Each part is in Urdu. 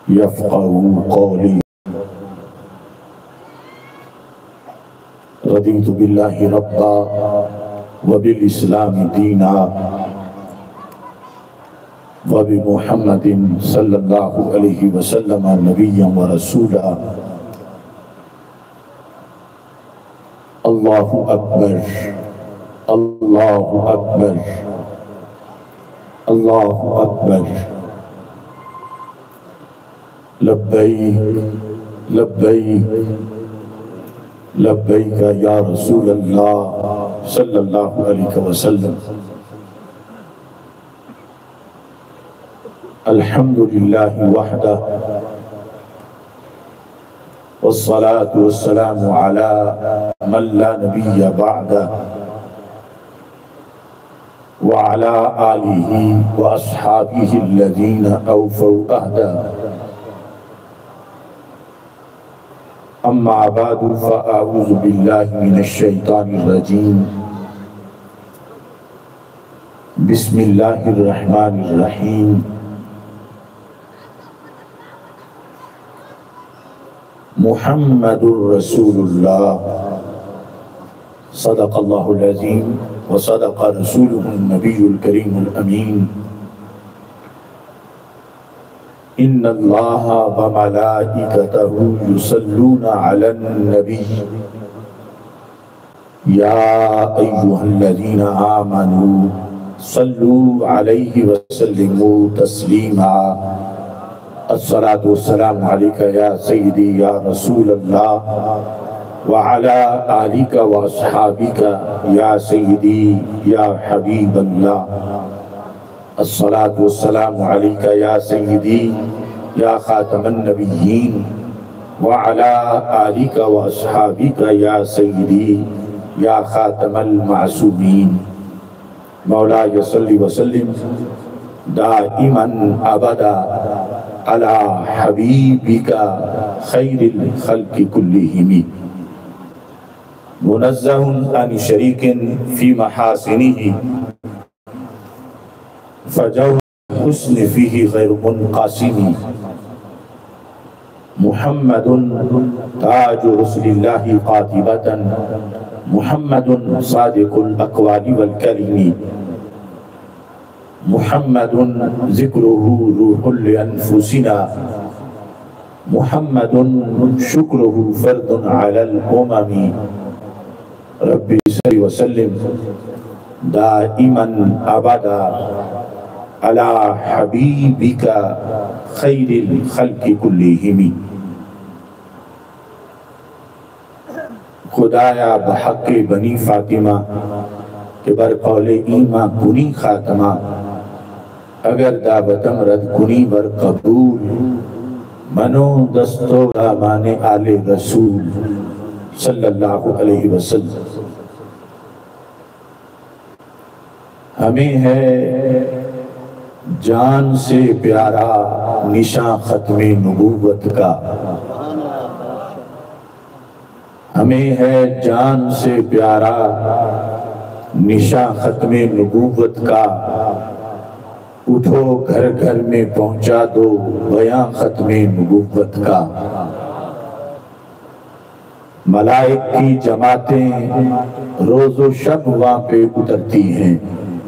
يفقهوا قولي. رضيت بالله ربا وبالإسلام دينا وبمحمد صلى الله عليه وسلم نبيا ورسولا. الله أكبر الله أكبر الله أكبر. لبيك لبيك لبيك یا رسول اللہ صلی اللہ علیہ وسلم. الحمدللہ وحدہ والصلاة والسلام على من لا نبی بعدہ وعلى آلہ واصحابہ الذین اوفوا عہدہ. اما بعد فاعوذ باللہ من الشیطان الرجیم. بسم اللہ الرحمن الرحیم. محمد رسول اللہ صدق اللہ العظیم وصدق رسولہ النبی الکریم الامین. ان اللہ وملائکتہ یصلون علی النبی یا ایہا الذین آمنوا صلوا علیہ وسلموا تسلیما. الصلاة والسلام علیکہ یا سیدی یا رسول اللہ وعلی آلک واصحابک یا سیدی یا حبیب اللہ. الصلاة والسلام علیکہ یا سیدی یا خاتم النبیین وعلی آلک واصحابک یا سیدی یا خاتم المعصومین. مولاي صلی وسلم دائما ابدا علی حبیبک خیر الخلق کلہم. منزہ عن شریک فی محاسنہ فجو حسن فیہ غیر منقاسم. محمد تاج رسول اللہ قاطبتا محمد صادق الاقوال والکلم. محمد ذکرہ روح لانفسنا محمد شکرہ فرد علی الامم. رب صلی وسلم دائما ابدا علی حبیبک خیر الخلق کلہم. خدایا بحق بنی فاطمہ کہ بر قول ایمہ کنی خاتمہ اگر دعوتم رد کنی بر قبول منو دستو دامان آل رسول صلی اللہ علیہ وسلم. ہمیں ہے جان سے پیارا نشاں ختم نبوت کا. ہمیں ہے جان سے پیارا نشاں ختم نبوت کا. اٹھو گھر گھر میں پہنچا دو بیاں ختم نبوت کا. ملائک کی جماعتیں روز و شب وہاں پہ اترتی ہیں.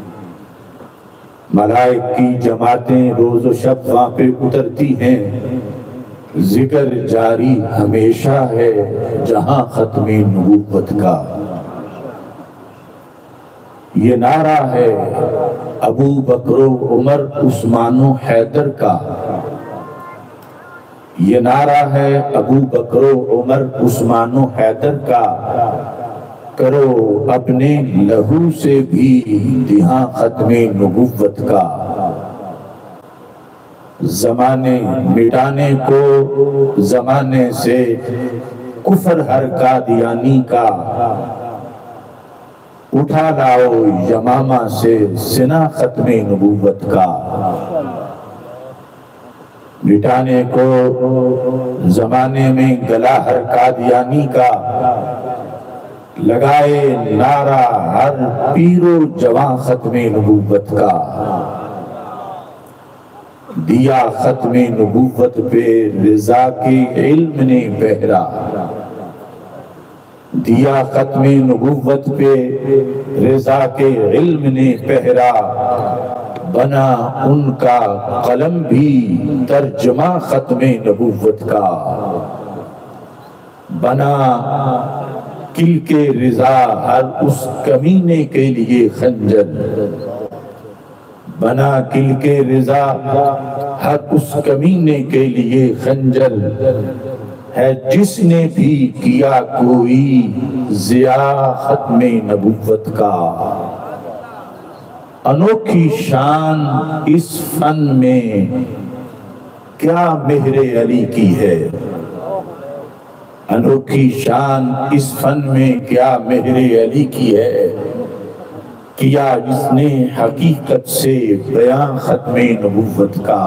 ملائک کی جماعتیں روز و شب وہاں پہ اترتی ہیں. ذکر جاری ہمیشہ ہے جہاں ختم نبوت کا. یہ نعرہ ہے ابو بکر و عمر عثمان و حیدر کا. یہ نعرہ ہے ابو بکر و عمر عثمان و حیدر کا. کرو اپنے لہو سے بھی دہاں ختم نبوت کا. زمانے مٹانے کو زمانے سے کفر ہر قادیانی کا. اٹھا لاؤ یمامہ سے سنا ختم نبوت کا. مٹانے کو زمانے میں گلا ہر قادیانی کا. لگائے نعرہ ہر پیر و جوان ختم نبوت کا. دیا ختم نبوت پہ رضا کے علم نے پہرا، دیا ختم نبوت پہ رضا کے علم نے پہرا، بنا ان کا قلم بھی ترجمہ ختم نبوت کا، بنا کل کے رضا ہر اس کمینے کے لیے خنجر، بنا کل کے رضا ہر اس کمینے کے لیے خنجر، ہے جس نے بھی کیا کوئی ضیاء ختم نبوت کا۔ انوکھی شان اس فن میں کیا مہر علی کی ہے، انوکھی شان اس فن میں کیا مہر علی کی ہے، کیا جس نے حقیقت سے بیان ختم نبوت کا۔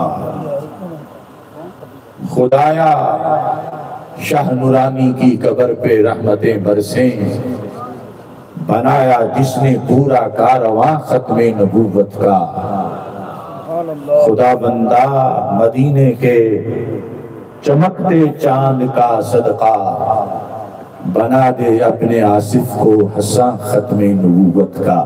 خدایا شاہ نورانی کی قبر پہ رحمتیں برسیں، بنایا جس نے پورا کارواں ختم نبوت کا۔ خدا بندہ مدینے کے چمکتے چاند کا صدقہ، بنا دے اپنے آصف کو حساں ختم نبوت کا۔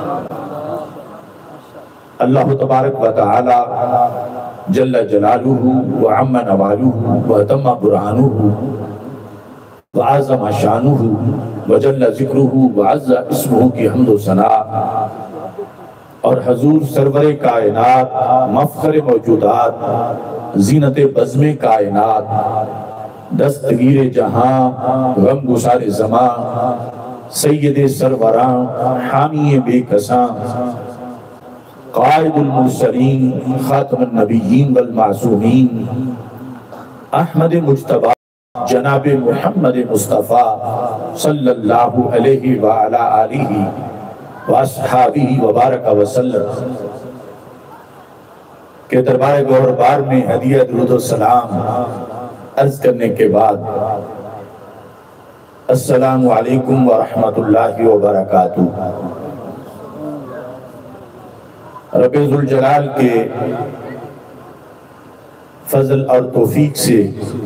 اللہ تبارک و تعالی جل جلالہ وعم نوالہ وتم برہانہ وعظم شانہ وجل ذکرہ وعز اسمہ کی حمد و ثنا، اور حضور سرور کائنات، مفخر موجودات، زینت بزم کائنات، دستگیر جہاں، غم گسار زمان، سید سروران، حامی بے کساں، قائد المرسلین، خاتم النبیین والمعصومین، احمد مجتبی جناب محمد مصطفیٰ صلی اللہ علیہ وعلا آلہ واصحابہ وبارک وسلم کے دربار گوہربار میں ہدیہ درود و سلام عرض کرنے کے بعد، السلام علیکم ورحمۃ اللہ وبرکاتہ۔ رب ذوالجلال کے فضل اور توفیق سے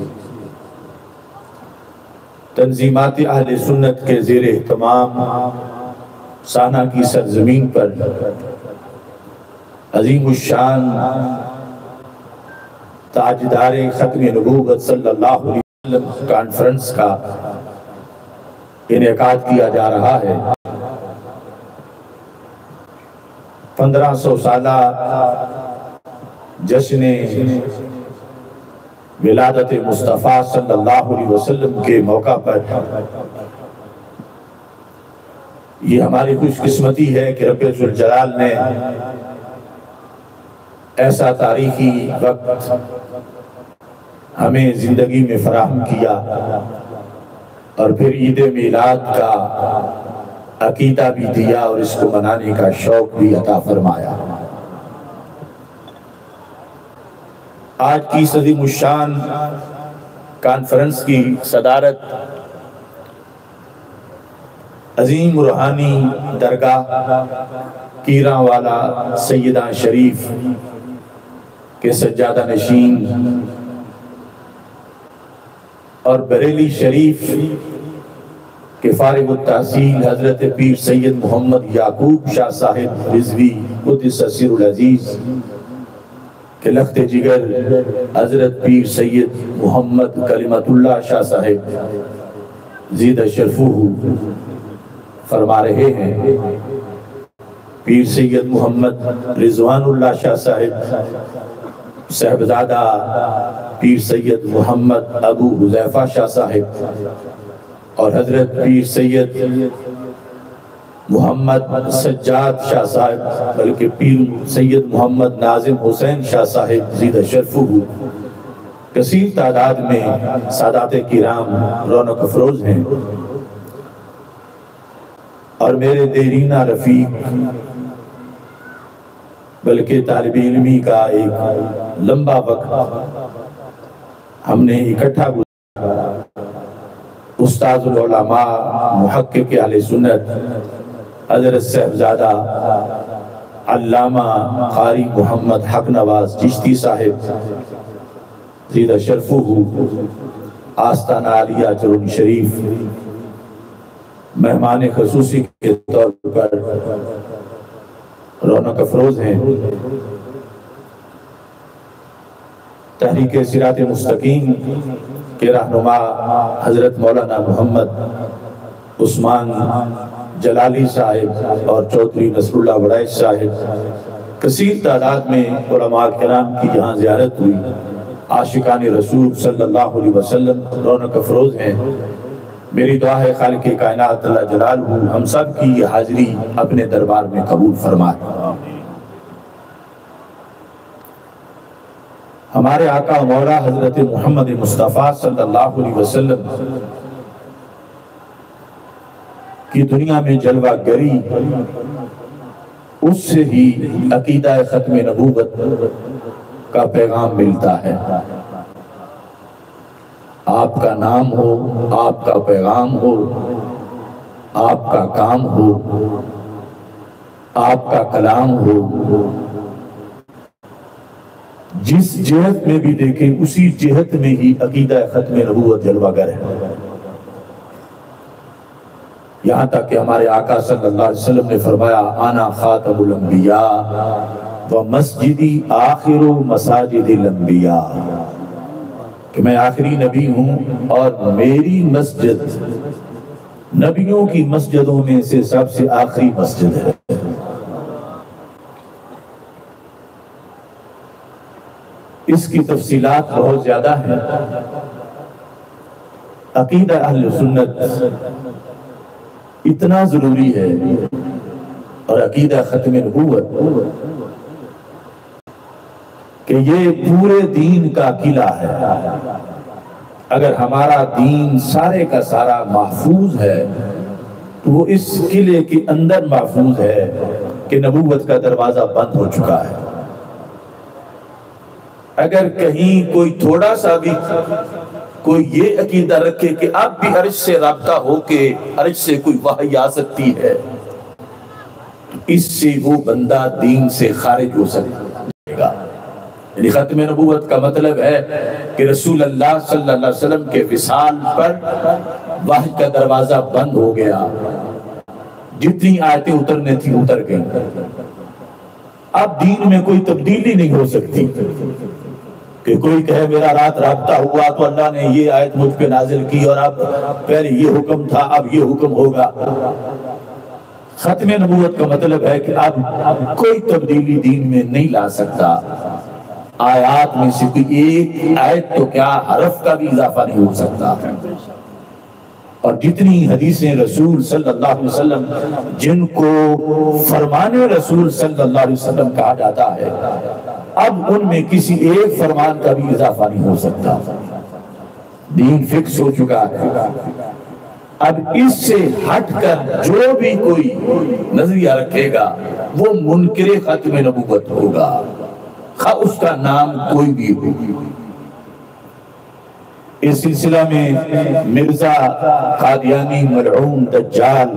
تنظیمات اہل سنت کے زیر اہتمام سانہ کی سرزمین پر عظیم الشان تاجدار ختم نبوت صلی اللہ علیہ وسلم کانفرنس کا انعقاد کیا جا رہا ہے۔ 1500 سالہ جشن ولادت مصطفیٰ صلی اللہ علیہ وسلم کے موقع پر یہ ہماری خوش قسمتی ہے کہ رب ذوالجلال نے ایسا تاریخی وقت ہمیں زندگی میں فراہم کیا، اور پھر عید میلاد کا عقیدہ بھی دیا اور اس کو منانے کا شوق بھی عطا فرمایا۔ آج کی عظیم الشان کانفرنس کی صدارت عظیم روحانی درگاہ کیراں والا سیدہ شریف کے سجادہ نشین اور بریلی شریف کے فارغ التحصیل حضرت پیر سید محمد یعقوب شاہ صاحب رضوی قدس سر العزیز کہ لخت جگر حضرت پیر سید محمد کلمت اللہ شاہ صاحب زید شرفہ فرما رہے ہیں، پیر سید محمد رضوان اللہ شاہ صاحب صاحبزادہ پیر سید محمد ابو حذیفہ شاہ صاحب اور حضرت پیر سید محمد سجاد شاہ صاحب بلکہ پیر سید محمد ناظم حسین شاہ صاحب زید شرفہ کثیر تعداد میں سادات کرام رونق افروز ہیں، اور میرے دیرینہ رفیق بلکہ طالب علمی کا ایک لمبا وقت ہم نے اکٹھا گزارا، استاذ العلماء محقق اہل سنت حضرت صاحبزادہ علامہ قاری محمد حق نواز چشتی صاحب زیدہ شرفہ آستانہ عالیہ جرونی شریف مہمان خصوصی کے طور پر رونق افروز ہیں۔ تحریک صراط مستقیم کے رہنما حضرت مولانا محمد عثمان جلالی صاحب اور چودھری نصر اللہ وڑائچ صاحب، کثیر تعداد میں علماء کرام کی یہاں زیارت ہوئی، عاشقان رسول صلی اللہ علیہ وسلم رونق افروز ہیں۔ میری دعا ہے خالق کائنات اللہ جلالہ ہم سب کی یہ حاضری اپنے دربار میں قبول فرمائے۔ ہمارے آقا مولا حضرت محمد مصطفیٰ صلی اللہ علیہ وسلم کی دنیا میں جلوہ گری، اس سے ہی عقیدہ ختم نبوت کا پیغام ملتا ہے۔ آپ کا نام ہو، آپ کا پیغام ہو، آپ کا کام ہو، آپ کا کلام ہو، جس جہت میں بھی دیکھیں اسی جہت میں ہی عقیدہ ختم نبوت جلوہ گر ہے۔ یہاں تک کہ ہمارے آقا صلی اللہ علیہ وسلم نے فرمایا انا خاتم الانبیاء و مسجدی آخر مساجد الانبیاء، کہ میں آخری نبی ہوں اور میری مسجد نبیوں کی مسجدوں میں سے سب سے آخری مسجد ہے۔ اس کی تفصیلات بہت زیادہ ہیں۔ عقیدہ اہل سنت اتنا ضروری ہے اور عقیدہ ختم نبوت کہ یہ پورے دین کا قلعہ ہے۔ اگر ہمارا دین سارے کا سارا محفوظ ہے تو وہ اس قلعے کے اندر محفوظ ہے کہ نبوت کا دروازہ بند ہو چکا ہے۔ اگر کہیں کوئی تھوڑا سا بھی کوئی یہ عقیدہ رکھے کہ اب بھی عرش سے رابطہ ہو کے عرش سے کوئی وحی آ سکتی ہے، اس سے وہ بندہ دین سے خارج ہو سکے گا۔ یعنی ختم نبوت کا مطلب ہے کہ رسول اللہ صلی اللہ علیہ وسلم کے وصال پر وحی کا دروازہ بند ہو گیا، جتنی آیتیں اترنے تھی اتر گئیں، اب دین میں کوئی تبدیلی نہیں ہو سکتی کہ کوئی کہے میرا رات رابطہ ہوا تو اللہ نے یہ آیت مجھ پہ نازل کی اور اب پہلے یہ حکم تھا اب یہ حکم ہوگا۔ ختم نبوت کا مطلب ہے کہ اب کوئی تبدیلی دین میں نہیں لا سکتا۔ آیات میں سے کوئی ایک آیت تو کیا حرف کا بھی اضافہ نہیں ہو سکتا۔ اور جتنی حدیثیں رسول صلی اللہ علیہ وسلم جن کو فرمان رسول صلی اللہ علیہ وسلم کہا جاتا ہے، اب ان میں کسی ایک فرمان کا بھی اضافہ نہیں ہو سکتا۔ دین فکس ہو چکا ہے۔ اب اس سے ہٹ کر جو بھی کوئی نظریہ رکھے گا وہ منکر ختم نبوت ہوگا، خواہ اس کا نام کوئی بھی ہو۔ اس سلسلہ میں مرزا قادیانی ملعون دجال،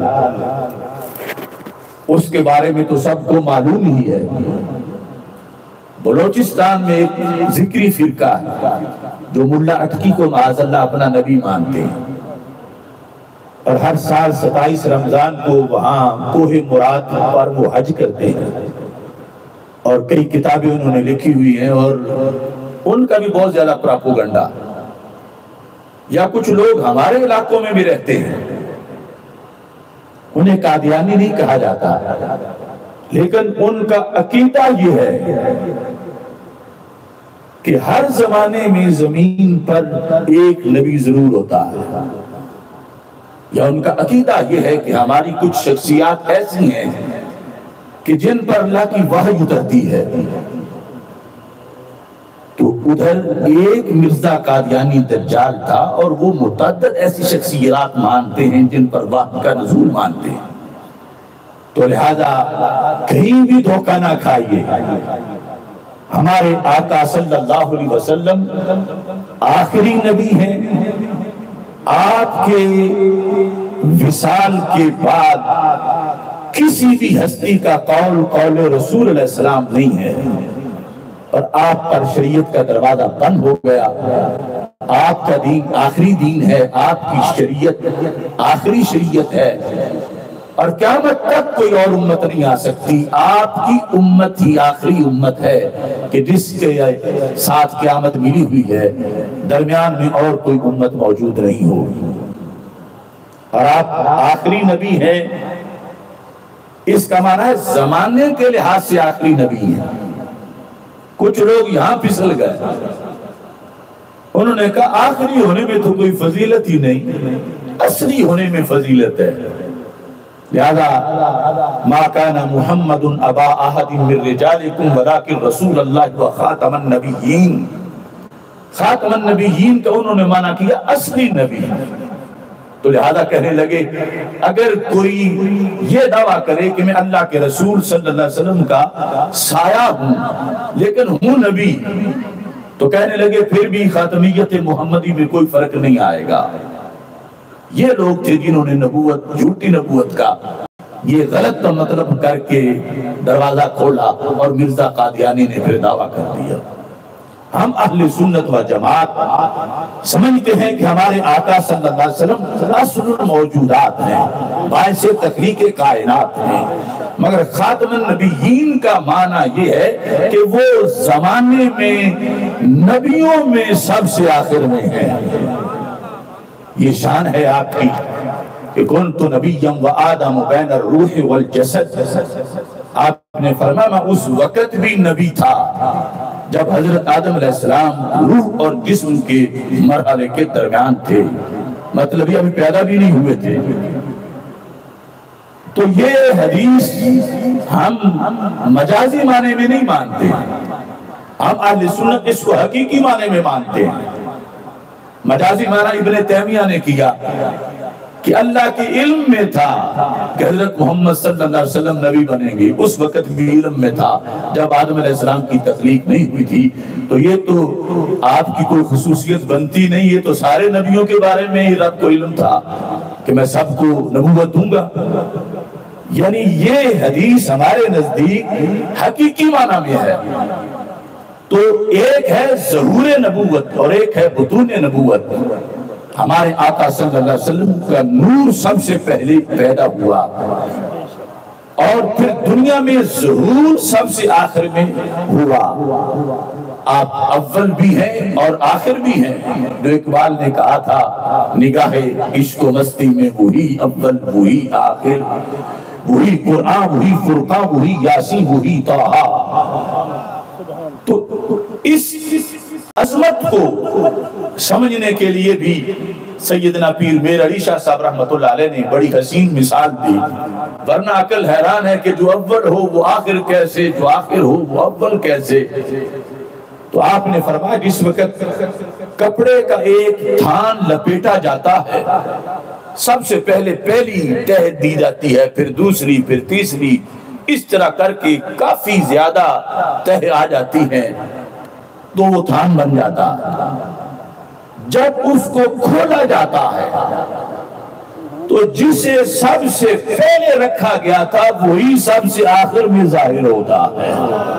اس کے بارے میں تو سب کو معلوم ہی ہے۔ بلوچستان میں ایک ذکری فرقہ ہے جو ملا اٹکی کو معاذ اللہ اپنا نبی مانتے ہیں، اور ہر سال 27 رمضان کو وہاں کوہ مراد پر وہ حج کرتے ہیں، اور کئی کتابیں انہوں نے لکھی ہوئی ہیں، اور ان کا بھی بہت زیادہ پراپوگنڈا۔ یا کچھ لوگ ہمارے علاقوں میں بھی رہتے ہیں، انہیں قادیانی نہیں کہا جاتا، لیکن ان کا عقیدہ یہ ہے کہ ہر زمانے میں زمین پر ایک نبی ضرور ہوتا ہے، یا ان کا عقیدہ یہ ہے کہ ہماری کچھ شخصیات ایسی ہیں کہ جن پر اللہ کی وحی اترتی ہے۔ تو ادھر ایک مرزا قادیانی دجال تھا، اور وہ متعدد ایسی شخصیات مانتے ہیں جن پر وحی کا نزول مانتے ہیں۔ تو لہذا کہیں بھی دھوکہ نہ کھائیے، ہمارے آقا صلی اللہ علیہ وسلم آخری نبی ہیں۔ آپ کے وصال کے بعد کسی بھی ہستی کا قول رسول علیہ السلام نہیں ہے، اور آپ پر شریعت کا دروازہ بند ہو گیا۔ آپ کا دین آخری دین ہے، آپ کی شریعت آخری شریعت ہے، اور قیامت تک کوئی اور امت نہیں آ سکتی۔ آپ کی امت ہی آخری امت ہے کہ جس کے ساتھ قیامت ملی ہوئی ہے، درمیان میں اور کوئی امت موجود نہیں ہوگی، اور آپ آخری نبی ہیں۔ اس کا معنی ہے زمانے کے لحاظ سے آخری نبی ہیں۔ کچھ لوگ یہاں پھسل گئے، انہوں نے کہا آخری ہونے میں تو کوئی فضیلت ہی نہیں، اصلی ہونے میں فضیلت ہے۔ لہذا ما کان محمد ابا احد من رجالکم ولکن رسول اللہ و خاتم النبیین۔ خاتم النبیین کا انہوں نے معنی کیا اصلی نبی۔ تو لہذا کہنے لگے اگر کوئی یہ دعویٰ کرے کہ میں اللہ کے رسول صلی اللہ علیہ وسلم کا سایہ ہوں لیکن ہوں نبی، تو کہنے لگے پھر بھی خاتمیت محمدی میں کوئی فرق نہیں آئے گا۔ یہ لوگ تھے جنہوں نے نبوت، جھوٹی نبوت کا یہ غلط مطلب کر کے دروازہ کھولا، اور مرزا قادیانی نے پھر دعویٰ کر دیا۔ ہم اہل سنت و جماعت سمجھتے ہیں کہ ہمارے آقا صلی اللہ علیہ وسلم اصل الموجودات ہیں، باعث تخلیق کائنات ہیں، مگر خاتم النبیین کا معنی یہ ہے کہ وہ زمانے میں نبیوں میں سب سے آخر میں ہے۔ یہ شان ہے آپ کی کہ کنت نبیا و آدم بین الروح والجسد۔ آپ نے فرمایا میں اس وقت بھی نبی تھا جب حضرت آدم علیہ السلام روح اور جسم کے مرحلے کے درمیان تھے، مطلب یہ ابھی پیدا بھی نہیں ہوئے تھے۔ تو یہ حدیث ہم مجازی معنی میں نہیں مانتے، ہم اہل سنت اس کو حقیقی معنی میں مانتے ہیں۔ مجازی معنی ابن تیمیہ نے کیا کہ اللہ کے علم میں تھا کہ حضرت محمد صلی اللہ علیہ وسلم نبی بنیں گے، اس وقت بھی علم میں تھا جب آدم علیہ السلام کی تخلیق نہیں ہوئی تھی۔ تو یہ تو آپ کی کوئی خصوصیت بنتی نہیں، یہ تو سارے نبیوں کے بارے میں ہی رب کو علم تھا کہ میں سب کو نبوت دوں گا۔ یعنی یہ حدیث ہمارے نزدیک حقیقی معنی میں ہے۔ تو ایک ہے ظہور نبوت اور ایک ہے بطون نبوت۔ ہمارے آقا صلی اللہ علیہ وسلم کا نور سب سے پہلے پیدا ہوا، اور پھر دنیا میں ظہور سب سے آخر میں ہوا۔ آپ اول بھی ہیں اور آخر بھی ہیں۔ جو اقبال نے کہا تھا نگاہ عشق و مستی میں وہی اول وہی آخر، وہی قرآن وہی فرقان وہی یاسین وہی طٰہٰ۔ تو اس عظمت کو سمجھنے کے لیے بھی سیدنا پیر میر علی شاہ صاحب رحمۃ اللہ علیہ نے بڑی حسین مثال دی، ورنہ عقل حیران ہے کہ جو اول ہو وہ آخر کیسے، جو آخر ہو وہ اول کیسے۔ تو آپ نے فرمایا جس وقت کپڑے کا ایک تھان لپیٹا جاتا ہے، سب سے پہلے پہلی تہ دی جاتی ہے، پھر دوسری، پھر تیسری، اس طرح کر کے کافی زیادہ تہ آ جاتی ہیں تو وہ تھان بن جاتا ہے۔ جب اس کو کھولا جاتا ہے تو جسے سب سے پہلے رکھا گیا تھا وہی سب سے آخر میں ظاہر ہوتا ہے۔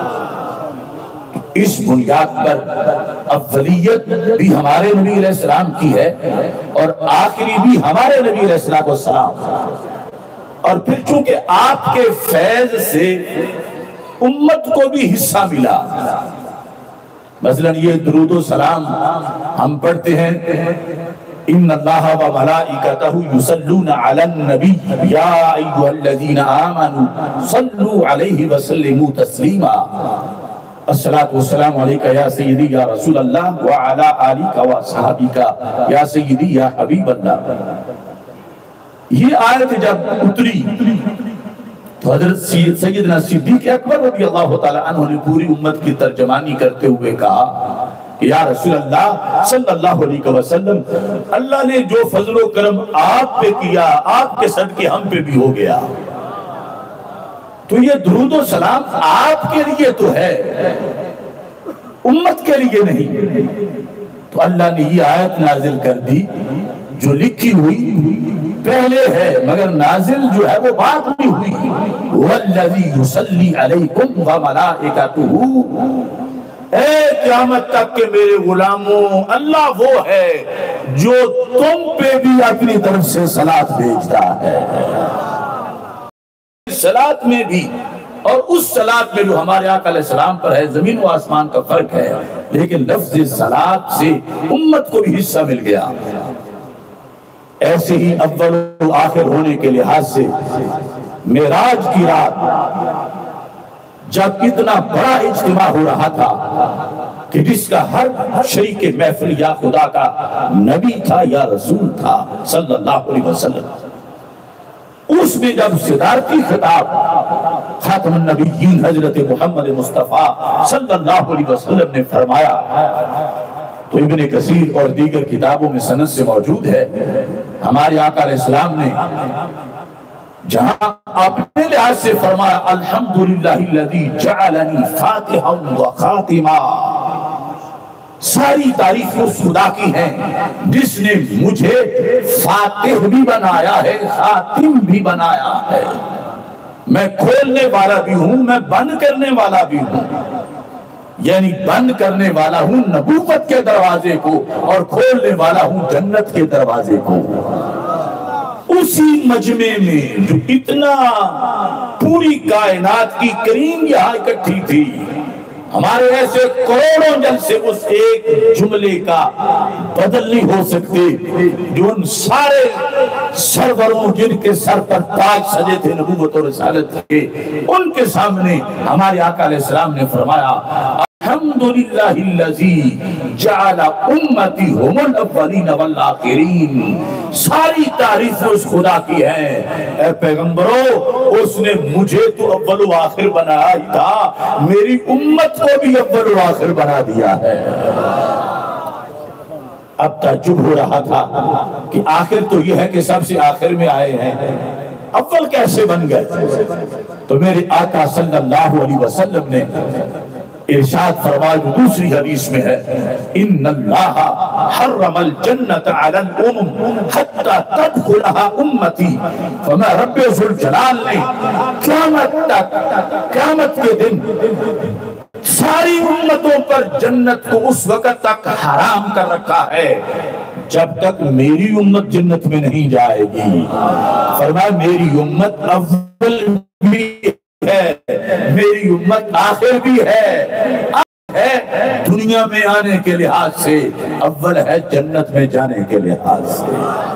اس بنیاد پر اولیت بھی ہمارے نبی علیہ السلام کی ہے اور آخری بھی ہمارے نبی علیہ السلام، اور پھر چونکہ آپ کے فیض سے امت کو بھی حصہ ملا۔ مثلا یہ درود و سلام ہم پڑھتے ہیں، ان اللہ و ملائکتہ یصلون علی النبی یا ایھا الذین آمنوا صلوا علیہ وسلموا تسلیما، الصلاۃ والسلام علیک یا سیدی یا رسول اللہ وعلی آلک واصحابک یا سیدی یا حبیب اللہ۔ یہ آیت جب اتری تو حضرت سیدنا صدیق اکبر رضی اللہ تعالی عنہ نے پوری امت کی ترجمانی کرتے ہوئے کہا کہ یا رسول اللہ صلی اللہ علیہ وسلم، اللہ نے جو فضل و کرم آپ پہ کیا آپ کے صدقے ہم پہ بھی ہو گیا، تو یہ درود و سلام آپ کے لیے تو ہے، امت کے لیے نہیں۔ تو اللہ نے یہ آیت نازل کر دی جو لکھی ہوئی پہلے ہے مگر نازل جو ہے وہ بات نہیں ہوئی. والذی یصلی علیکم وملائکتہ، اے قیامت تک کے میرے غلاموں، اللہ وہ ہے جو تم پہ بھی اپنی طرف سے صلاۃ بھیجتا ہے. صلاۃ میں بھی اور اس صلاۃ میں جو ہمارے آقا علیہ السلام پر ہے زمین و آسمان کا فرق ہے، لیکن لفظ صلاۃ سے امت کو بھی حصہ مل گیا. ایسے ہی اول و آخر ہونے کے لحاظ سے معراج کی رات جب اتنا بڑا اجتماع ہو رہا تھا کہ جس کا ہر شریک محفل یا خدا کا نبی تھا یا رسول تھا صلی اللہ علیہ وسلم، اس میں جب صدارتی خطاب خاتم النبیین حضرت محمد مصطفیٰ صلی اللہ علیہ وسلم نے فرمایا تو ابن کثیر اور دیگر کتابوں میں سند سے موجود ہے. ہمارے آقا علیہ السلام نے جہاں اپنے لحاظ سے فرمایا الحمدللہ الذی جعلنی فاتحا و خاتما، ساری تعریف اس خدا کی ہیں جس نے مجھے فاتح بھی بنایا ہے، خاتم بھی بنایا ہے. میں کھولنے والا بھی ہوں، میں بند کرنے والا بھی ہوں. یعنی بند کرنے والا ہوں نبوت کے دروازے کو اور کھولنے والا ہوں جنت کے دروازے کو. اسی مجمع میں جو اتنا پوری کائنات کی کریم یہاں اکٹھی تھی، ہمارے ایسے کروڑوں جلسے اس ایک جملے کا بدل نہیں ہو سکتے جو ان سارے سروروں جن کے سر پر تاج سجے تھے نبوت اور رسالت کے، ان کے سامنے ہمارے آقا علیہ السلام نے فرمایا الحمدللہ الذی جعل امتی هم الاولین والآخرین. ساری تعریف اس خدا کی ہے. اے پیغمبروں، اس نے مجھے تو اول و آخر بنایا ہی تھا، میری امت کو بھی اول و آخر بنا دیا ہے. اب تعجب ہو رہا تھا کہ آخر تو یہ ہے کہ سب سے آخر میں آئے ہیں، اول کیسے بن گئے؟ تو میرے آقا صلی اللہ علیہ وسلم نے ارشاد فرمایا جو دوسری حدیث میں ہے ان اللہ حرم الجنت علی الامم حتی تدخلها امتی. فما رب ذوالجلال نے قیامت کے دن ساری امتوں پر جنت کو اس وقت تک حرام کر رکھا ہے جب تک میری امت جنت میں نہیں جائے گی. فرمایا میری امت اول بھی ہے، میری امت آخر بھی ہے، دنیا میں آنے کے لحاظ سے اول ہے، جنت میں جانے کے لحاظ سے.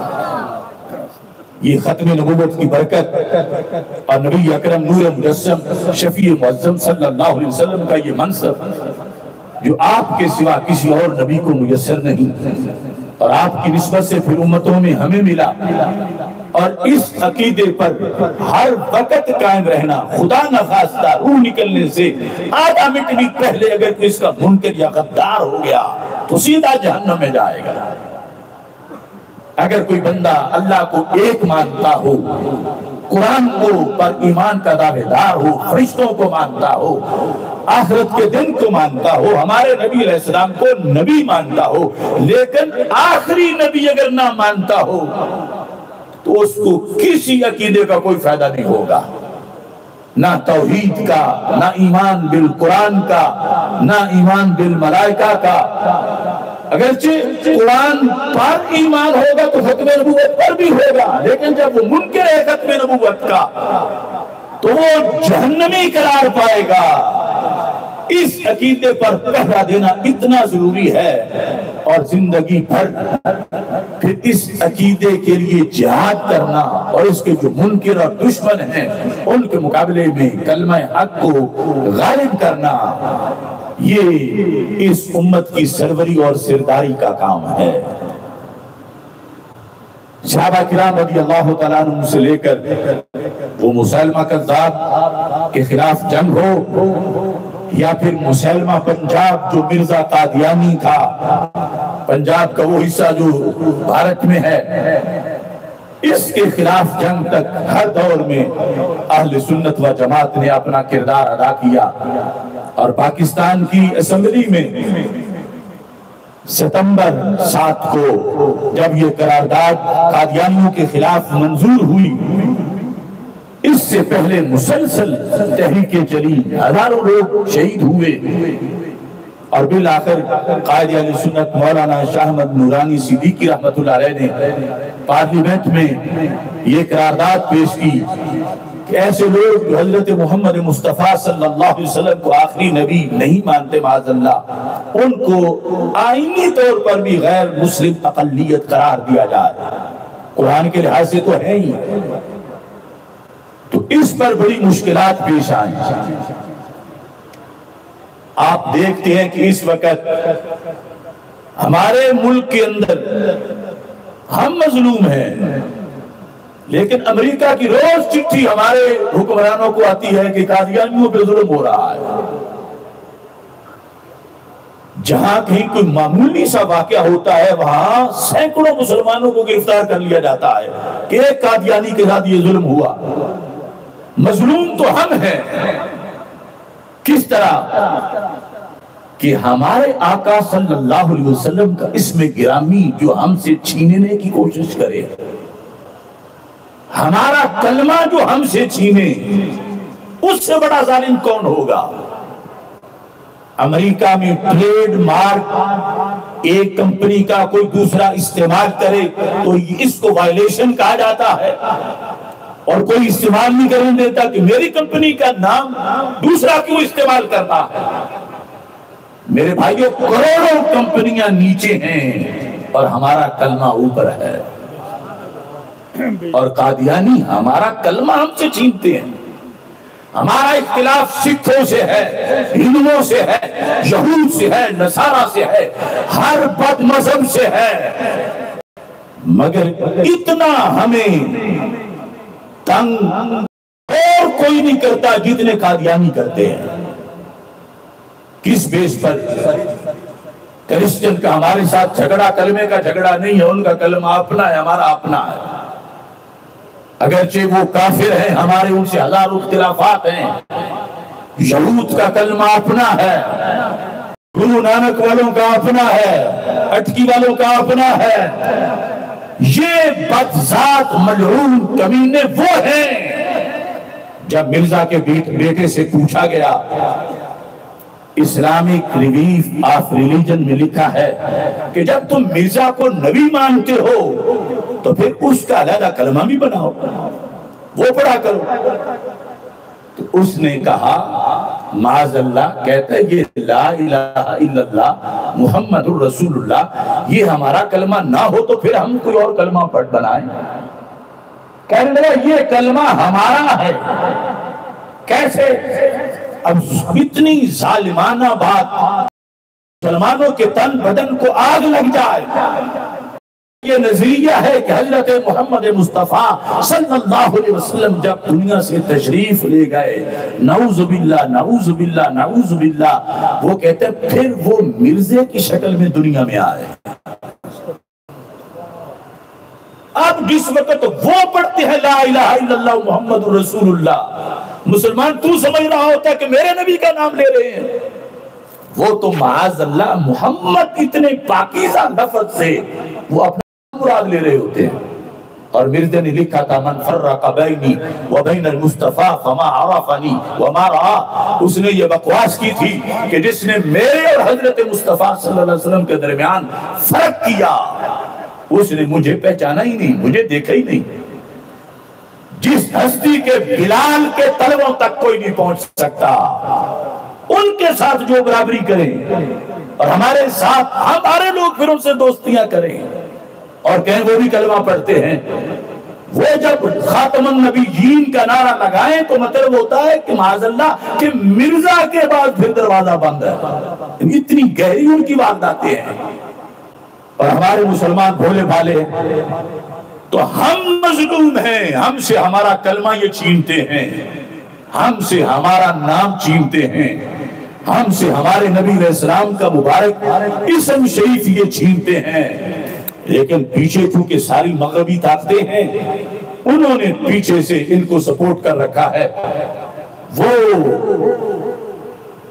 یہ ختم نبوت کی برکت اور نبی اکرم نور مجسم شفیع معظم صلی اللہ علیہ وسلم کا یہ منصب جو آپ کے سوا کسی اور نبی کو میسر نہیں، اور آپ کی نسبت سے پھر امتوں میں ہمیں ملا. اور اس عقیدے پر ہر وقت قائم رہنا، خدا نخواستہ روح نکلنے سے آدھا منٹ بھی پہلے اگر اس کا منکر یا غدار ہو گیا تو سیدھا جہنم میں جائے گا. اگر کوئی بندہ اللہ کو ایک مانتا ہو، قرآن کو پر ایمان کا دعوے دار ہو، فرشتوں کو مانتا ہو، آخرت کے دن کو مانتا ہو، ہمارے نبی علیہ السلام کو نبی مانتا ہو، لیکن آخری نبی اگر نہ مانتا ہو تو اس کو کسی عقیدے کا کوئی فائدہ نہیں ہوگا، نہ توحید کا، نہ ایمان بالقرآن کا، نہ ایمان بالملائکہ کا. اگرچہ قرآن پر ایمان ہوگا تو ختم نبوت پر بھی ہوگا، لیکن جب وہ منکر ہے ختم نبوت کا تو وہ جہنمی قرار پائے گا. اس عقیدے پر پہرا دینا اتنا ضروری ہے اور زندگی بھر پھر اس عقیدے کے لیے جہاد کرنا اور اس کے جو منکر اور دشمن ہیں ان کے مقابلے میں کلمہ حق کو غالب کرنا، یہ اس امت کی سروری اور سرداری کا کام ہے. صحابہ کرام رضی اللہ تعالیٰ عنہ سے لے کر وہ مسلمہ کذاب کے خلاف جنگ ہو یا پھر مسلمہ پنجاب جو مرزا قادیانی تھا، پنجاب کا وہ حصہ جو بھارت میں ہے، اس کے خلاف جنگ تک ہر دور میں اہل سنت و جماعت نے اپنا کردار ادا کیا. اور پاکستان کی اسمبلی میں ستمبر 7 کو جب یہ قرارداد قادیانیوں کے خلاف منظور ہوئی، اس سے پہلے مسلسل تحریکیں چلی، ہزاروں لوگ شہید ہوئے، اور بالآخر قائد اہل سنت مولانا شاہ احمد نورانی صدیقی رحمۃ اللہ علیہ نے پارلیمنٹ میں یہ قرارداد پیش کی کہ ایسے لوگ جو حضرت محمد مصطفیٰ صلی اللہ علیہ وسلم کو آخری نبی نہیں مانتے معاذ اللہ، ان کو آئینی طور پر بھی غیر مسلم اقلیت قرار دیا جائے، قرآن کے لحاظ سے تو ہے ہی۔ تو اس پر بڑی مشکلات پیش آئیں۔ آپ دیکھتے ہیں کہ اس وقت ہمارے ملک کے اندر ہم مظلوم ہیں، لیکن امریکہ کی روز چٹھی ہمارے حکمرانوں کو آتی ہے کہ قادیانیوں پہ ظلم ہو رہا ہے۔ جہاں کہیں کوئی معمولی سا واقعہ ہوتا ہے وہاں سینکڑوں مسلمانوں کو گرفتار کر لیا جاتا ہے کہ ایک قادیانی کے ساتھ یہ ظلم ہوا۔ مظلوم تو ہم ہیں۔ کس طرح کہ ہمارے آقا صلی اللہ علیہ وسلم کا اسم گرامی جو ہم سے چھیننے کی کوشش کرے، ہمارا کلمہ جو ہم سے چھینے، اس سے بڑا ظالم کون ہوگا؟ امریکہ میں ٹریڈ مارک ایک کمپنی کا کوئی دوسرا استعمال کرے تو اس کو وائلیشن کہا جاتا ہے، اور کوئی استعمال نہیں کرنے دیتا کہ میری کمپنی کا نام دوسرا کیوں استعمال کرتا ہے۔ میرے بھائیوں، کروڑوں کمپنیاں نیچے ہیں اور ہمارا کلمہ اوپر ہے، اور قادیانی ہمارا کلمہ ہم سے چھینتے ہیں۔ ہمارا اختلاف سکھوں سے ہے، ہندوؤں سے ہے، یہود سے ہے، نصارہ سے ہے، ہر بد مذہب سے ہے، مگر اتنا ہمیں تنگ اور کوئی نہیں کرتا جتنے قادیانی کرتے ہیں۔ کس بیس پر؟ کرسچن کا ہمارے ساتھ جھگڑا کلمے کا جھگڑا نہیں ہے، ان کا کلمہ اپنا ہے، ہمارا اپنا ہے، اگرچہ وہ کافر ہیں، ہمارے ان سے ہزاروں اختلافات ہیں۔ یہود کا کلمہ اپنا ہے، گرو نانک والوں کا اپنا ہے، اٹکی والوں کا اپنا ہے۔ یہ بدذات ملعون کمینے وہ ہیں۔ جب مرزا کے بیٹے سے پوچھا گیا، اسلامک ریلیف آف ریلیجن میں لکھا ہے کہ جب تم مرزا کو نبی مانتے ہو تو پھر اس کا علیحدہ کلمہ بھی بناؤ، وہ پڑھا کرو۔ تو اس نے کہا معاذ اللہ، کہتا ہے یہ لا الہ الا اللہ محمد الرسول اللہ یہ ہمارا کلمہ نہ ہو تو پھر ہم کوئی اور کلمہ بنائیں۔ کہنے لگا یہ کلمہ ہمارا ہے۔ کیسے؟ اب اتنی ظالمانہ بات، مسلمانوں کے تن بدن کو آگ لگ جائے۔ یہ نظریہ ہے کہ حضرت محمد مصطفیٰ صلی اللہ علیہ وسلم جب دنیا سے تشریف لے گئے، نعوذ باللہ نعوذ باللہ نعوذ باللہ، وہ کہتے ہیں پھر وہ مرزے کی شکل میں دنیا میں آئے۔ اب جس وقت وہ پڑھتے ہیں لا الہ الا اللہ محمد رسول اللہ، مسلمان تو سمجھ رہا ہوتا ہے کہ میرے نبی کا نام لے رہے ہیں، وہ تو معاذ اللہ محمد اتنے پاکیزہ لفظ سے وہ اپنا مراد لے رہے ہوتے ہیں۔ اور مرزا نے لکھا تھا من فرق بینی وبین المصطفیٰ فما عرفنی وما رعا، اس نے یہ بکواس کی تھی کہ جس نے میرے اور حضرت مصطفیٰ صلی اللہ علیہ وسلم کے درمیان فرق کیا اس نے مجھے پہچانا ہی نہیں، مجھے دیکھا ہی نہیں۔ جس ہستی کے بلال کے طلبوں تک کوئی نہیں پہنچ سکتا، ان کے ساتھ جو برابری کریں اور ہمارے ساتھ ہمارے لوگ پھر ان سے دوستیاں کریں اور کہیں وہ بھی کلمہ پڑھتے ہیں، وہ جب خاتم النبیین کا نعرہ لگائیں تو مطلب ہوتا ہے کہ معاذ اللہ کہ مرزا کے بعد پھر دروازہ بند ہے۔ اتنی گہری ان کی وارداتیں ہیں، اور ہمارے مسلمان بھولے بھالے ہیں۔ تو ہم مظلوم ہیں، ہم سے ہمارا کلمہ یہ چھینتے ہیں، ہم سے ہمارا نام چھینتے ہیں، ہم سے ہمارے نبی علیہ السلام کا مبارک اسم شریف یہ چھینتے ہیں۔ لیکن پیچھے چونکہ ساری مغربی طاقتیں ہیں، انہوں نے پیچھے سے ان کو سپورٹ کر رکھا ہے۔ وہ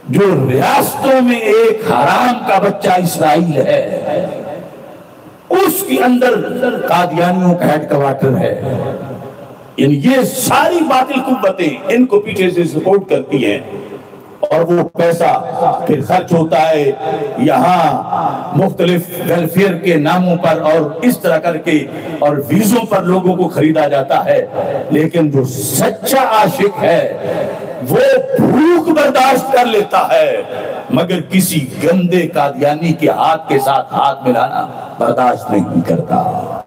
جو ریاستوں میں ایک حرام کا بچہ اسرائیل ہے، اس کے اندر قادیانیوں کا ہیڈ کوارٹر ہے. یعنی یہ ساری باطل قوتیں ان کو پیچھے سے سپورٹ کرتی ہیں، اور وہ پیسہ پھر خرچ ہوتا ہے یہاں مختلف ویلفیئر کے ناموں پر اور اس طرح کر کے اور ویزوں پر لوگوں کو خریدا جاتا ہے. لیکن جو سچا عاشق ہے وہ بھوک برداشت کر لیتا ہے، مگر کسی گندے قادیانی کے ہاتھ کے ساتھ ہاتھ ملانا برداشت نہیں کرتا.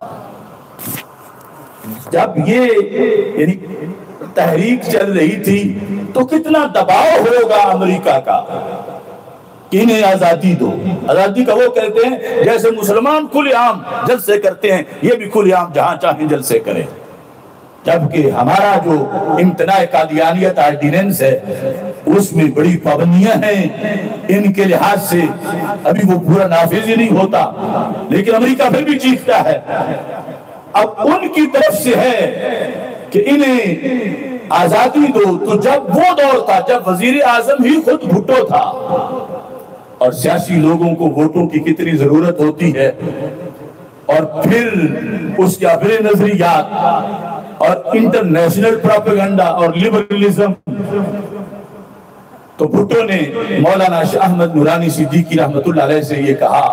جب یہ یعنی تحریک چل رہی تھی تو کتنا دباؤ ہوگا امریکہ کا کہ انہیں آزادی دو. آزادی کا وہ کہتے ہیں جیسے مسلمان کھلے عام جلسے کرتے ہیں، یہ بھی کھلے عام جہاں چاہیں جلسے کریں. جبکہ ہمارا جو امتناع قادیانیت آرڈیننس ہے اس میں بڑی پابندیاں ہیں، ان کے لحاظ سے ابھی وہ پورا نافذ ہی نہیں ہوتا، لیکن امریکہ پھر بھی چیختا ہے. اب ان کی طرف سے ہے کہ انہیں آزادی دو. تو جب وہ دور تھا جب وزیر اعظم ہی خود بھٹو تھا، اور سیاسی لوگوں کو ووٹوں کی کتنی ضرورت ہوتی ہے، اور پھر اس کے اپنے نظریات اور انٹرنیشنل پروپیگنڈا اور لبرلزم، تو بھٹو نے مولانا شاہ احمد نورانی صدیقی رحمت اللہ علیہ سے یہ کہا،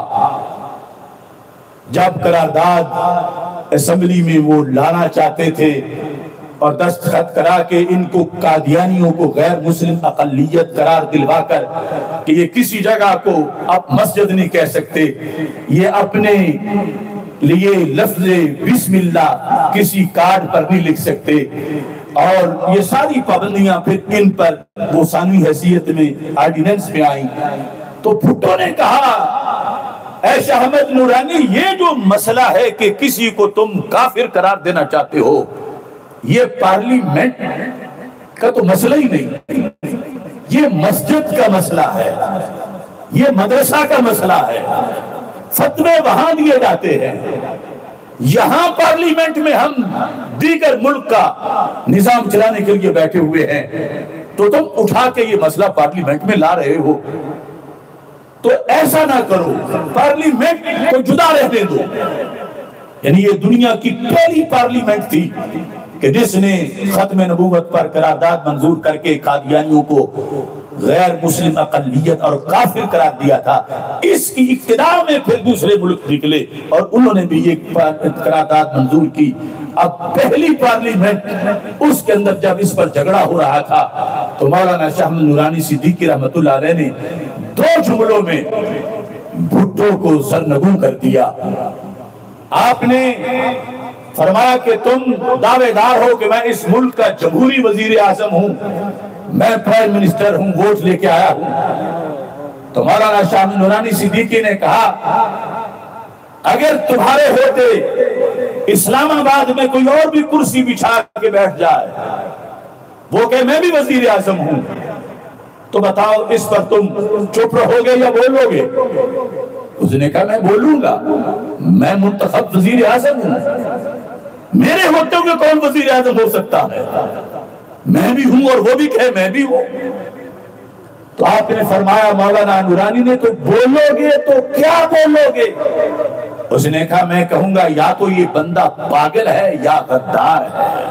جب قرارداد اسمبلی میں وہ لانا چاہتے تھے اور دستخط کرا کے ان کو قادیانیوں کو غیر مسلم اقلیت قرار دلوا کر کہ یہ کسی جگہ کو اب مسجد نہیں کہہ سکتے، یہ اپنے لیے لفظ بسم اللہ کسی کارڈ پر نہیں لکھ سکتے، اور یہ ساری پابندیاں پھر ان پر وہ ثانوی حیثیت میں آرڈیننس میں آئیں. تو بھٹو نے کہا، اے شاہ احمد نورانی، یہ جو مسئلہ ہے کہ کسی کو تم کافر قرار دینا چاہتے ہو، یہ پارلیمنٹ کا تو مسئلہ ہی نہیں، یہ مسجد کا مسئلہ ہے، یہ مدرسہ کا مسئلہ ہے. فتوے وہاں دیے جاتے ہیں، یہاں پارلیمنٹ میں ہم دیگر ملک کا نظام چلانے کے لیے بیٹھے ہوئے ہیں، تو تم اٹھا کے یہ مسئلہ پارلیمنٹ میں لا رہے ہو. تو ایسا نہ کرو، پارلیمنٹ کو جدا رہنے دو. یعنی یہ دنیا کی پہلی پارلیمنٹ تھی کہ جس نے ختم نبوت پر قرارداد منظور کر کے قادیانیوں کو غیر مسلم اقلیت اور کافر قرار دیا تھا. اس کی اقتداء میں پھر دوسرے ملک نکلے اور انہوں نے بھی یہ قرارداد منظور کی. اب پہلی پارلیمنٹ اس کے اندر جب اس پر جھگڑا ہو رہا تھا تو مولانا شاہ احمد نورانی صدیقی رحمت اللہ علیہ نے 2 جملوں میں بھٹو کو سرنگوں کر دیا. آپ نے فرمایا کہ تم دعوے دار ہو کہ میں اس ملک کا جمہوری وزیر اعظم ہوں، میں پرائم منسٹر ہوں، ووٹ لے کے آیا ہوں. تو مولانا شاہ احمد نورانی صدیقی نے کہا، اگر تمہارے ہوتے اسلام آباد میں کوئی اور بھی کرسی بچھا کے بیٹھ جائے، وہ کہ میں بھی وزیر اعظم ہوں، تو بتاؤ اس پر تم چپ رہو گے یا بولو گے؟ اس نے کہا، میں بولوں گا، میں منتخب وزیر اعظم ہوں، میرے ہوتے ہوئے کون وزیر اعظم ہو سکتا ہے؟ میں بھی ہوں اور وہ بھی کہے میں بھی ہوں. تو آپ نے فرمایا مولانا نورانی نے، تو بولو گے تو کیا بولو گے؟ اس نے کہا، میں کہوں گا یا تو یہ بندہ پاگل ہے یا غدار ہے.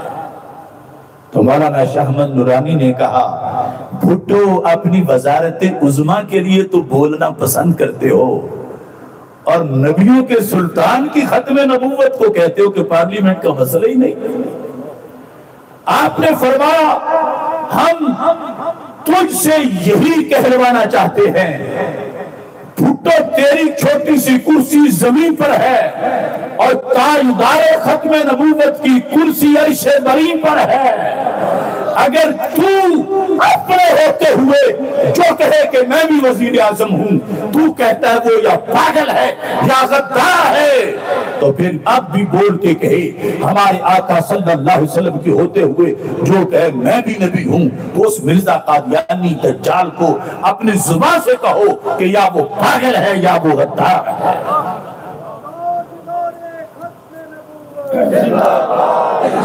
تو مولانا شاہ احمد نورانی نے کہا، بھٹو اپنی وزارت عظمیٰ کے لیے تو بولنا پسند کرتے ہو، اور نبیوں کے سلطان کی ختم نبوت کو کہتے ہو کہ پارلیمنٹ کا مسئلہ ہی نہیں. آپ نے فرمایا، ہم تجھ سے یہی کہلوانا چاہتے ہیں، بھٹو تیری چھوٹی سی کرسی زمین پر ہے اور تاجدار ختم نبوت کی کرسی عرش برین پر ہے. اگر تو اپنے ہوتے ہوئے جو کہے کہ میں بھی وزیر اعظم ہوں، تو کہتا ہے وہ یا پاگل ہے یا غدار ہے، تو پھر اب بھی بول کے کہے ہمارے آقا صلی اللہ علیہ وسلم کے ہوتے ہوئے جو کہے میں بھی نبی ہوں، تو اس مرزا قادیانی دجال کو اپنی زبان سے کہو کہ یا وہ پاگل ہے یا وہ غدار ہے.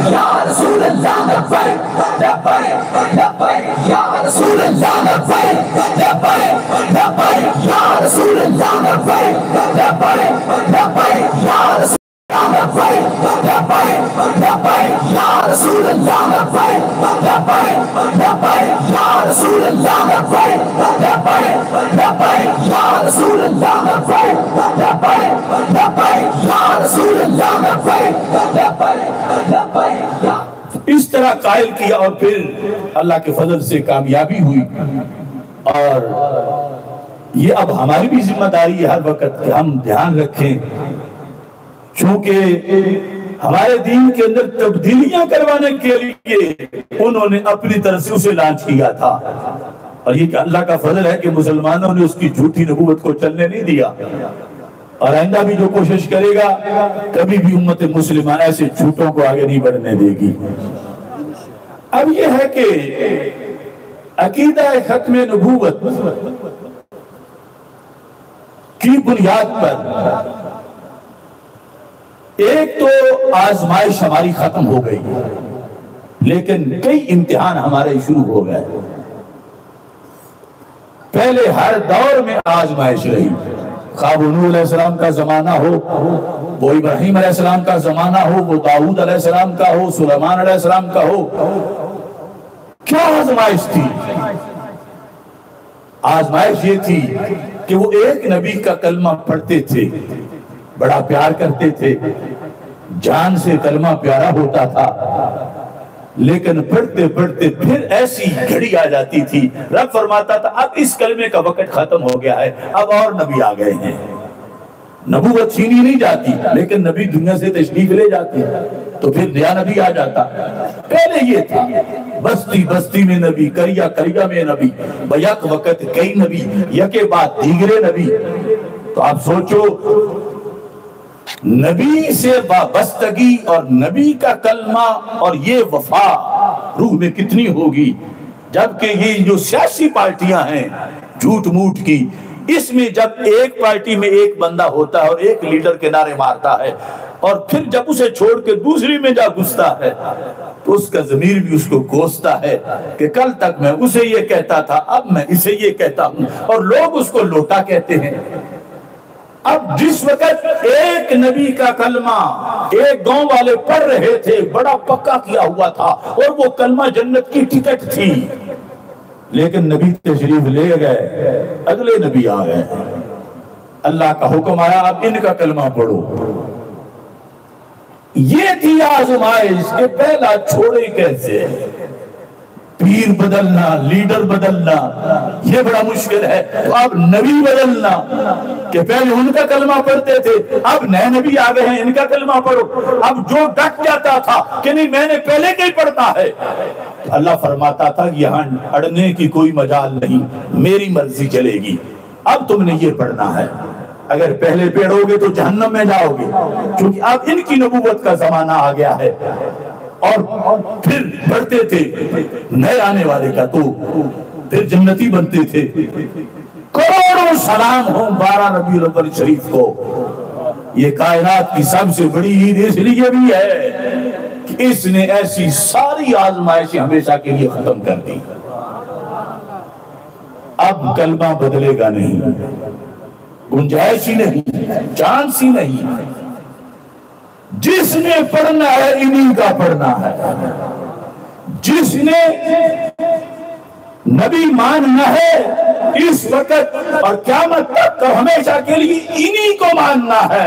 یا رسول اللہ لبیک لبیک لبیک یا رسول اللہ لبیک لبیک لبیک یا رسول اللہ لبیک لبیک لبیک یا رسول لبیک لبیک لبیک یا رسول اللہ لبیک لبیک لبیک یا رسول اللہ لبیک لبیک لبیک یا رسول اللہ لبیک لبیک لبیک یا رسول اللہ لبیک لبیک لبیک. اس طرح قائل کیا اور پھر اللہ کے فضل سے کامیابی ہوئی. اور یہ اب ہماری بھی ذمہ داری ہے ہر وقت کہ ہم دھیان رکھیں، چونکہ ہمارے دین کے اندر تبدیلیاں کروانے کے لیے انہوں نے اپنی طرف سے اسے لانچ کیا تھا. اور یہ کہ اللہ کا فضل ہے کہ مسلمانوں نے اس کی جھوٹی نبوت کو چلنے نہیں دیا، اور آئندہ بھی جو کوشش کرے گا کبھی بھی امت مسلمہ ایسے جھوٹوں کو آگے نہیں بڑھنے دے گی. اب یہ ہے کہ عقیدہ ختم نبوت کی بنیاد پر ایک تو آزمائش ہماری ختم ہو گئی، لیکن کئی امتحان ہمارے شروع ہو گئے. پہلے ہر دور میں آزمائش رہی، خواہ وہ نوح علیہ السلام کا زمانہ ہو، وہ ابراہیم علیہ السلام کا زمانہ ہو، وہ داؤد علیہ السلام کا ہو، سلیمان علیہ السلام کا ہو. کیا آزمائش تھی؟ آزمائش یہ تھی کہ وہ ایک نبی کا کلمہ پڑھتے تھے، بڑا پیار کرتے تھے، جان سے کلمہ پیارا ہوتا تھا، لیکن پڑھتے پڑھتے پھر ایسی گھڑی آ جاتی تھی، رب فرماتا تھا اب اس کلمے کا وقت ختم ہو گیا ہے، اب اور نبی آ گئے ہیں. نبوت چھینی نہیں جاتی، لیکن نبی دنیا سے تشریف لے جاتے تو پھر نیا نبی آ جاتا. پہلے یہ تھا بستی بستی میں نبی، کریا کریا میں نبی، بیک وقت کئی نبی، یکے بعد دیگرے نبی. تو آپ سوچو نبی سے وابستگی اور نبی کا کلمہ اور یہ وفا روح میں کتنی ہوگی. جبکہ یہ جو سیاسی پارٹیاں ہیں جھوٹ موٹ کی، اس میں جب ایک پارٹی میں ایک بندہ ہوتا ہے اور ایک لیڈر کے نعرے مارتا ہے، اور پھر جب اسے چھوڑ کے دوسری میں جا گھستا ہے تو اس کا ضمیر بھی اس کو کوستا ہے کہ کل تک میں اسے یہ کہتا تھا، اب میں اسے یہ کہتا ہوں، اور لوگ اس کو لوٹا کہتے ہیں. اب جس وقت ایک نبی کا کلمہ ایک گاؤں والے پڑھ رہے تھے، بڑا پکا کیا ہوا تھا، اور وہ کلمہ جنت کی ٹکٹ تھی، لیکن نبی تشریف لے گئے، اگلے نبی آ گئے، اللہ کا حکم آیا اب ان کا کلمہ پڑھو. یہ تھی آزمائش کہ پہلا چھوڑے کیسے. پیر بدلنا، لیڈر بدلنا یہ بڑا مشکل ہے. تو اب نبی بدلنا کہ پہلے ان کا کلمہ پڑھتے تھے، اب نئے نبی آ گئے ہیں، ان کا کلمہ پڑھو. اب جو ڈٹ جاتا تھا کہ نہیں میں نے پہلے کے ہی پڑھنا ہے، اللہ فرماتا تھا یہاں اڑنے کی کوئی مجال نہیں، میری مرضی چلے گی، اب تم نے یہ پڑھنا ہے. اگر پہلے پڑھو گے تو جہنم میں جاؤ گے، کیونکہ اب ان کی نبوت کا زمانہ آ گیا ہے. اور پھر پڑھتے تھے نئے آنے والے کا تو پھر جنتی بنتے تھے. کروڑوں سلام ہوں 12 ربیع الاول شریف کو. یہ کائنات کی سب سے بڑی عید اس لیے بھی ہے کہ اس نے ایسی ساری آزمائشیں ہمیشہ کے لیے ختم کر دی. اب کلمہ بدلے گا نہیں، گنجائش ہی نہیں، چانس ہی نہیں. جس نے پڑھنا ہے انہی کا پڑھنا ہے، جس نے نبی ماننا ہے اس وقت اور قیامت تک اور ہمیشہ کے لیے انہی کو ماننا ہے.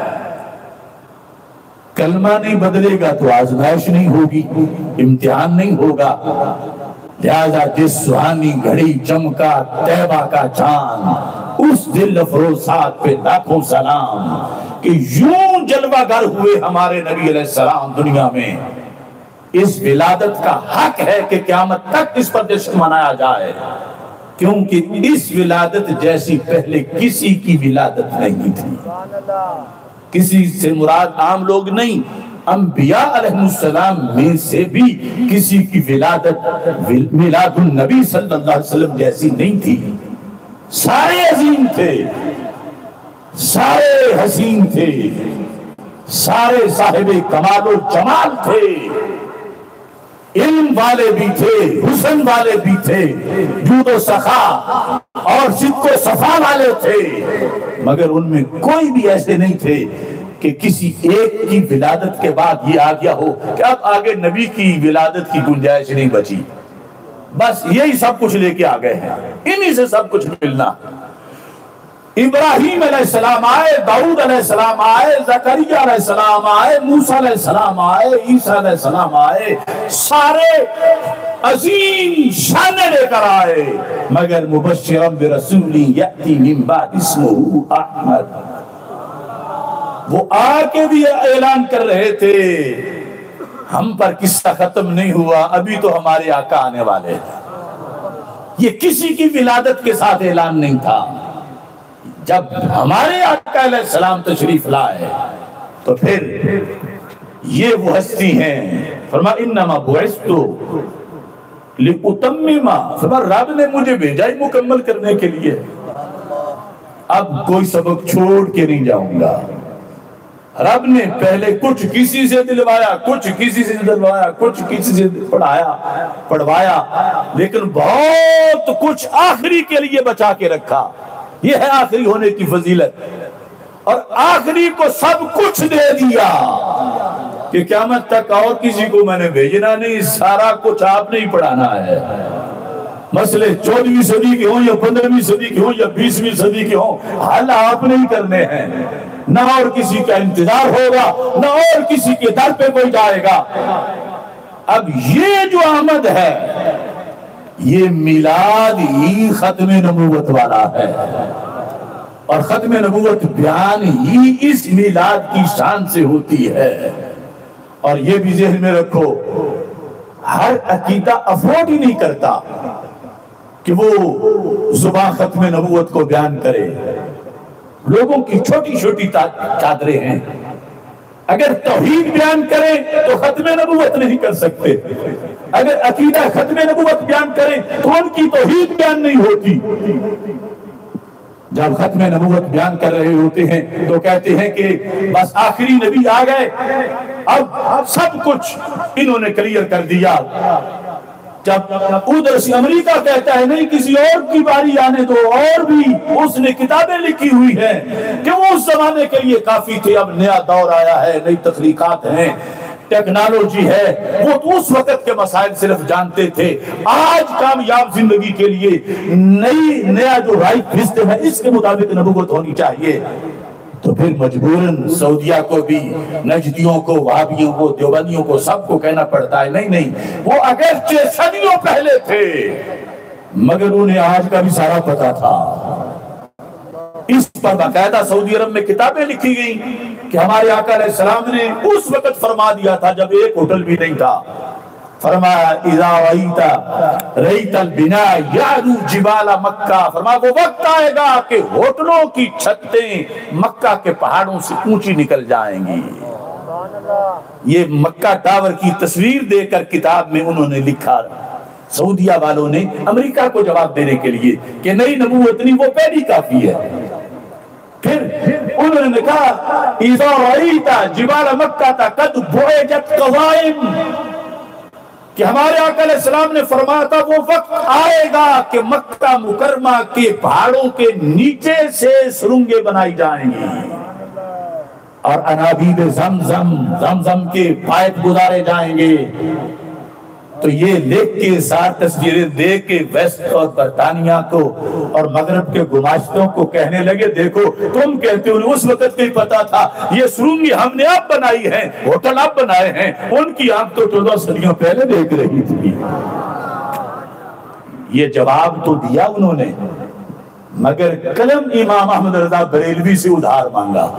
کلمہ نہیں بدلے گا تو آزمائش نہیں ہوگی، امتحان نہیں ہوگا. لہذا جس سہانی گھڑی چمکا طیبہ کا چاند، اس دل افروز ساتھ پہ لاکھوں سلام کہ یوں جلوہ گر ہوئے ہمارے نبی علیہ السلام دنیا میں. اس ولادت کا حق ہے کہ قیامت تک اس پر جشن منایا جائے، کیونکہ اس ولادت جیسی پہلے کسی کی ولادت نہیں تھی. کسی سے مراد عام لوگ نہیں، انبیاء علیہ السلام میں سے بھی کسی کی ولادت میلاد النبی صلی اللہ علیہ وسلم جیسی نہیں تھی. سارے عظیم تھے، سارے حسین تھے، سارے صاحب کمال و جمال تھے، علم والے بھی تھے، حسن والے بھی تھے، جود و سخا اور صدق و صفا والے تھے، مگر ان میں کوئی بھی ایسے نہیں تھے کہ کسی ایک کی ولادت کے بعد یہ آ گیا ہو کہ اب آگے نبی کی ولادت کی گنجائش نہیں بچی، بس یہی سب کچھ لے کے آ گئے ہیں، انہی سے سب کچھ ملنا۔ ابراہیم علیہ السلام آئے، داؤد علیہ السلام آئے، زکریا علیہ السلام آئے، موسیٰ علیہ السلام آئے، عیسیٰ علیہ السلام آئے، سارے عظیم شانیں لے کر آئے، مگر مبشرا برسول یأتی من بعد اسمہ احمد، وہ آ کے بھی اعلان کر رہے تھے ہم پر قصہ ختم نہیں ہوا، ابھی تو ہمارے آقا آنے والے ہیں۔ یہ کسی کی ولادت کے ساتھ اعلان نہیں تھا، جب ہمارے آقا علیہ السلام تشریف لائے تو پھر یہ وہ ہستی ہیں۔ فرمایا انما بعثت لأتمم، فرمایا رب نے مجھے بھیجا ہی مکمل کرنے کے لیے، اب کوئی سبق چھوڑ کے نہیں جاؤں گا۔ رب نے پہلے کچھ کسی سے دلوایا، کچھ کسی سے دلوایا، کچھ کسی سے پڑھوایا، لیکن بہت کچھ آخری کے لیے بچا کے رکھا۔ یہ ہے آخری ہونے کی فضیلت، اور آخری کو سب کچھ دے دیا کہ قیامت تک اور کسی کو میں نے بھیجنا نہیں، سارا کچھ آپ نے ہی پڑھانا ہے۔ مسئلے 14ویں صدی کے ہوں یا 15ویں صدی کے ہوں یا 20ویں صدی کے ہوں، حل آپ نے ہی کرنے ہیں، نہ اور کسی کا انتظار ہوگا، نہ اور کسی کے در پہ کوئی جائے گا۔ اب یہ جو آمد ہے یہ میلاد ہی ختم نبوت والا ہے، اور ختم نبوت بیان ہی اس میلاد کی شان سے ہوتی ہے۔ اور یہ بھی ذہن میں رکھو، ہر عقیدہ افورڈ ہی نہیں کرتا کہ وہ زبان ختم نبوت کو بیان کرے۔ لوگوں کی چھوٹی چھوٹی چادریں ہیں، اگر توحید بیان کریں تو ختم نبوت نہیں کر سکتے، اگر عقیدہ ختم نبوت بیان کریں تو ان کی توحید بیان نہیں ہوتی۔ جب ختم نبوت بیان کر رہے ہوتے ہیں تو کہتے ہیں کہ بس آخری نبی آ گئے، اب سب کچھ انہوں نے کلیئر کر دیا۔ جب ادھر سے امریکہ کہتا ہے نہیں کسی اور کی باری آنے دو، اور بھی اس نے کتابیں لکھی ہوئی ہیں کہ وہ اس زمانے کے لیے کافی تھے، اب نیا دور آیا ہے، نئی تخلیقات ہیں، ٹیکنالوجی ہے، وہ تو اس وقت کے مسائل صرف جانتے تھے، آج کامیاب زندگی کے لیے نیا جو رائٹ سسٹم ہے اس کے مطابق نبوت ہونی چاہیے۔ تو پھر مجبوراً سعودیہ کو بھی، نجدیوں کو، وہابیوں کو، دیوبندیوں کو، سب کو کہنا پڑتا ہے نہیں وہ اگرچہ صدیوں پہلے تھے مگر انہیں آج کا بھی سارا پتا تھا۔ اس پر باقاعدہ سعودی عرب میں کتابیں لکھی گئیں کہ ہمارے آقا علیہ السلام نے اس وقت فرما دیا تھا جب ایک ہوٹل بھی نہیں تھا، فرمایا اذا رأیت البناء یعلو جبال مکہ، فرمایا وہ وقت آئے گا کہ ہوٹلوں کی چھتیں مکہ کے پہاڑوں سے اونچی نکل جائیں گی۔ یہ مکہ ٹاور کی تصویر دے کر کتاب میں انہوں نے لکھا، سعودیہ والوں نے امریکہ کو جواب دینے کے لیے کہ نئی نبوت نہیں، وہ پہلی کافی ہے۔ پھر انہوں نے کہا اذا رأیت جبال مکہ قد بعجت قوائم، کہ ہمارے آقا علیہ السلام نے فرمایا تھا وہ وقت آئے گا کہ مکہ مکرمہ کے پہاڑوں کے نیچے سے سرنگیں بنائی جائیں گی اور انابیب زمزم کے پائپ گزارے جائیں گے۔ تو یہ لکھ کے ساتھ تصویریں دے کے ویسٹ اور برطانیہ کو اور مغرب کے گماشتوں کو کہنے لگے دیکھو تم کہتے ہو اس وقت نہیں پتا تھا، یہ سرنگیں ہم نے اب بنائی ہیں، ہوٹل اب بنائے ہیں، ان کی آنکھ تو 14 صدیوں پہلے دیکھ رہی تھی۔ یہ جواب تو دیا انہوں نے، مگر قلم امام احمد رضا بریلوی سے ادھار مانگا۔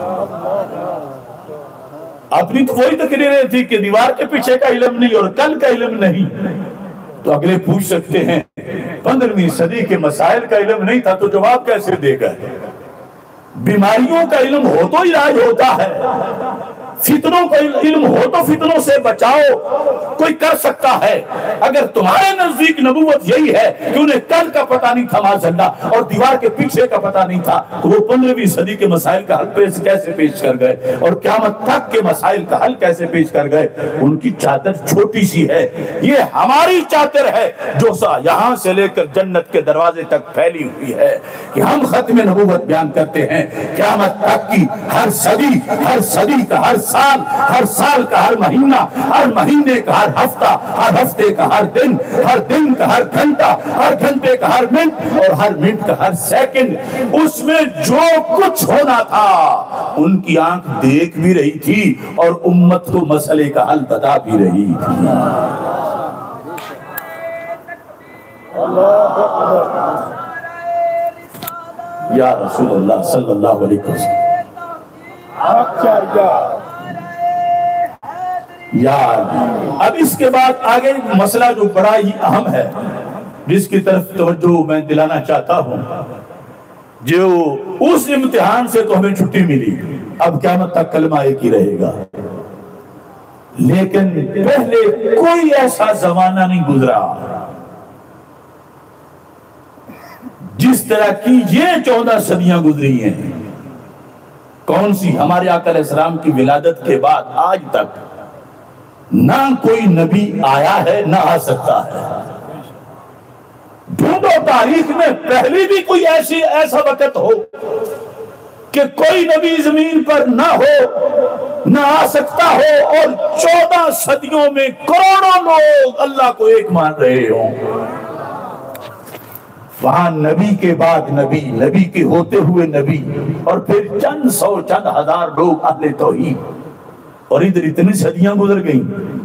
اپنی تو وہی تقریریں تھی کہ دیوار کے پیچھے کا علم نہیں اور کل کا علم نہیں، تو اگلے پوچھ سکتے ہیں 15ویں صدی کے مسائل کا علم نہیں تھا تو جواب کیسے دے گا؟ بیماریوں کا علم ہو تو علاج ہوتا ہے، فتنوں کا علم ہو تو فتنوں سے بچاؤ کوئی کر سکتا ہے۔ اگر تمہارے نزدیک نبوت یہی ہے کہ انہیں کل کا پتہ نہیں تھا ماشاءاللہ اور دیوار کے پیچھے کا پتہ نہیں تھا، تو وہ 15ویں صدی کے مسائل کا حل کیسے پیش کر گئے اور قیامت تک کے مسائل کا حل کیسے پیش کر گئے؟ ان کی چادر چھوٹی سی ہے، یہ ہماری چادر ہے جو یہاں سے لے کر جنت کے دروازے تک پھیلی ہوئی ہے کہ ہم ختم نبوت بیان کرتے ہیں۔ قیامت تک کی ہر صدی کا ہر سال کا ہر مہینہ، ہر مہینے کا ہر ہفتے کا ہر دن کا ہر گھنٹہ، ہر گھنٹے کا ہر منٹ اور ہر منٹ کا ہر سیکنڈ، اس میں جو کچھ ہونا تھا ان کی آنکھ دیکھ بھی رہی تھی اور امت کو مسئلے کا حل بتا بھی رہی تھی۔ یا رسول اللہ صلی اللہ علیہ وسلم، اب اس کے بعد آگے مسئلہ جو بڑا ہی اہم ہے، جس کی طرف توجہ میں دلانا چاہتا ہوں، جو اس امتحان سے تو ہمیں چھٹی ملی، اب قیامت تک کلمہ ایک ہی رہے گا، لیکن پہلے کوئی ایسا زمانہ نہیں گزرا جس طرح کی یہ 14 صدیاں گزری ہیں۔ کون سی؟ ہمارے آقا علیہ السلام کی ولادت کے بعد آج تک نہ کوئی نبی آیا ہے نہ آ سکتا ہے۔ ڈھونڈو تاریخ میں پہلی بھی کوئی ایسا وقت ہو کہ کوئی نبی زمین پر نہ ہو نہ آ سکتا ہو اور 14 صدیوں میں کروڑوں لوگ اللہ کو ایک مان رہے ہوں۔ وہاں نبی کے بعد نبی، نبی کے ہوتے ہوئے نبی، اور پھر چند سو چند ہزار لوگ اہل توحید، اور ادھر اتنی صدیاں گزر گئیں،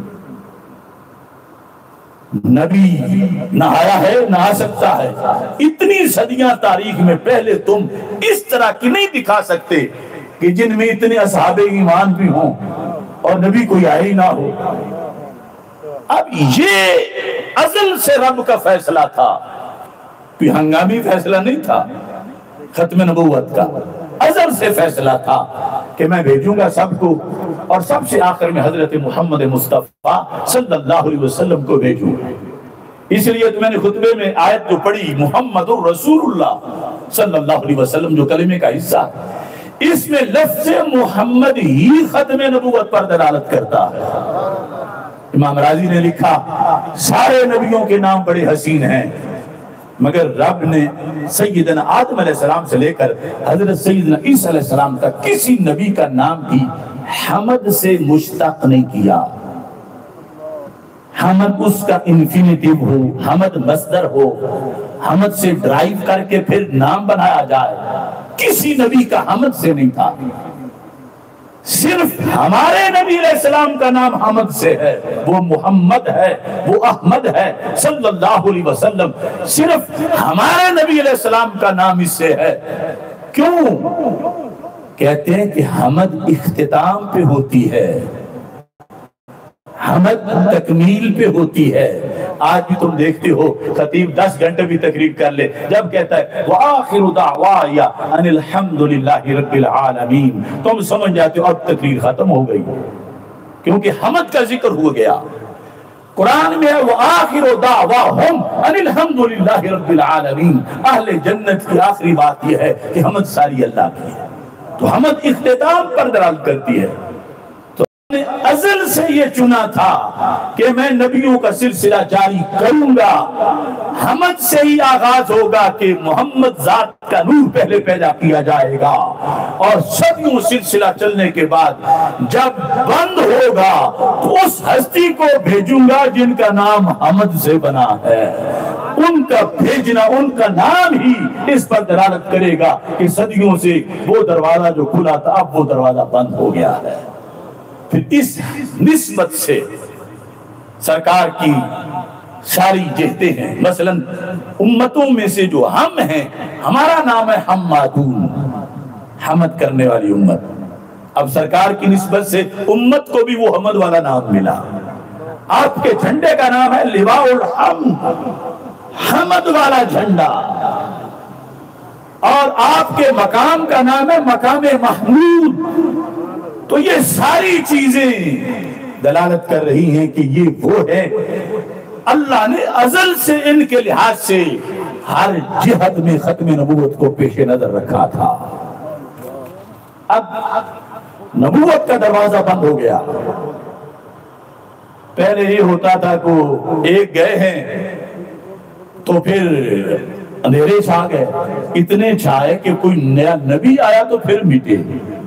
نبی نہ آیا ہے نہ آ سکتا ہے۔ اتنی صدیاں تاریخ میں پہلے تم اس طرح کی نہیں دکھا سکتے کہ جن میں اتنے اصحاب ایمان بھی ہوں اور نبی کوئی آئے ہی نہ ہو۔ اب یہ ازل سے رب کا فیصلہ تھا، کوئی ہنگامی فیصلہ نہیں تھا، ختم نبوت کا ازل سے فیصلہ تھا کہ میں بھیجوں گا سب کو، اور سب سے آخر میں حضرت محمد مصطفیٰ صلی اللہ علیہ وسلم کو بھیجوں گا۔ اس لیے تو میں نے خطبے میں آیت جو پڑھی، محمد رسول اللہ صلی اللہ علیہ وسلم، جو کلمے کا حصہ، اس میں لفظ محمد ہی ختم نبوت پر دلالت کرتا ہے۔ امام راضی نے لکھا، سارے نبیوں کے نام بڑے حسین ہیں، مگر رب نے سیدنا آدم علیہ السلام سے لے کر حضرت سیدنا عیسیٰ علیہ السلام تک کسی نبی کا نام بھی حمد سے مشتق نہیں کیا۔ حمد اس کا انفینیٹیو ہو، حمد مصدر ہو، حمد سے ڈرائیو کر کے پھر نام بنایا جائے، کسی نبی کا حمد سے نہیں تھا۔ صرف ہمارے نبی علیہ السلام کا نام حمد سے ہے، وہ محمد ہے، وہ احمد ہے صلی اللہ علیہ وسلم، صرف ہمارے نبی علیہ السلام کا نام اس سے ہے۔ کیوں؟ کہتے ہیں کہ حمد اختتام پہ ہوتی ہے، حمد تکمیل پہ ہوتی ہے۔ آج بھی تم دیکھتے ہو خطیب 10 گھنٹے بھی تقریر کر لے، جب کہتا ہے وآخر دعوایا ان الحمدللہ رب العالمین، تم سمجھ جاتے ہو اب تقریر ختم ہو گئی، کیونکہ حمد کا ذکر ہو گیا۔ قرآن میں ہے وآخر دعواہم ان الحمدللہ رب العالمین، اہل جنت کی آخری بات یہ ہے کہ حمد ساری اللہ کی ہے، تو حمد اختتام پر دلالت کرتی ہے۔ ازل سے یہ چنا تھا کہ میں نبیوں کا سلسلہ جاری کروں گا، حمد سے ہی آغاز ہوگا کہ محمد ذات کا نور پہلے پیدا کیا جائے گا، اور صدیوں سلسلہ چلنے کے بعد جب بند ہوگا تو اس ہستی کو بھیجوں گا جن کا نام حمد سے بنا ہے۔ ان کا بھیجنا، ان کا نام ہی اس پر دلالت کرے گا کہ صدیوں سے وہ دروازہ جو کھلا تھا اب وہ دروازہ بند ہو گیا ہے۔ پھر اس نسبت سے سرکار کی ساری جہتیں ہیں، مثلا امتوں میں سے جو ہم ہیں، ہمارا نام ہے حمادون، حمد کرنے والی امت۔ اب سرکار کی نسبت سے امت کو بھی وہ حمد والا نام ملا۔ آپ کے جھنڈے کا نام ہے لواء الحمد، حمد والا جھنڈا۔ اور آپ کے مقام کا نام ہے مقام محمود. تو یہ ساری چیزیں دلالت کر رہی ہیں کہ یہ وہ ہے. اللہ نے ازل سے ان کے لحاظ سے ہر جہت میں ختم نبوت کو پیش نظر رکھا تھا. اب نبوت کا دروازہ بند ہو گیا. پہلے یہ ہوتا تھا کہ ایک گئے ہیں تو پھر اندھیرے چھا گئے، اتنے چھائے کہ کوئی نیا نبی آیا تو پھر مٹے.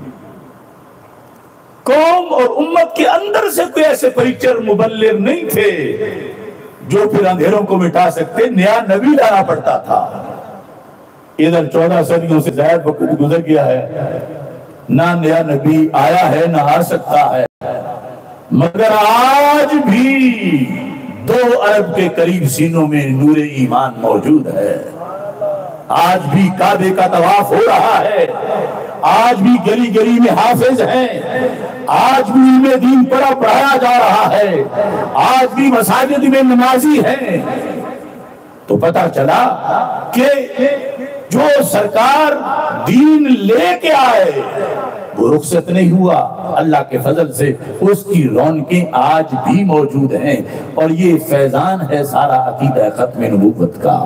قوم اور امت کے اندر سے کوئی ایسے پریچر مبلغ نہیں تھے جو پھر اندھیروں کو مٹا سکتے. نیا نبی لانا پڑتا تھا. ادھر 14 صدیوں سے زائد وقت گزر گیا ہے، نہ نیا نبی آیا ہے نہ آ سکتا ہے. مگر آج بھی 2 ارب کے قریب سینوں میں نور ایمان موجود ہے. آج بھی کعبے کا طواف ہو رہا ہے. آج بھی گلی گلی میں حافظ ہیں. آج بھی علم دین پڑھایا جا رہا ہے. آج بھی مساجد میں نمازی ہیں. تو پتہ چلا کہ جو سرکار دین لے کے آئے وہ رخصت نہیں ہوا. اللہ کے فضل سے اس کی رونقیں آج بھی موجود ہیں، اور یہ فیضان ہے سارا عقیدہ ختم نبوت کا.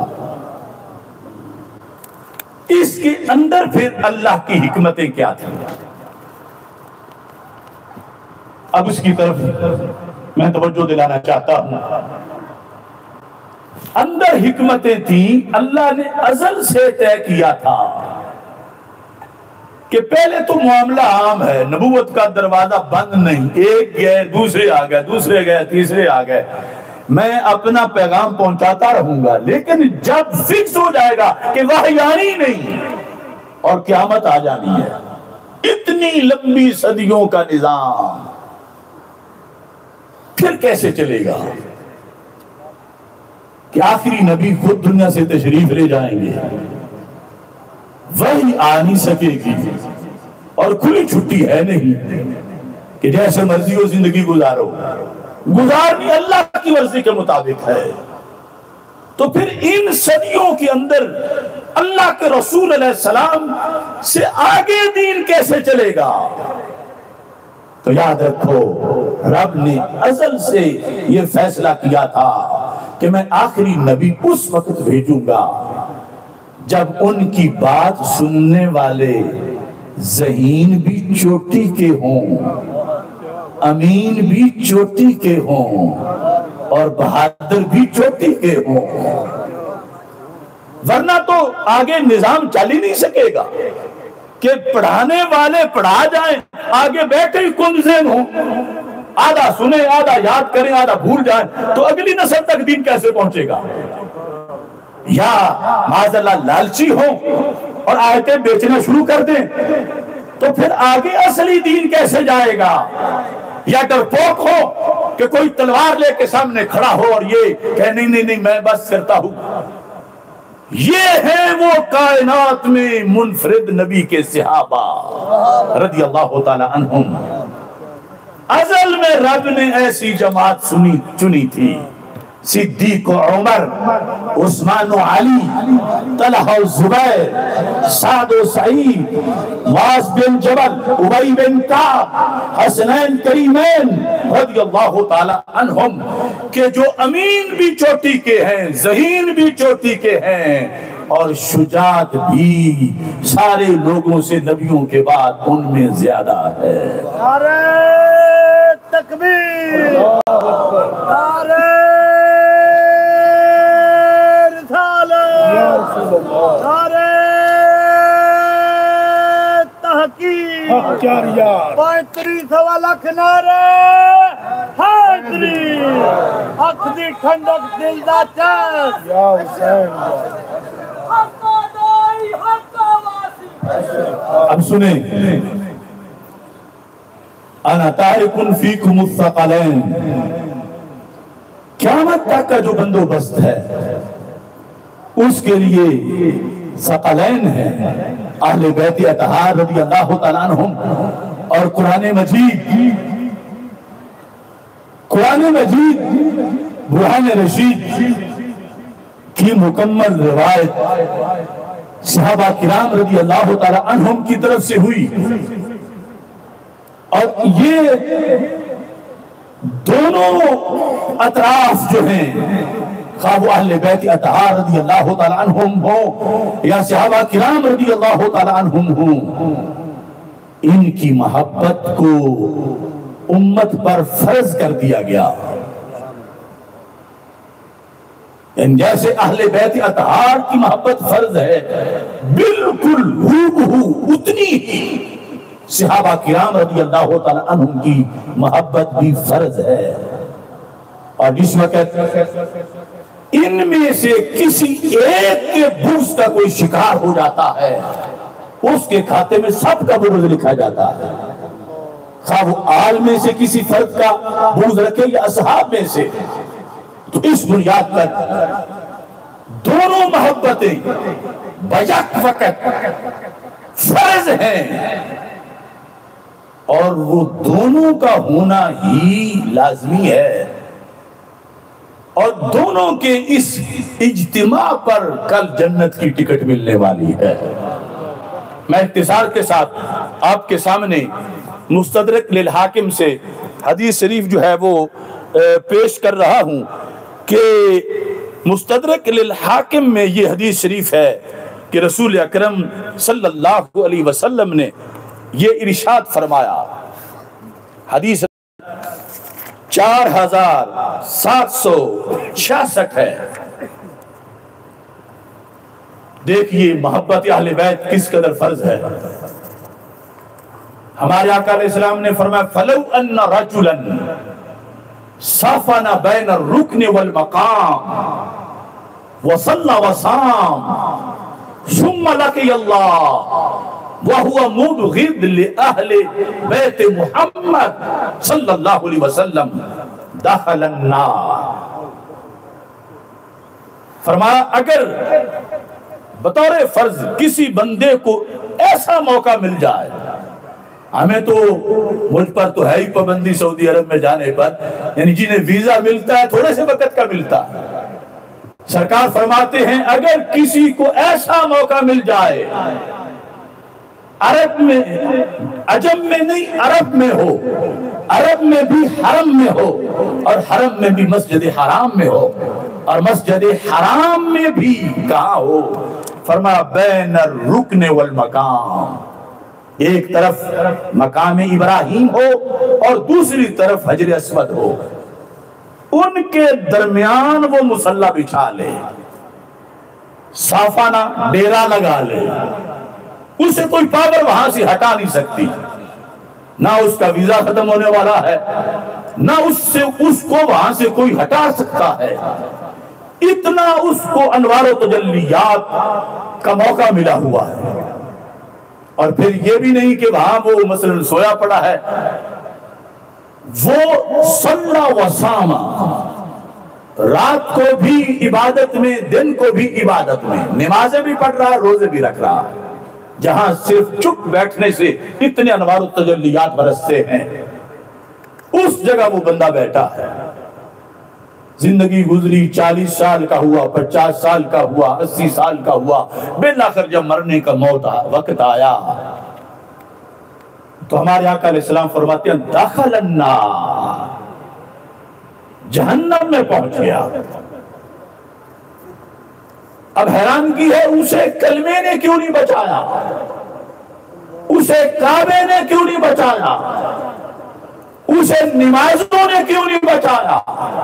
اس کے اندر پھر اللہ کی حکمتیں کیا تھیں؟ اب اس کی طرف میں توجہ دلانا چاہتا ہوں. اندر حکمتیں تھیں. اللہ نے ازل سے طے کیا تھا کہ پہلے تو معاملہ عام ہے، نبوت کا دروازہ بند نہیں. ایک گئے دوسرے آ گئے، دوسرے گئے تیسرے آ گئے. میں اپنا پیغام پہنچاتا رہوں گا، لیکن جب فکس ہو جائے گا کہ وحی آنی نہیں اور قیامت آ جانی ہے، اتنی لمبی صدیوں کا نظام پھر کیسے چلے گا کہ آخری نبی خود دنیا سے تشریف لے جائیں گے؟ وحی آ نہیں سکے گی، اور کھلی چھٹی ہے نہیں کہ جیسے مرضی ہو زندگی گزارو. گزارنی اللہ کی مرضی کے مطابق ہے. تو پھر ان صدیوں کے اندر اللہ کے رسول علیہ السلام سے آگے دین کیسے چلے گا؟ تو یاد رکھو، رب نے ازل سے یہ فیصلہ کیا تھا کہ میں آخری نبی اس وقت بھیجوں گا جب ان کی بات سننے والے ذہین بھی چوٹی کے ہوں، امین بھی چوٹی کے ہوں، اور بہادر بھی چوٹی کے ہوں. ورنہ تو آگے نظام چل ہی نہیں سکے گا کہ پڑھانے والے پڑھا جائیں، آگے بیٹھے ہی کنزین ہوں، آدھا سنیں آدھا یاد کریں آدھا بھول جائیں، تو اگلی نسل تک دین کیسے پہنچے گا؟ یا معاذ اللہ لالچی ہوں اور آیتیں بیچنا شروع کر دیں، تو پھر آگے اصلی دین کیسے جائے گا؟ یا ڈرپوک ہو کہ کوئی تلوار لے کے سامنے کھڑا ہو اور یہ کہ نہیں میں بس کرتا ہوں. یہ ہیں وہ کائنات میں منفرد نبی کے صحابہ رضی اللہ تعالی عنہم. ازل میں رب نے ایسی جماعت چنی تھی، صدیق و عمر، عثمان و علی، طلحہ و زبیر، سعد و سعید، معاذ بن جبل، ابی بن کعب، حسنین کریمین رضی اللہ تعالی عنہم، کہ جو امین بھی چوٹی کے ہیں، ذہین بھی چوٹی کے ہیں، اور شجاعت بھی سارے لوگوں سے نبیوں کے بعد ان میں زیادہ ہے. نعرہ تکبیر، نعرہ نعرہ تحقیق، 35 لاکھ نعرہ حیدری، حق دی ٹھنڈک دل دا چین. یا حسین اب سنیں، انا تارک فیکم الثقلین، قیامت تک کا جو بندوبست ہے اس کے لیے ثقلین ہیں، اہل بیت اطہار رضی اللہ تعالیٰ عنہم. اور قرآن مجید برہان رشید کی مکمل روایت صحابہ کرام رضی اللہ تعالی عنہم کی طرف سے ہوئی، اور یہ دونوں اطراف جو ہیں، خواہ وہ اہل بیت اطہار رضی اللہ تعالی عنہم ہوں یا صحابہ کرام رضی اللہ تعالی عنہم ہوں، ان کی محبت کو امت پر فرض کر دیا گیا۔ جیسے اہل بیت اطہار کی محبت فرض ہے، بالکل ہو اتنی ہی صحابہ کرام رضی اللہ تعالی عنہم کی محبت بھی فرض ہے۔ اور جس وقت ان میں سے کسی ایک کے بغض کا کوئی شکار ہو جاتا ہے، اس کے کھاتے میں سب کا بغض لکھا جاتا ہے، خواہ وہ آل میں سے کسی فرد کا بغض رکھے یا اصحاب میں سے۔ تو اس بنیاد پر دونوں محبتیں بیک وقت فرض ہیں، اور وہ دونوں کا ہونا ہی لازمی ہے، اور دونوں کے اس اجتماع پر کل جنت کی ٹکٹ ملنے والی ہے۔ میں اختصار کے ساتھ آپ کے سامنے مستدرک للحاکم سے حدیث شریف جو ہے وہ پیش کر رہا ہوں کہ مستدرک للحاکم میں یہ حدیث شریف ہے کہ رسول اکرم صلی اللہ علیہ وسلم نے یہ ارشاد فرمایا، حدیث 4766 ہے۔ دیکھیے محبت اہل بیت کس قدر فرض ہے۔ ہمارے آقا علیہ السلام نے فرمایا فَلَوْ أَنَّ رَجُلًا صَفَنَ بَيْنَ الرُّكْنِ وَالْمَقَامِ وَصَلَّى وَصَامَ ثُمَّ لَقِيَ اللَّهَ وَهُوَ مُبْغِضٌ لِأَهْلِ بَيْتِ مُحَمَّدٍ صلی اللہ علیہ وسلم دخل النار۔ فرمایا اگر بطور فرض کسی بندے کو ایسا موقع مل جائے، ہمیں تو مجھ پر تو ہے ہی پابندی سعودی عرب میں جانے پر، یعنی جنہیں ویزا ملتا ہے تھوڑے سے وقت کا ملتا ہے، سرکار فرماتے ہیں اگر کسی کو ایسا موقع مل جائے، عرب میں، عجم میں نہیں عرب میں ہو، عرب میں بھی حرم میں ہو، اور حرم میں بھی مسجد حرام میں ہو، اور مسجد حرام میں بھی کہاں ہو، فرمایا بین الرکن والمقام، ایک طرف مقام ابراہیم ہو اور دوسری طرف حجر اسود ہو، ان کے درمیان وہ مصلی بچھا لے، صافانہ ڈیرا لگا لے، اسے کوئی پاور وہاں سے ہٹا نہیں سکتی، نہ اس کا ویزا ختم ہونے والا ہے، نہ اس کو وہاں سے کوئی ہٹا سکتا ہے، اتنا اس کو انوار و تجلیات کا موقع ملا ہوا ہے۔ اور پھر یہ بھی نہیں کہ وہاں وہ مثلا سویا پڑا ہے، وہ صلی وصام، رات کو بھی عبادت میں، دن کو بھی عبادت میں، نمازیں بھی پڑھ رہا ہے، روزے بھی رکھ رہا ہے، جہاں صرف چپ بیٹھنے سے اتنے انوار و تجلیات برستے ہیں، اس جگہ وہ بندہ بیٹھا ہے۔ زندگی گزری، 40 سال کا ہوا، 50 سال کا ہوا، 80 سال کا ہوا، بالآخر جب مرنے کا وقت آیا تو ہمارے آقا علیہ السلام فرماتے ہیں دخل النار، جہنم میں پہنچ گیا۔ اب حیرانگی ہے اسے کلمے نے کیوں نہیں بچایا، اسے کعبے نے کیوں نہیں بچایا، اسے نمازوں نے کیوں نہیں بچایا۔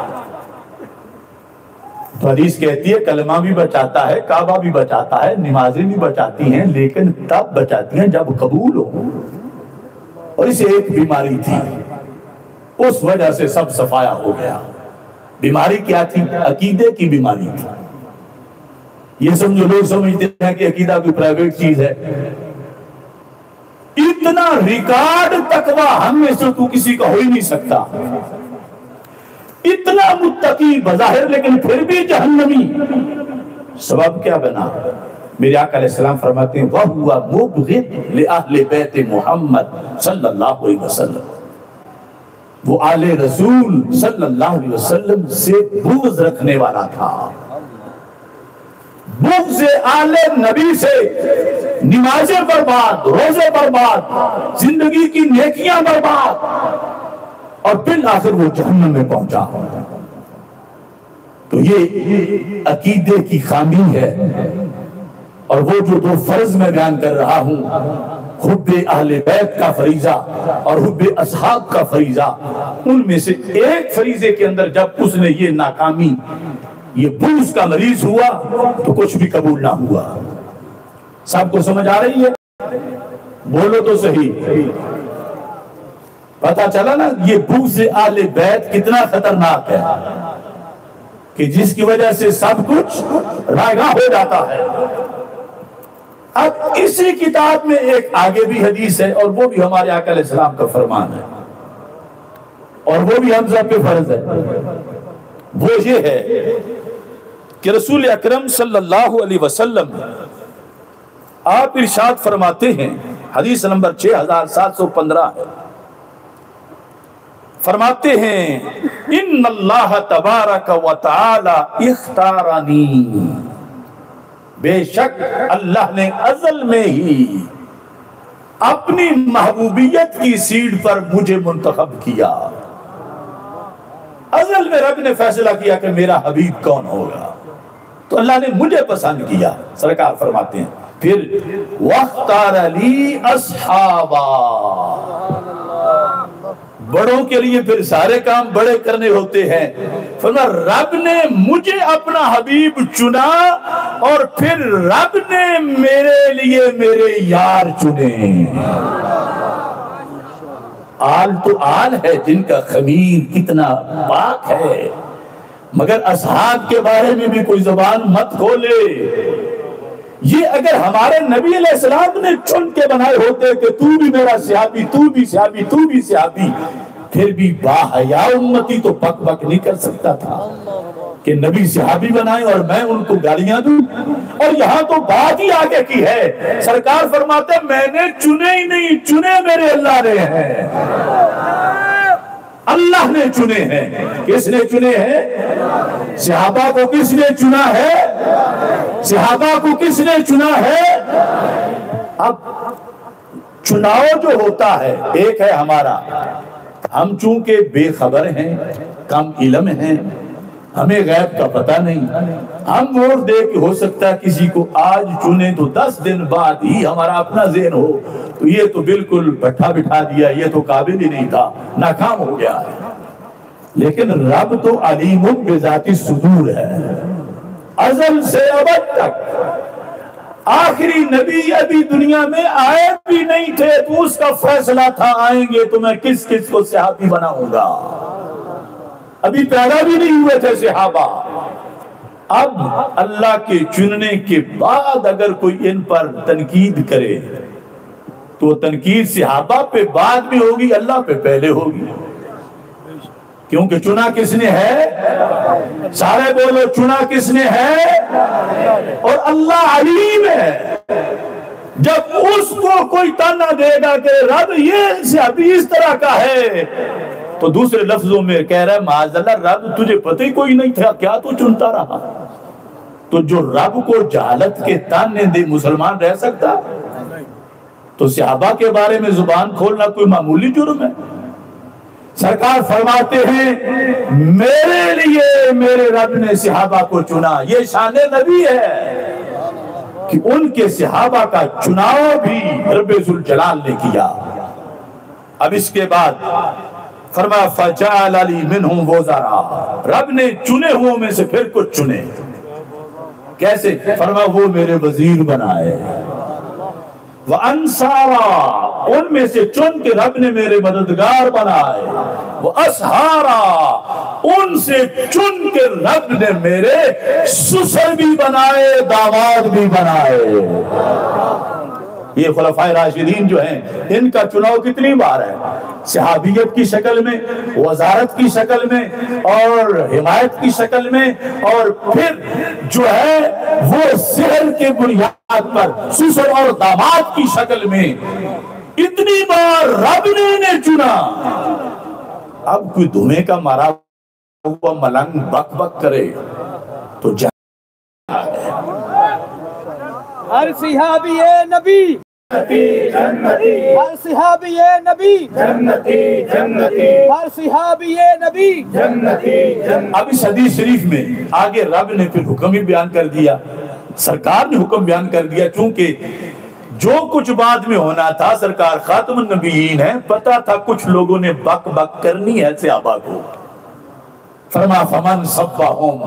تو حدیث کہتی ہے کلمہ بھی بچاتا ہے، کعبہ بھی بچاتا ہے، نمازیں بھی بچاتی ہیں، لیکن تب بچاتی ہیں جب قبول ہو۔ اور اسے ایک بیماری تھی، اس وجہ سے سب صفایا ہو گیا۔ بیماری کیا تھی؟ عقیدے کی بیماری تھی۔ یہ سمجھو لوگ سمجھتے ہیں کہ عقیدہ کوئی پرائیویٹ چیز ہے، اتنا ریکارڈ تقویٰ ہم میں سے تو کسی کا ہو ہی نہیں سکتا، اتنا متقی بظاہر لیکن پھر بھی جہنمی۔ سبب کیا بنا؟ میرے آقا علیہ السلام فرماتے ہیں وَهُوَ مُبْغِضٌ لِأَهْلِ بَيْتِ محمد صلی اللہ علیہ وسلم، وہ آل رسول صلی اللہ علیہ وسلم سے بغض رکھنے والا تھا، بغض آل نبی سے نمازیں برباد، روزے برباد، زندگی کی نیکیاں برباد، اور بالآخر وہ جہنم میں پہنچا۔ تو یہ عقیدے کی خامی ہے۔ اور وہ جو دو فرض میں بیان کر رہا ہوں، حب اہل بیت کا فریضہ اور حب اصحاب کا فریضہ، ان میں سے ایک فریضے کے اندر جب اس نے یہ ناکامی، یہ بغض کا مریض ہوا تو کچھ بھی قبول نہ ہوا۔ سب کو سمجھ آ رہی ہے؟ بولو تو صحیح۔ پتا چلا نا یہ بغض اہل بیت کتنا خطرناک ہے کہ جس کی وجہ سے سب کچھ رائگاں ہو جاتا ہے۔ اب اسی کتاب میں ایک آگے بھی حدیث ہے، اور وہ بھی ہمارے آقا علیہ السلام کا فرمان ہے، اور وہ بھی ہم سب پہ فرض ہے۔ وہ یہ ہے کہ رسول اکرم صلی اللہ علیہ وسلم آپ ارشاد فرماتے ہیں، حدیث نمبر 6715 ہے، فرماتے ہیں ان اللہ تبارک و تعالی اختارنی، بے شک اللہ نے ازل میں ہی اپنی محبوبیت کی سیڑھ پر مجھے منتخب کیا۔ ازل میں رب نے فیصلہ کیا کہ میرا حبیب کون ہوگا، تو اللہ نے مجھے پسند کیا۔ سرکار فرماتے ہیں پھر وَاخْتَارَ لِي أَصْحَابًا، بڑوں کے لیے پھر سارے کام بڑے کرنے ہوتے ہیں۔ فرمایا رب نے مجھے اپنا حبیب چنا، اور پھر رب نے میرے لیے میرے یار چنے۔ آل تو آل ہے جن کا خمیر کتنا پاک ہے، مگر اصحاب کے بارے میں بھی کوئی زبان مت کھولے۔ یہ اگر ہمارے نبی علیہ السلام نے چن کے بنائے ہوتے کہ تو بھی میرا صحابی، تو بھی صحابی، تو بھی صحابی، پھر بھی باحیا امتی تو بک بک نہیں کر سکتا تھا کہ نبی صحابی بنائے اور میں ان کو گالیاں دوں۔ اور یہاں تو بات ہی آگے کی ہے، سرکار فرماتے ہیں میں نے چنے ہی نہیں، چنے میرے اللہ نے ہیں، اللہ نے چنے ہیں۔ کس نے چنے ہیں؟ صحابہ کو کس نے چنا ہے؟ صحابہ کو کس نے چنا ہے؟ اب چناؤ جو ہوتا ہے ایک ہے ہمارا، ہم چونکہ بے خبر ہیں، کم علم ہیں، ہمیں غیب کا پتہ نہیں، ہم ووٹ دے کے ہو سکتا ہے کسی کو آج چنے تو 10 دن بعد ہی ہمارا اپنا ذہن ہو تو یہ تو بالکل بٹھا بٹھا دیا، یہ تو قابل ہی نہیں تھا، ناکام ہو گیا ہے۔ لیکن رب تو علیم بذات الصدور ہے، ازل سے ابد تک۔ آخری نبی ابھی دنیا میں آئے بھی نہیں تھے تو اس کا فیصلہ تھا آئیں گے تو میں کس کس کو صحابی بناؤں گا، ابھی پیدا بھی نہیں ہوئے تھے صحابہ۔ اب اللہ کے چننے کے بعد اگر کوئی ان پر تنقید کرے تو تنقید صحابہ پہ بعد میں ہوگی، اللہ پہ پہلے ہوگی، کیونکہ چنا کس نے ہے؟ سارے بولو چنا کس نے ہے؟ اور اللہ علیم ہے۔ جب اس کو کوئی تانا دے گا کہ رب یہ صحابی اس طرح کا ہے، تو دوسرے لفظوں میں کہہ رہا ہے معاذ اللہ رب تجھے پتہ ہی کوئی نہیں تھا، کیا تو چنتا رہا؟ تو جو رب کو جہالت کے تانے دے مسلمان رہ سکتا؟ تو صحابہ کے بارے میں زبان کھولنا کوئی معمولی جرم ہے؟ سرکار فرماتے ہیں میرے لیے میرے رب نے صحابہ کو چنا، یہ شان نبی ہے کہ ان کے صحابہ کا چناؤ بھی رب ذوالجلال نے کیا۔ اب اس کے بعد فرمایا فجعل لی منہم وزرا، رب نے چنے ہوئے میں سے پھر کچھ چنے۔ کیسے؟ فرمایا وہ میرے وزیر بنائے، وَأَنصَارًا، ان میں سے چن کے رب نے میرے مددگار بنائے، وَأَصْحَارًا، ان سے چن کے رب نے میرے سسر بھی بنائے، داماد بھی بنائے۔ یہ خلفائے راشدین جو ہیں ان کا چناؤ کتنی بار ہے؟ صحابیت کی شکل میں، وزارت کی شکل میں، اور حمایت کی شکل میں، اور پھر جو ہے وہ سحر کے بنیاد پر سسر اور داماد کی شکل میں، اتنی بار رب نے انہیں چنا۔ اب کوئی دھومے کا مارا ہوا ملنگ بک بک کرے تو ہر صحابی نبی جنتی، ہر صحابی نبی جنتی، ہر صحابی نبی جنتی۔ اب اس حدیث شریف میں آگے رب نے پھر حکم ہی بیان کر دیا، سرکار نے حکم بیان کر دیا، چونکہ جو کچھ بعد میں ہونا تھا سرکار خاتم النبیین ہے، پتا تھا کچھ لوگوں نے بک بک کرنی ہے صحابہ کو۔ فرما فمن سبہم،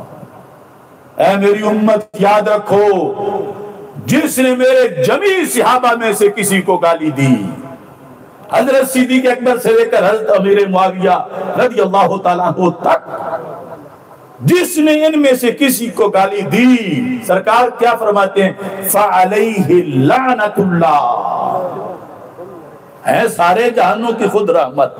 اے میری امت یاد رکھو، جس نے میرے جمیع صحابہ میں سے کسی کو گالی دی، حضرت صدیق اکبر سے لے کر حضرت امیر معاویہ رضی اللہ تعالیٰ عنہ تک، جس نے ان میں سے کسی کو گالی دی، سرکار کیا فرماتے ہیں؟ فَعَلَيْهِ لَعْنَةُ اللَّهِ، ہے سارے جہانوں کی خود رحمت۔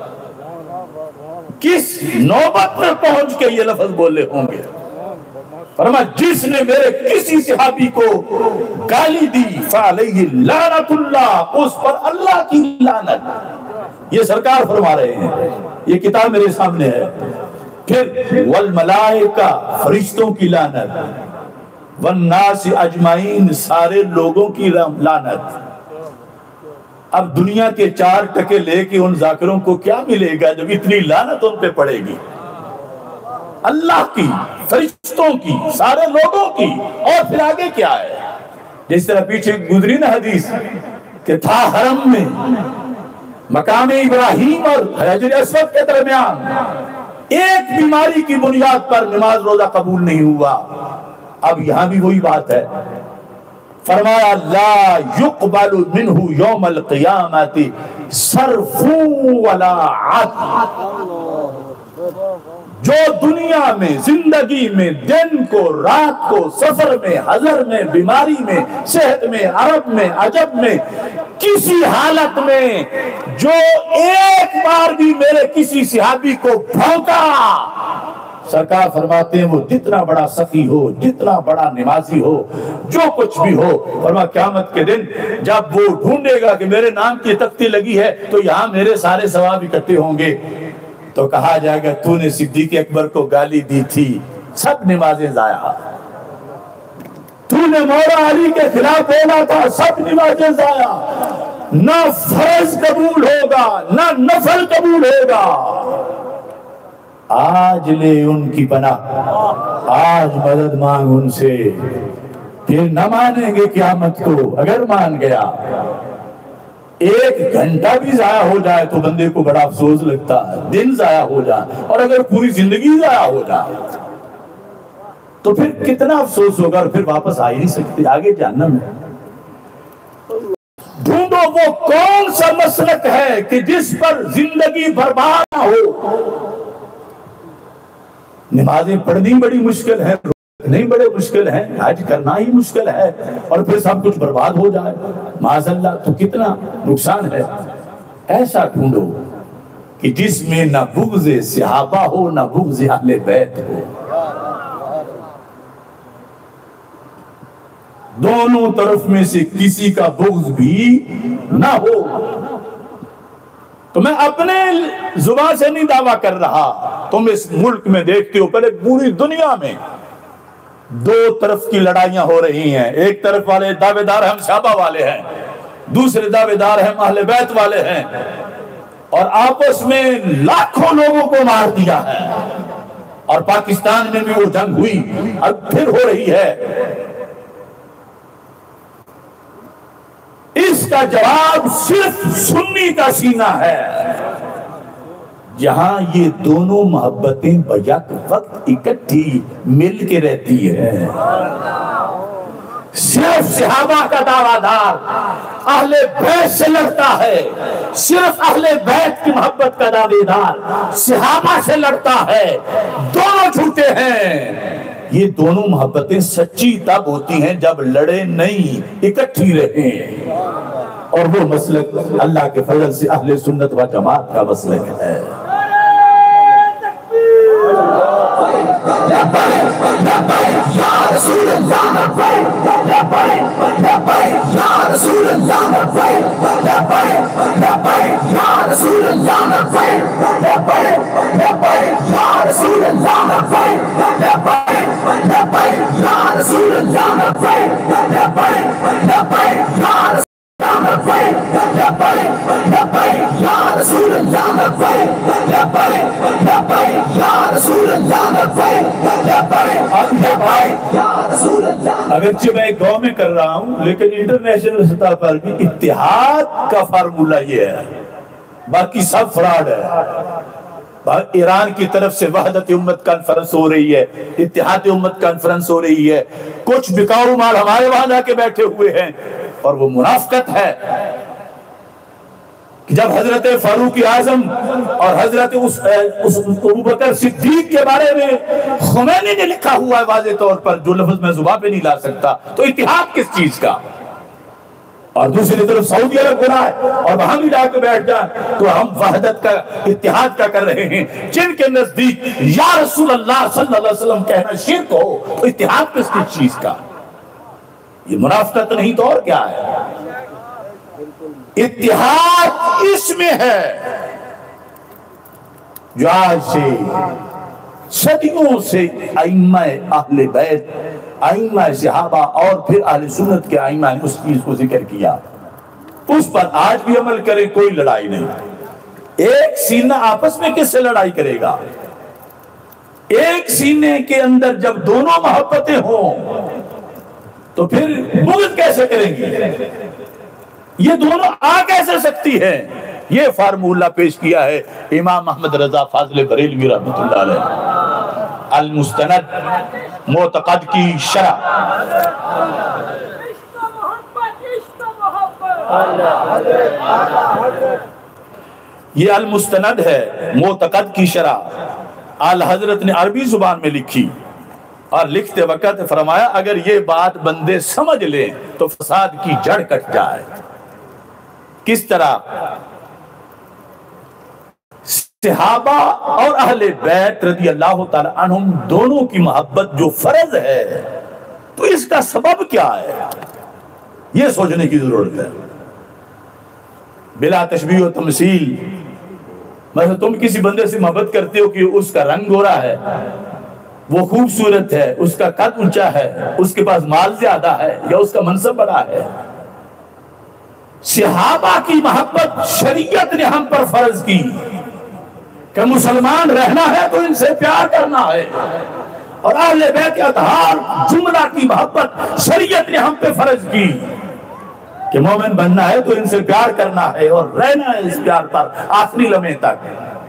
کس نوبت میں پہنچ کے یہ لفظ بولے ہوں گے؟ فرما جس نے میرے کسی صحابی کو گالی دی، فَعَلَيْهِ لَعْنَةُ اللَّهِ، اس پر اللہ کی لعنت۔ یہ سرکار فرما رہے ہیں، یہ کتاب میرے سامنے ہے۔ پھر والملائکہ، فرشتوں کی لعنت، والناس اجمعین، سارے لوگوں کی لعنت۔ اب دنیا کے 4 ٹکے لے کے ان ذاکروں کو کیا ملے گا جب اتنی لعنت ان پہ پڑے گی؟ اللہ کی، فرشتوں کی، سارے لوگوں کی، اور پھر آگے کیا ہے؟ جس طرح پیچھے گزری نا حدیث کہ تھا حرم میں مقام ابراہیم اور حجر اسود کے درمیان ایک بیماری کی بنیاد پر نماز روزہ قبول نہیں ہوا۔ اب یہاں بھی وہی بات ہے، فرمایا لا يقبل منہ یوم القیامت صرف ولا عدل۔ جو دنیا میں زندگی میں دن کو رات کو سفر میں حضر میں بیماری میں صحت میں عرب میں عجب میں کسی حالت میں جو ایک بار بھی میرے کسی صحابی کو بھونکا، سرکار فرماتے ہیں وہ جتنا بڑا سخی ہو، جتنا بڑا نمازی ہو، جو کچھ بھی ہو، فرما قیامت کے دن جب وہ ڈھونڈے گا کہ میرے نام کی تختی لگی ہے تو یہاں میرے سارے ثواب اکٹھے ہوں گے، تو کہا جائے گا تو نے صدیق اکبر کو گالی دی تھی، سب نمازیں ضائع، تو نے مولا علی کے خلاف بولا تھا، سب نمازیں ضائع، نہ فرض قبول ہوگا نہ نفل قبول ہوگا۔ آج لے ان کی پناہ، آج مدد مانگ ان سے، پھر نہ مانیں گے قیامت کو۔ اگر مان گیا 1 گھنٹہ بھی ضائع ہو جائے تو بندے کو بڑا افسوس لگتا ہے، دن ضائع ہو جائے، اور اگر پوری زندگی ضائع ہو جائے تو پھر کتنا افسوس ہوگا، اور پھر واپس آ ہی نہیں سکتے، آگے جہنم ہے۔ ڈھونڈو وہ کون سا مسلک ہے کہ جس پر زندگی برباد نہ ہو۔ نمازیں پڑھنی بڑی مشکل ہے، نہیں بڑے مشکل ہیں، حج کرنا ہی مشکل ہے، اور پھر سب کچھ برباد ہو جائے معاذ اللہ، تو کتنا نقصان ہے۔ ایسا ڈھونڈو کہ جس میں نہ بغض صحابہ ہو نہ بغض اہل بیت ہو، دونوں طرف میں سے کسی کا بغض بھی نہ ہو۔ تو میں اپنے زبان سے نہیں دعویٰ کر رہا، تم اس ملک میں دیکھتے ہو، پہلے پوری دنیا میں 2 طرف کی لڑائیاں ہو رہی ہیں، ایک طرف والے دعوے دار ہم صحابہ والے ہیں، دوسرے دعوے دار ہم اہل بیت والے ہیں، اور آپس میں لاکھوں لوگوں کو مار دیا ہے، اور پاکستان میں بھی وہ جنگ ہوئی، اب پھر ہو رہی ہے۔ اس کا جواب صرف سنی کا سینہ ہے، جہاں یہ دونوں محبتیں بیک وقت اکٹھی مل کے رہتی ہے۔ صرف صحابہ کا دعویٰ دار اہل بیت سے لڑتا ہے، صرف اہل بیت کی محبت کا دعویٰ دار صحابہ سے لڑتا ہے، دونوں جھوٹے ہیں۔ یہ دونوں محبتیں سچی تب ہوتی ہیں جب لڑے نہیں، اکٹھی رہیں، اور وہ مسلک اللہ کے فضل سے اہل سنت و جماعت کا مسلک ہے۔ لبیک لبیک یا رسول اللہ لبیک لبیک لبیک یا رسول اللہ لبیک لبیک لبیک یا رسول اللہ. اگرچہ میں ایک گاؤں میں کر رہا ہوں لیکن انٹرنیشنل سطح پر بھی اتحاد کا فارمولہ یہ ہے، باقی سب فراڈ ہے. ایران کی طرف سے وحدت امت کانفرنس ہو رہی ہے، اتحاد امت کانفرنس ہو رہی ہے، کچھ بکاؤ مال ہمارے وہاں جا کے بیٹھے ہوئے ہیں، اور وہ منافقت ہے. جب حضرت فاروق اعظم اور حضرت ابوبکر صدیق کے بارے میں خمینی نے لکھا ہوا ہے واضح طور پر، جو لفظ میں زبان پہ نہیں لا سکتا، تو اتحاد کس چیز کا؟ اور دوسری طرف سعودی عرب ہو رہا ہے اور وہاں بھی جا کے بیٹھ جائیں تو ہم وحدت کا اتحاد کا کر رہے ہیں. جن کے نزدیک یا رسول اللہ صلی اللہ علیہ وسلم کہنا شرک ہو تو اتحاد کس چیز کا؟ یہ منافقت نہیں تو اور کیا ہے؟ اتحاد اس میں ہے جو آج سے صدیوں سے ائمہ اہل بیت، ائمہ صحابہ اور پھر اہل سنت کے ائمہ نے اس چیز کو ذکر کیا، اس پر آج بھی عمل کرے، کوئی لڑائی نہیں. ایک سینہ آپس میں کس سے لڑائی کرے گا؟ ایک سینے کے اندر جب دونوں محبتیں ہوں تو پھر بغض کیسے کریں گے؟ یہ دونوں آ کیسے سکتی ہے؟ یہ فارمولہ پیش کیا ہے امام محمد رضا فاضل بریلوی رحمۃ اللہ علیہ، المستند معتقد کی شرح. یہ المستند ہے معتقد کی شرح، اعلی حضرت نے عربی زبان میں لکھی، اور لکھتے وقت فرمایا اگر یہ بات بندے سمجھ لیں تو فساد کی جڑ کٹ جائے. کس طرح؟ صحابہ اور اہل بیت رضی اللہ تعالی عنہم دونوں کی محبت جو فرض ہے تو اس کا سبب کیا ہے؟ یہ سوچنے کی ضرورت ہے بلا تشبیہ و تمثیل. مثلا تم کسی بندے سے محبت کرتے ہو کہ اس کا رنگ گورا ہے، وہ خوبصورت ہے، اس کا قد اونچا ہے، اس کے پاس مال زیادہ ہے یا اس کا منصب بڑا ہے. صحابہ کی محبت شریعت نے ہم پر فرض کی کہ مسلمان رہنا ہے تو ان سے پیار کرنا ہے، اور اہل بیت اطہار جملہ کی محبت شریعت نے ہم پہ فرض کی کہ مومن بننا ہے تو ان سے پیار کرنا ہے اور رہنا ہے اس پیار پر آخری لمحے تک.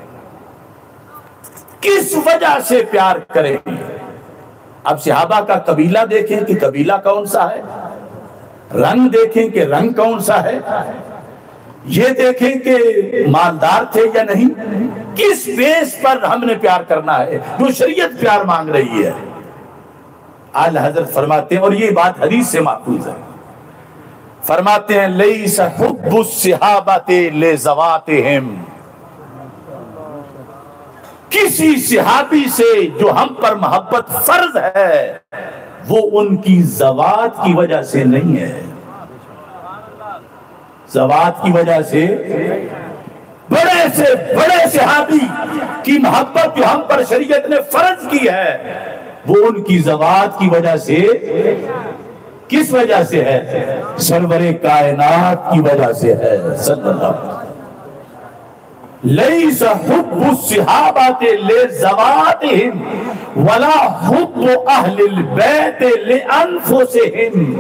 کس وجہ سے پیار کریں؟ اب صحابہ کا قبیلہ دیکھیں کہ قبیلہ کون سا ہے، رنگ دیکھیں کہ رنگ کون سا ہے، یہ دیکھیں کہ مالدار تھے یا نہیں. کس بیس پر ہم نے پیار کرنا ہے جو شریعت پیار مانگ رہی ہے؟ اعلی حضرت فرماتے ہیں، اور یہ بات حدیث سے ماخوذ ہے، فرماتے ہیں لیس حب الصحابۃ لذواتہم، کسی صحابی سے جو ہم پر محبت فرض ہے وہ ان کی ذوات کی وجہ سے نہیں ہے. ذوات کی وجہ سے بڑے سے بڑے صحابی کی محبت جو ہم پر شریعت نے فرض کی ہے وہ ان کی ذوات کی وجہ سے، کس وجہ سے ہے؟ سرور کائنات کی وجہ سے ہے صلی اللہ علیہ وسلم. لیس حب الصحابۃ لذواتہم ولا حب اہل البیت لانفسہم.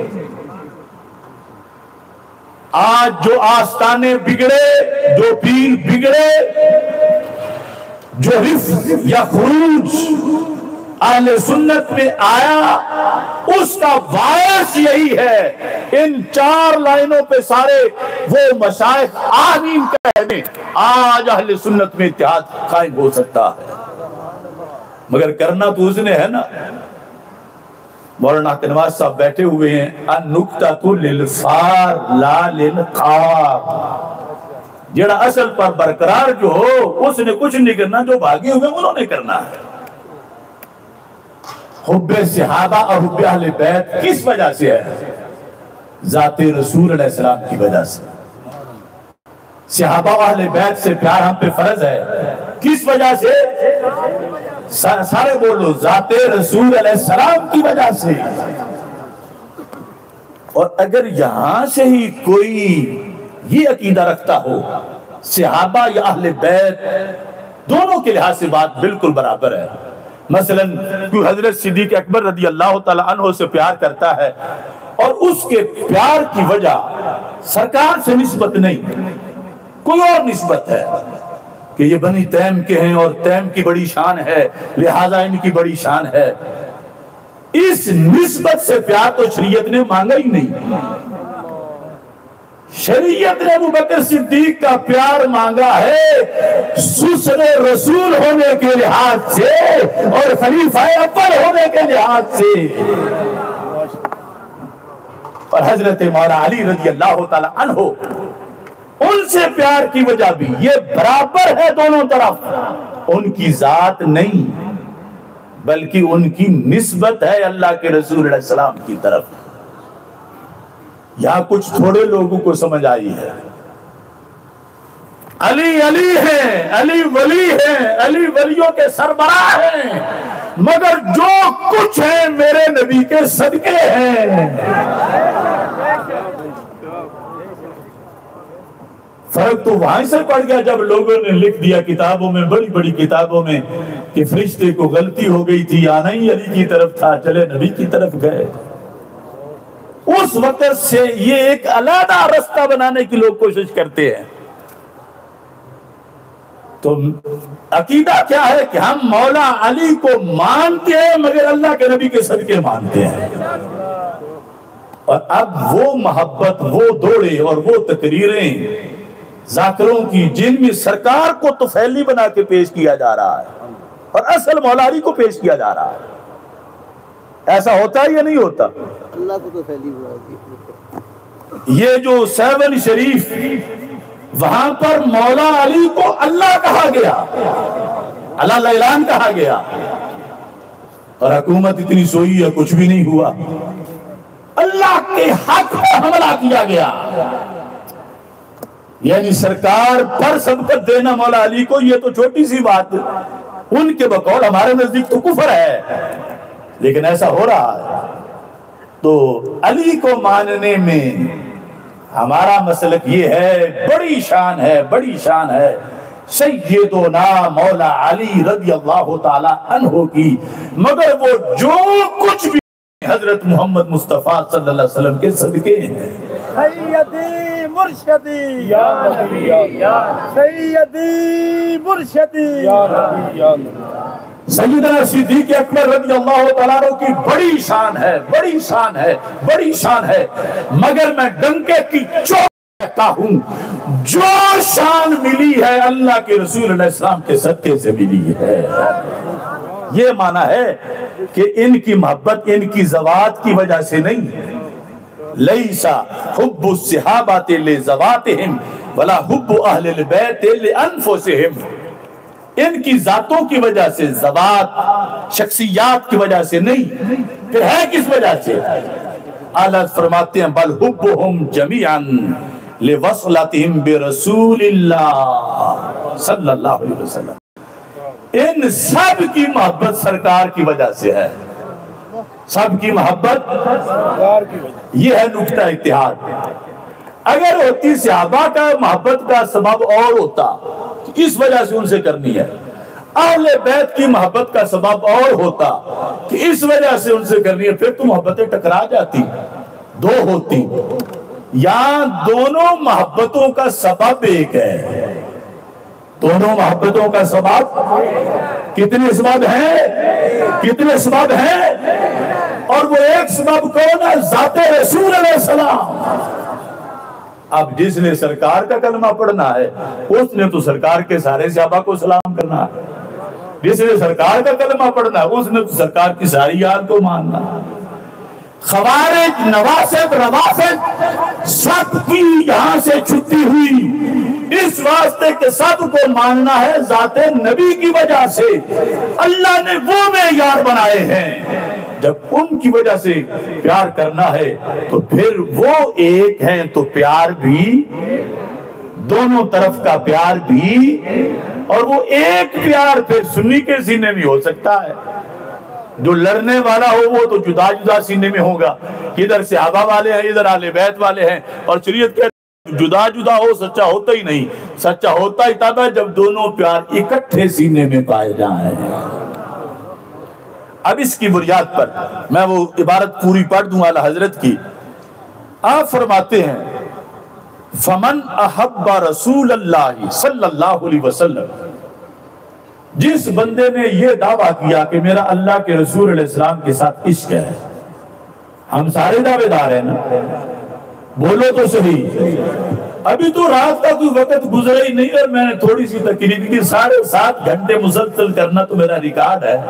آج جو آستانے بگڑے، جو پیر بگڑے، جو حفظ یا خروج اہل سنت میں آیا، اس کا باعث یہی ہے. ان 4 لائنوں پہ سارے وہ مشائخ آمین کہنے، آج اہل سنت میں اتحاد قائم ہو سکتا ہے، مگر کرنا تو اس نے ہے نا. مولانا نواز صاحب بیٹھے ہوئے ہیں، النکتۃ للفار لا للقار، جڑا اصل پر برقرار جو ہو اس نے کچھ نہیں کرنا، جو بھاگے ہوئے انہوں نے کرنا ہے. حب صحابہ اور حب اہل بیت کس وجہ سے ہے؟ ذات رسول علیہ السلام کی وجہ سے. صحابہ و اہل بیت سے پیار ہم پہ فرض ہے، کس وجہ سے؟ سارے بولو، ذات رسول علیہ السلام کی وجہ سے. اور اگر یہاں سے ہی کوئی یہ عقیدہ رکھتا ہو، صحابہ یا اہل بیت دونوں کے لحاظ سے بات بالکل برابر ہے۔ مثلا کوئی حضرت صدیق اکبر رضی اللہ تعالی عنہ سے پیار کرتا ہے اور اس کے پیار کی وجہ سرکار سے نسبت نہیں، کوئی اور نسبت ہے کہ یہ بنی تیم کے ہیں اور تیم کی بڑی شان ہے لہذا ان کی بڑی شان ہے، اس نسبت سے پیار تو شریعت نے مانگا ہی نہیں۔ شریعت نے ابوبکر صدیق کا پیار مانگا ہے سسر رسول ہونے کے لحاظ سے اور خلیفہ اول ہونے کے لحاظ سے، اور حضرت مولا علی رضی اللہ تعالی عنہ ان سے پیار کی وجہ بھی یہ برابر ہے دونوں طرف، ان کی ذات نہیں بلکہ ان کی نسبت ہے اللہ کے رسول علیہ السلام کی طرف۔ یہاں کچھ تھوڑے لوگوں کو سمجھ آئی ہے، علی علی ہیں، علی ولی ہیں، علی ولیوں کے سربراہ ہیں، مگر جو کچھ ہے میرے نبی کے صدقے ہیں۔ فرق تو وہاں سے پڑ گیا جب لوگوں نے لکھ دیا کتابوں میں، بڑی بڑی کتابوں میں، کہ فرشتے کو غلطی ہو گئی تھی، آنا ہی علی کی طرف تھا، چلے نبی کی طرف گئے۔ اس وقت سے یہ ایک علیحدہ رستہ بنانے کی لوگ کوشش کرتے ہیں۔ تو عقیدہ کیا ہے کہ ہم مولا علی کو مانتے ہیں مگر اللہ کے نبی کے صدقے مانتے ہیں، اور اب وہ محبت، وہ دوڑے اور وہ تقریریں ذاکروں کی جن میں سرکار کو طفیلی بنا کے پیش کیا جا رہا ہے اور اصل مولا علی کو پیش کیا جا رہا ہے، ایسا ہوتا ہے یا نہیں ہوتا؟ اللہ کو تو پھیلی ہوا ہے۔ یہ جو 7 شریف وہاں پر مولا علی کو اللہ کہا گیا، اللہ اعلان کہا گیا، اور حکومت اتنی سوئی ہے کچھ بھی نہیں ہوا، اللہ کے حق پر حملہ کیا گیا، یعنی سرکار پر سبقت دینا مولا علی کو یہ تو چھوٹی سی بات ان کے بقول ہمارے نزدیک تو کفر ہے، لیکن ایسا ہو رہا ہے۔ تو علی کو ماننے میں ہمارا مسلک یہ ہے، بڑی شان ہے، بڑی شان ہے سیدنا مولا علی رضی اللہ تعالی عنہ کی، مگر وہ جو کچھ بھی حضرت محمد مصطفیٰ صلی اللہ علیہ وسلم کے صدقے ہیں۔ سیدی مرشدی یا نبی یا سیدی مرشدی یا نبی یا سیدنا صدیق اکبر رضی اللہ تعالیٰ عنہ کی بڑی شان ہے، بڑی شان ہے، بڑی شان ہے، مگر میں ڈنکے کی چوٹ کہتا ہوں جو شان ملی ہے اللہ کے رسول علیہ السلام کے صدقے سے ملی ہے۔ یہ معنی ہے کہ ان کی محبت ان کی ذوات کی وجہ سے نہیں، لیسا حب الصحابہ لذواتہم ولا حب اہل البیت لانفسہم، ان کی ذاتوں کی وجہ سے، ذوات شخصیات کی وجہ سے نہیں، پھر ہے کس وجہ سے؟ اعلیٰ فرماتے ہیں بل حبہم جمیعا لوصلتہم برسول اللہ صلی اللہ علیہ وسلم، ان سب کی محبت سرکار کی وجہ سے ہے، سب کی محبت سرکار کی وجہ۔ یہ ہے نقطہ اتحاد۔ اگر ہوتی صحابہ کا محبت کا سبب اور ہوتا، اس وجہ سے ان سے کرنی ہے، اہل بیت کی محبت کا سبب اور ہوتا کہ اس وجہ سے ان سے کرنی ہے، پھر تو محبتیں ٹکرا جاتی، دو ہوتی، یہاں دونوں محبتوں کا سبب ایک ہے، دونوں محبتوں کا سبب کتنے سبب ہیں؟ کتنے سبب ہیں؟ اور وہ ایک سبب کون ہے؟ ذات رسول علیہ السلام۔ اب جس نے سرکار کا کلمہ پڑھنا ہے اس نے تو سرکار کے سارے صحابہ کو سلام کرنا ہے، جس نے سرکار کا کلمہ پڑھنا ہے اس نے تو سرکار کی ساری یاد کو ماننا ہے۔ خوارج، نواسب، روافض سب کی یہاں سے چھٹی ہوئی اس واسطے کہ سب کو ماننا ہے ذات نبی کی وجہ سے، اللہ نے وہ معیار بنائے ہیں، جب ان کی وجہ سے پیار کرنا ہے تو پھر وہ ایک ہیں تو پیار بھی دونوں طرف کا پیار بھی، اور وہ ایک پیار پھر سنی کے سینے میں ہو سکتا ہے، جو لڑنے والا ہو وہ تو جدا جدا سینے میں ہوگا، ادھر صحابہ والے ہیں ادھر اہل بیت والے ہیں، اور شریعت کے جدا جدا ہو سچا ہوتا ہی نہیں، سچا ہوتا ہی تب ہے جب دونوں پیار اکٹھے سینے میں پائے جائیں۔ اب اس کی بنیاد پر میں وہ عبارت پوری پڑھ دوں اعلیٰ حضرت کی۔ آپ فرماتے ہیں فمن احب رسول اللہ صلی اللہ علیہ وسلم، جس بندے نے یہ دعویٰ کیا کہ میرا اللہ کے رسول علیہ السلام کے ساتھ عشق ہے، ہم سارے دعوے دار ہیں نا، بولو تو صحیح، ابھی تو رات کا کوئی وقت گزرا ہی نہیں اور میں نے تھوڑی سی تقریر کی، 7.5 گھنٹے مسلسل کرنا تو میرا ریکارڈ ہے،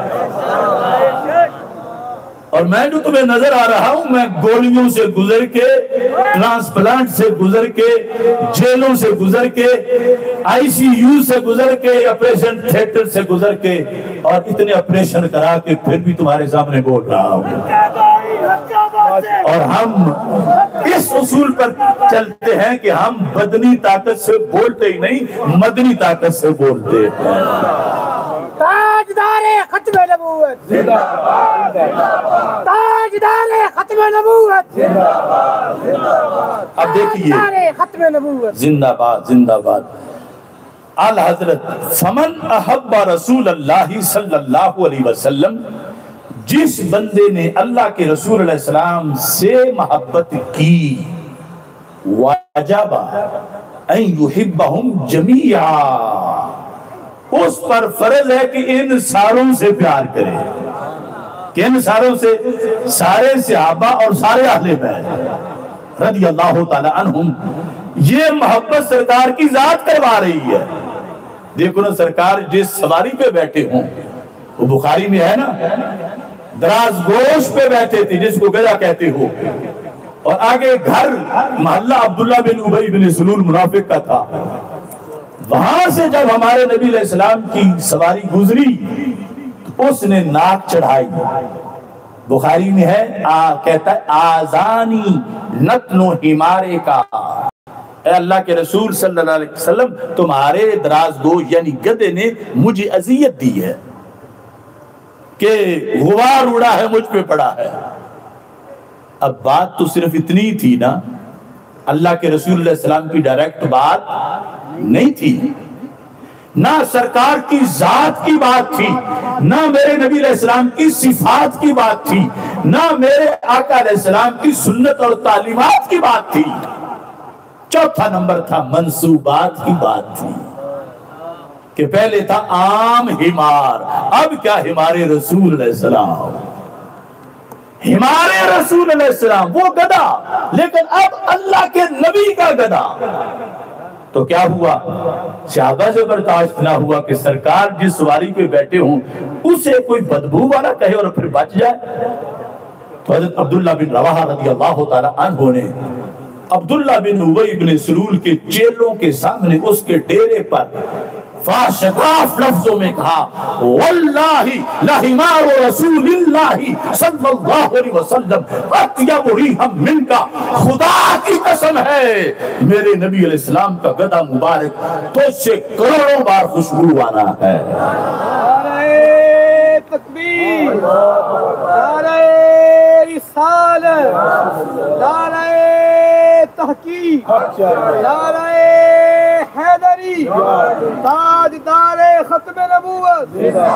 اور میں جو تمہیں نظر آ رہا ہوں میں گولیوں سے گزر کے، ٹرانسپلانٹ سے گزر کے، جیلوں سے گزر کے، آئی سی یو سے گزر کے، آپریشن تھیٹر سے گزر کے، اور اتنے آپریشن کرا کے پھر بھی تمہارے سامنے بول رہا ہوں، اور ہم اس اصول پر چلتے ہیں کہ ہم بدنی طاقت سے بولتے ہی نہیں، مدنی طاقت سے بولتے ہیں۔ تاجدار ختم نبوت، تاجدار ختم نبوت، اب دیکھیے ختم نبوت، زندہ باد زندہ باد۔ اعلی حضرت فمن احب رسول اللہ صلی اللہ علیہ وسلم، جس بندے نے اللہ کے رسول علیہ السلام سے محبت کی، وجب ان یحبہم جمیعا، اس پر فرض ہے کہ ان ساروں سے پیار کرے، کہ ان ساروں سے، سارے صحابہ اور سارے اہل بیت رضی اللہ تعالی عنہم، یہ محبت سرکار کی ذات کروا رہی ہے۔ دیکھو نا سرکار جس سواری پہ بیٹھے ہوں، وہ بخاری میں ہے نا، دراز گوش پہ بیٹھے تھے جس کو گدا کہتے ہو، اور آگے گھر محلہ عبداللہ بن ابی بن سلول منافق کا تھا، وہاں سے جب ہمارے نبی علیہ السلام کی سواری گزری اس نے ناک چڑھائی، بخاری میں ہے کہتا ہے آذانی نتن حمارے کا، اے اللہ کے رسول صلی اللہ علیہ وسلم تمہارے دراز گوش یعنی گدے نے مجھے اذیت دی ہے کہ غبار اڑا ہے مجھ پہ پڑا ہے۔ اب بات تو صرف اتنی تھی نا، اللہ کے رسول علیہ السلام کی ڈائریکٹ بات نہیں تھی، نہ سرکار کی ذات کی بات تھی، نہ میرے نبی علیہ السلام کی صفات کی بات تھی، نہ میرے آقا علیہ السلام کی سنت اور تعلیمات کی بات تھی، چوتھا نمبر تھا منصوبات کی بات تھی، کہ پہلے تھا عام حمار، اب کیا ہمارے رسول علیہ السلام، ہمارے رسول علیہ السلام وہ گدا، لیکن اب اللہ کے نبی کا گدا۔ تو کیا ہوا؟ صحابہ سے برداشت نہ ہوا کہ سرکار جس سواری پہ بیٹھے ہوں اسے کوئی بدبو والا کہے اور پھر بچ جائے۔ تو حضرت عبداللہ بن رواحہ رضی اللہ تعالی عنہ نے عبداللہ بن ابی بن سلول کے چیلوں کے سامنے اس کے ڈیرے پر فاشقاف لفظوں میں کہا واللہ لحمار رسول اللہ صلی اللہ علیہ وسلم اطیب ریحا منکا، خدا کی قسم ہے میرے نبی علیہ السلام کا گدا مبارک تجھ سے کروڑوں بار خوشبو والا ہے۔ نعرہ تکبیر، نعرہ رسالت، نعرہ تحقیق، نعرہ حیدری، تاجدار ختم نبوت،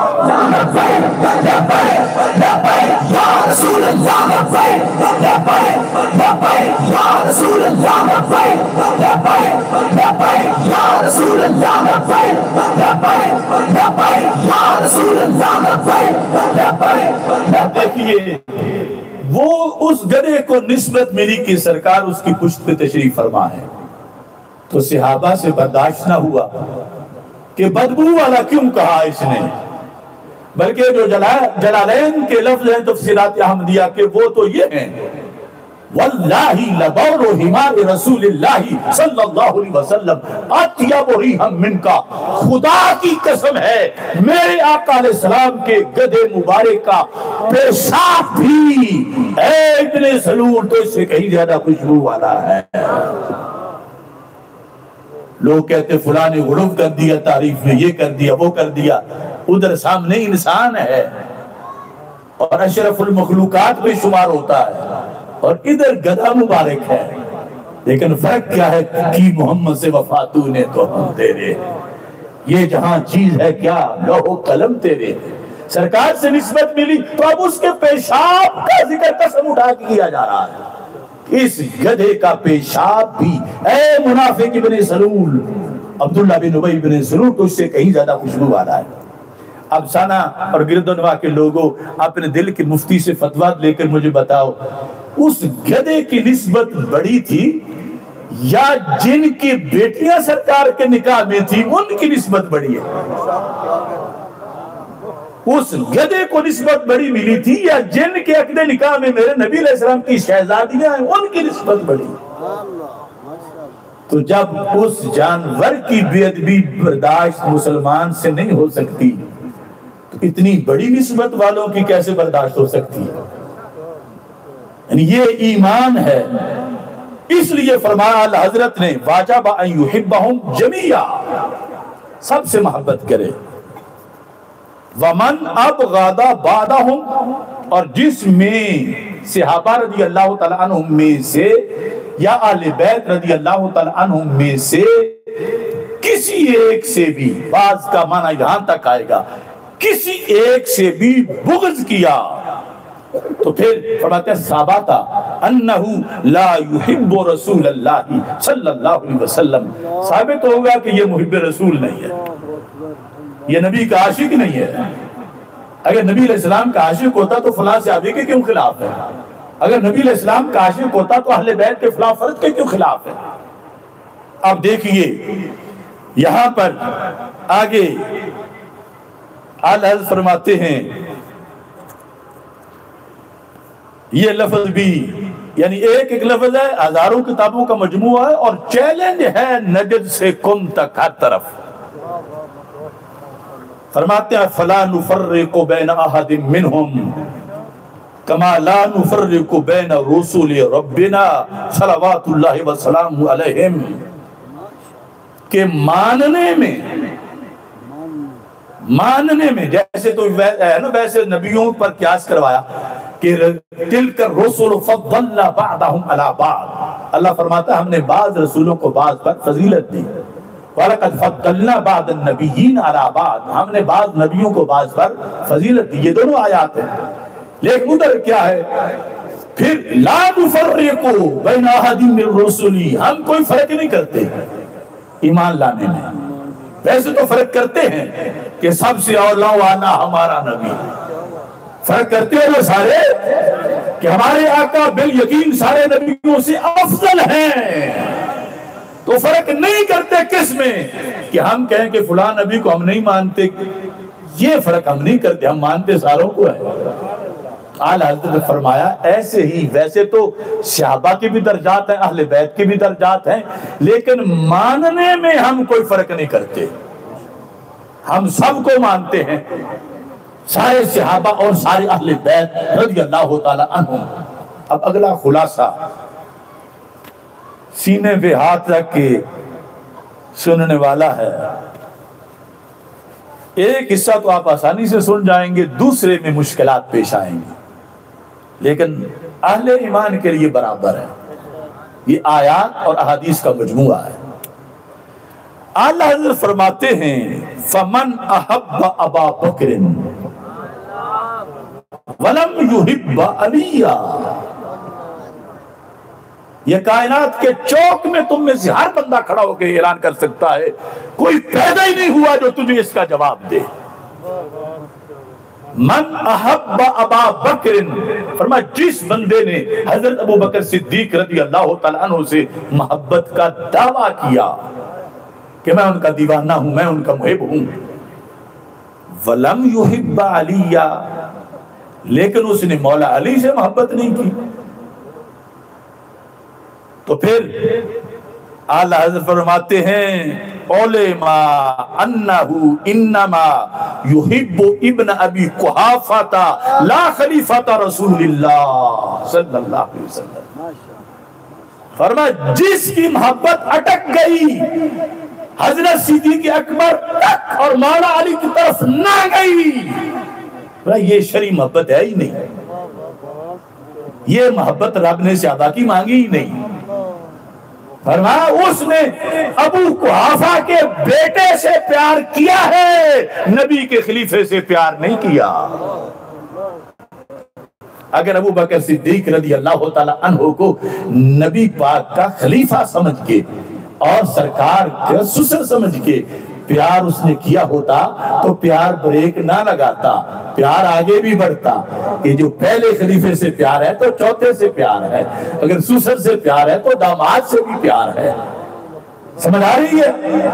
دیکھیے وہ اس گدھے کو نسبت ملی کہ سرکار اس کی پشت پہ تشریف فرما ہے، تو صحابہ سے برداشت نہ ہوا کہ بدبو والا کیوں کہا اس نے، بلکہ جو جلالین کے لفظ ہیں تفسیرات احمدیہ کے وہ تو یہ ہیں واللہ لبور حمار رسول اللہ صلی اللہ علیہ وسلم اطیب ریحا منکا، خدا کی قسم ہے میرے آقا علیہ السلام کے گدھے مبارک کا پیشاب بھی اے ابن سلول تو اس سے کہیں زیادہ خوشبو والا ہے۔ لوگ کہتے فلاں نے غلو کر دیا، تعریف میں یہ کر دیا وہ کر دیا، ادھر سامنے انسان ہے اور اشرف المخلوقات میں شمار ہوتا ہے، اور ادھر گدھا مبارک ہے۔ لیکن فرق کیا ہے کہ محمد سے وفا تو نے تو ہم تیرے، یہ جہاں چیز ہے کیا لوح و قلم تیرے، سرکار سے نسبت ملی تو اب اس کے پیشاب کا ذکر قسم اٹھا کے کیا جا رہا ہے، اس گدھے کا پیشاب بھی اے منافق ابن سلول عبداللہ بن ابی بن سلول تو اس سے کہیں زیادہ خوشبو والا ہے۔ اب سانا اور گردنوا کے لوگوں اپنے دل کے مفتی سے فتویٰ لے کر مجھے بتاؤ، اس گدھے کی نسبت بڑی تھی یا جن کی بیٹیاں سرکار کے نکاح میں تھی ان کی نسبت بڑی ہے؟ اس گدھے کو نسبت بڑی ملی تھی یا جن کے عقد نکاح میں میرے نبی علیہ السلام کی شہزادیاں ہیں ان کی نسبت بڑی؟ تو جب اس جانور کی بے ادبی برداشت مسلمان سے نہیں ہو سکتی تو اتنی بڑی نسبت والوں کی کیسے برداشت ہو سکتی ہے؟ یعنی یہ ایمان ہے۔ اس لیے فرمایا اللہ حضرت نے واجب ان یحبہم جمیعا، سب سے محبت کرے، ومن ابغض بعضہم، اور جس میں صحابہ رضی اللہ تعالیٰ عنہم میں سے یا اہل بیت رضی اللہ تعالیٰ عنہم میں سے کسی ایک سے بھی، بعض کا معنی یہاں تک آئے گا، کسی ایک سے بھی بغض کیا تو پھر فرماتے ہیں ثابت انہو لا یحب رسول اللہ صلی اللہ علیہ وسلم، ثابت ہوگا کہ یہ محب رسول نہیں ہے، یہ نبی کا عاشق نہیں ہے۔ اگر نبی علیہ السلام کا عاشق ہوتا تو فلاں صحابی کے کیوں خلاف ہے؟ اگر نبی علیہ السلام کا عاشق ہوتا تو اہل بیت کے فلاں فرد کے کیوں خلاف ہے؟ اب دیکھیے یہاں پر آگے اعلیٰ حضرت فرماتے ہیں یہ لفظ بھی یعنی ایک ایک لفظ ہے، ہزاروں کتابوں کا مجموعہ ہے اور چیلنج ہے نجد سے کم تک ہر طرف۔ فرماتے ہیں فلا نفرق بین احد منہم کما لا نفرق بین رسول ربنا صلوات اللہ وسلام علیہم، کہ ماننے میں جیسے تو ویسے نبیوں پر قیاس کروایا کہ تلک الرسل فضلنا بعضهم علی بعض، اللہ فرماتا ہے ہم نے بعض رسولوں کو بعض پر فضیلت دی، وَلَقَدْ فَضَّلْنَا بَعْضَ النَّبِيِّينَ عَلَى بَعْضٍ، ہم نے بعض نبیوں کو بعض پر فضیلت دی، یہ دونوں آیات ہیں۔ لیکن ادھر کیا ہے پھر لا نفرق بین احد من رسلی، ہم کوئی فرق نہیں کرتے ایمان لانے میں، ویسے تو فرق کرتے ہیں کہ سب سے اولا وانا ہمارا نبی، فرق کرتے ہیں وہ سارے کہ ہمارے آقا بالیقین سارے نبیوں سے افضل ہیں، تو فرق نہیں کرتے کس میں کہ ہم کہیں کہ فلاں نبی کو ہم نہیں مانتے، یہ فرق ہم نہیں کرتے، ہم مانتے ساروں کو ہے۔ اعلیٰ حضرت نے فرمایا ایسے ہی ویسے تو صحابہ کے بھی درجات ہیں، اہل بیت کے بھی درجات ہیں، لیکن ماننے میں ہم کوئی فرق نہیں کرتے، ہم سب کو مانتے ہیں، سارے صحابہ اور سارے اہل بیت رضی اللہ تعالیٰ عنہم۔ اب اگلا خلاصہ سینے پہ ہاتھ رکھ کے سننے والا ہے، ایک حصہ تو آپ آسانی سے سن جائیں گے، دوسرے میں مشکلات پیش آئیں گی، لیکن اہل ایمان کے لیے برابر ہے، یہ آیات اور احادیث کا مجموعہ ہے۔ اعلیٰ حضرت فرماتے ہیں فمن احب ابا بکر ولم یحب علیہ، یہ کائنات کے چوک میں تم میں سے ہر بندہ کھڑا ہو کے اعلان کر سکتا ہے، کوئی پیدا ہی نہیں ہوا جو تجھے اس کا جواب دے۔ من احب ابا بکر، فرمایا جس بندے نے حضرت ابو بکر صدیق رضی اللہ تعالیٰ عنہ سے محبت کا دعویٰ کیا کہ میں ان کا دیوانہ ہوں، میں ان کا محب ہوں، ولم یحب علیہ، لیکن اس نے مولا علی سے محبت نہیں کی، تو پھر اعلیٰ حضرت فرماتے ہیں علما انہو انما یحب ابن ابی قحافہ لا خلیفۃ رسول اللہ صلی اللہ علیہ وسلم، فرمایا جس کی محبت اٹک گئی حضرت صدیق اکبر تک اور مولا علی کی طرف نہ گئی، یہ شرعی محبت ہے ہی نہیں، یہ محبت رب نے صحابہ کی مانگی ہی نہیں، فرمایا اس نے ابو قحافہ کے بیٹے سے پیار کیا ہے، نبی کے خلیفے سے پیار نہیں کیا۔ اگر ابو بکر صدیق رضی اللہ تعالی عنہ کو نبی پاک کا خلیفہ سمجھ کے اور سرکار کا سسر سمجھ کے پیار اس نے کیا ہوتا تو پیار بریک نہ لگاتا، پیار آگے بھی بڑھتا۔ یہ جو پہلے خلیفے سے پیار ہے تو چوتھے سے پیار ہے، اگر سسر سے پیار ہے تو داماد سے بھی پیار ہے۔ سمجھ آ رہی ہے؟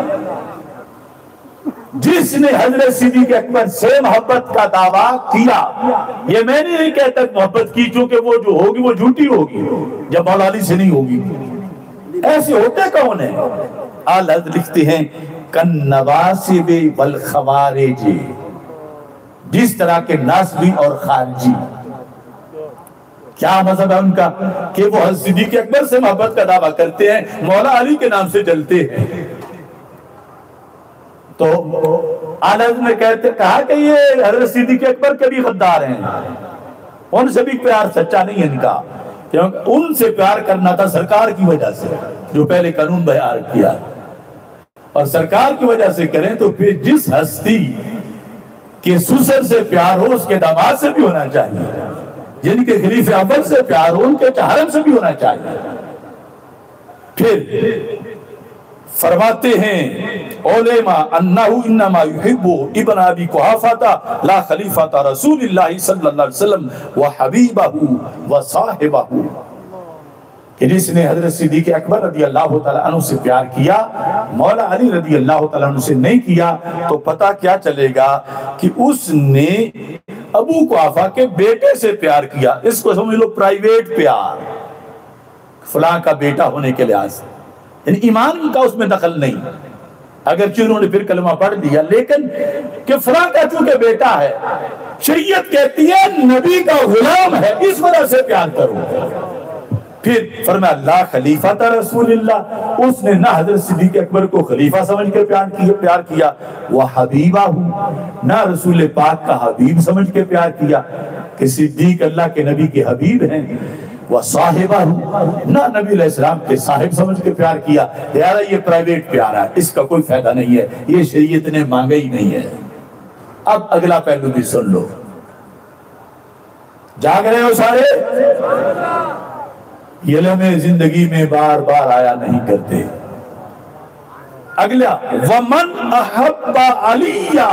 جس نے حضرت صدیق اکبر سے محبت کا دعویٰ کیا، یہ میں نہیں کہتا محبت کی، چونکہ وہ جو ہوگی وہ جھوٹی ہوگی جب مولا علی سے نہیں ہوگی۔ ایسے ہوتے کون ہیں؟ اعلی حضرت لکھتے ہیں کن نواسب والخوارج، جس طرح کے ناسبی اور خارجی۔ کیا مذہب ہے ان کا کہ وہ حضرت صدیق اکبر سے محبت کا دعویٰ کرتے ہیں، مولا علی کے نام سے چلتے ہیں۔ تو اعلی حضرت نے کہا کہ یہ حضرت صدیق اکبر کے بھی غدار ہیں، ان سے بھی پیار سچا نہیں ہے ان کا، کیونکہ ان سے پیار کرنا تھا سرکار کی وجہ سے جو پہلے قانون بیان کیا، اور سرکار کی وجہ سے کریں تو پھر جس ہستی کے سسر سے پیار ہو اس کے داماد سے بھی ہونا چاہیے، جن کے خلیفہ اول سے پیار ہو ان کے چہرم سے بھی ہونا چاہیے۔ پھر فرماتے ہیں علماء انہو انما یحب ابن ابی قحافہ لا خلیفۃ رسول اللہ صلی اللہ علیہ وسلم وحبیبہ وصاحبہ، کہ جس نے حضرت صدیق اکبر رضی اللہ تعالیٰ عنہ سے پیار کیا، مولا علی رضی اللہ تعالیٰ عنہ سے نہیں کیا، تو پتہ کیا چلے گا کہ اس نے ابو قحافہ کے بیٹے سے پیار کیا۔ اس کو سمجھ لو پرائیویٹ پیار، فلاں کا بیٹا ہونے کے لحاظ سے، یعنی ایمان کا اس میں دخل نہیں، اگرچہ انہوں نے پھر کلمہ پڑھ لیا، لیکن کہ فلاں کا چونکہ بیٹا ہے، شریعت کہتی ہے نبی کا غلام ہے اس وجہ سے پیار کرو۔ پھر فرمایا لا خلیفۃ رسول اللہ، اس نے نہ حضرت صدیق اکبر کو خلیفہ سمجھ کے پیار کیا، وہ حبیبہ نہ رسول پاک کا حبیب سمجھ کے پیار کیا کہ صدیق اللہ کے نبی کے حبیب ہیں، وہ صاحبہ نہ نبی علیہ السلام کے صاحب سمجھ کے پیار کیا۔ یارا یہ پرائیویٹ پیار ہے، اس کا کوئی فائدہ نہیں ہے، یہ شریعت نے مانگا ہی نہیں ہے۔ اب اگلا پہلو بھی سن لو، جاگ رہے ہو سارے؟ یہ لمحے زندگی میں بار بار آیا نہیں کرتے۔ اگلا ومن احب علیہ،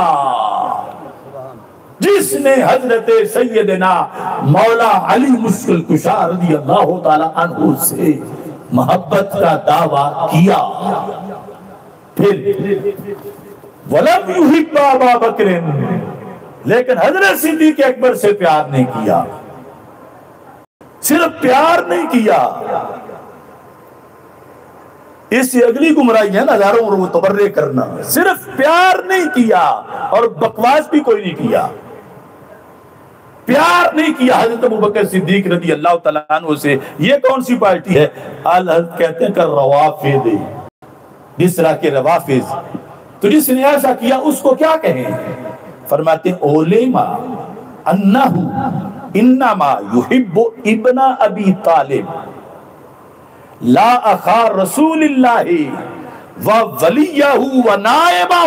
جس نے حضرت سیدنا مولا علی مشکل کشا رضی اللہ تعالی عنہ سے محبت کا دعویٰ کیا۔ پھر ولم یحب ابا بکر، لیکن حضرت صدیق اکبر سے پیار نہیں کیا، صرف پیار نہیں کیا۔ اس سے اگلی گمراہی ہے نا، ہزاروں اور وہ تبرے کرنا، صرف پیار نہیں کیا اور بکواس بھی کوئی نہیں کیا، پیار نہیں کیا حضرت ابوبکر صدیق رضی اللہ تعالیٰ عنہ سے۔ یہ کون سی پارٹی ہے؟ حضرت کہتے ہیں کہ روافض، جس طرح کے روافض، تو جس نے ایسا کیا اس کو کیا کہیں؟ فرماتے ہیں علماء انہو انما یحب ابن ابی طالب لا اخا رسول اللہ و ولیہ و نائبہ،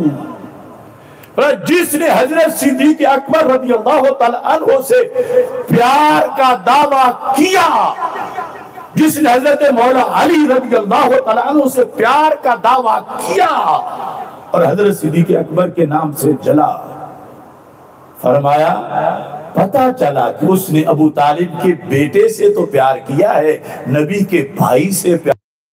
جس نے حضرت صدیق اکبر رضی اللہ تعالی عنہ سے پیار کا دعویٰ کیا، جس نے حضرت مولا علی رضی اللہ تعالی عنہ سے پیار کا دعویٰ کیا اور حضرت صدیق اکبر کے نام سے جلا، فرمایا پتہ چلا کہ اس نے ابو طالب کے بیٹے سے تو پیار کیا ہے، نبی کے بھائی سے پیار،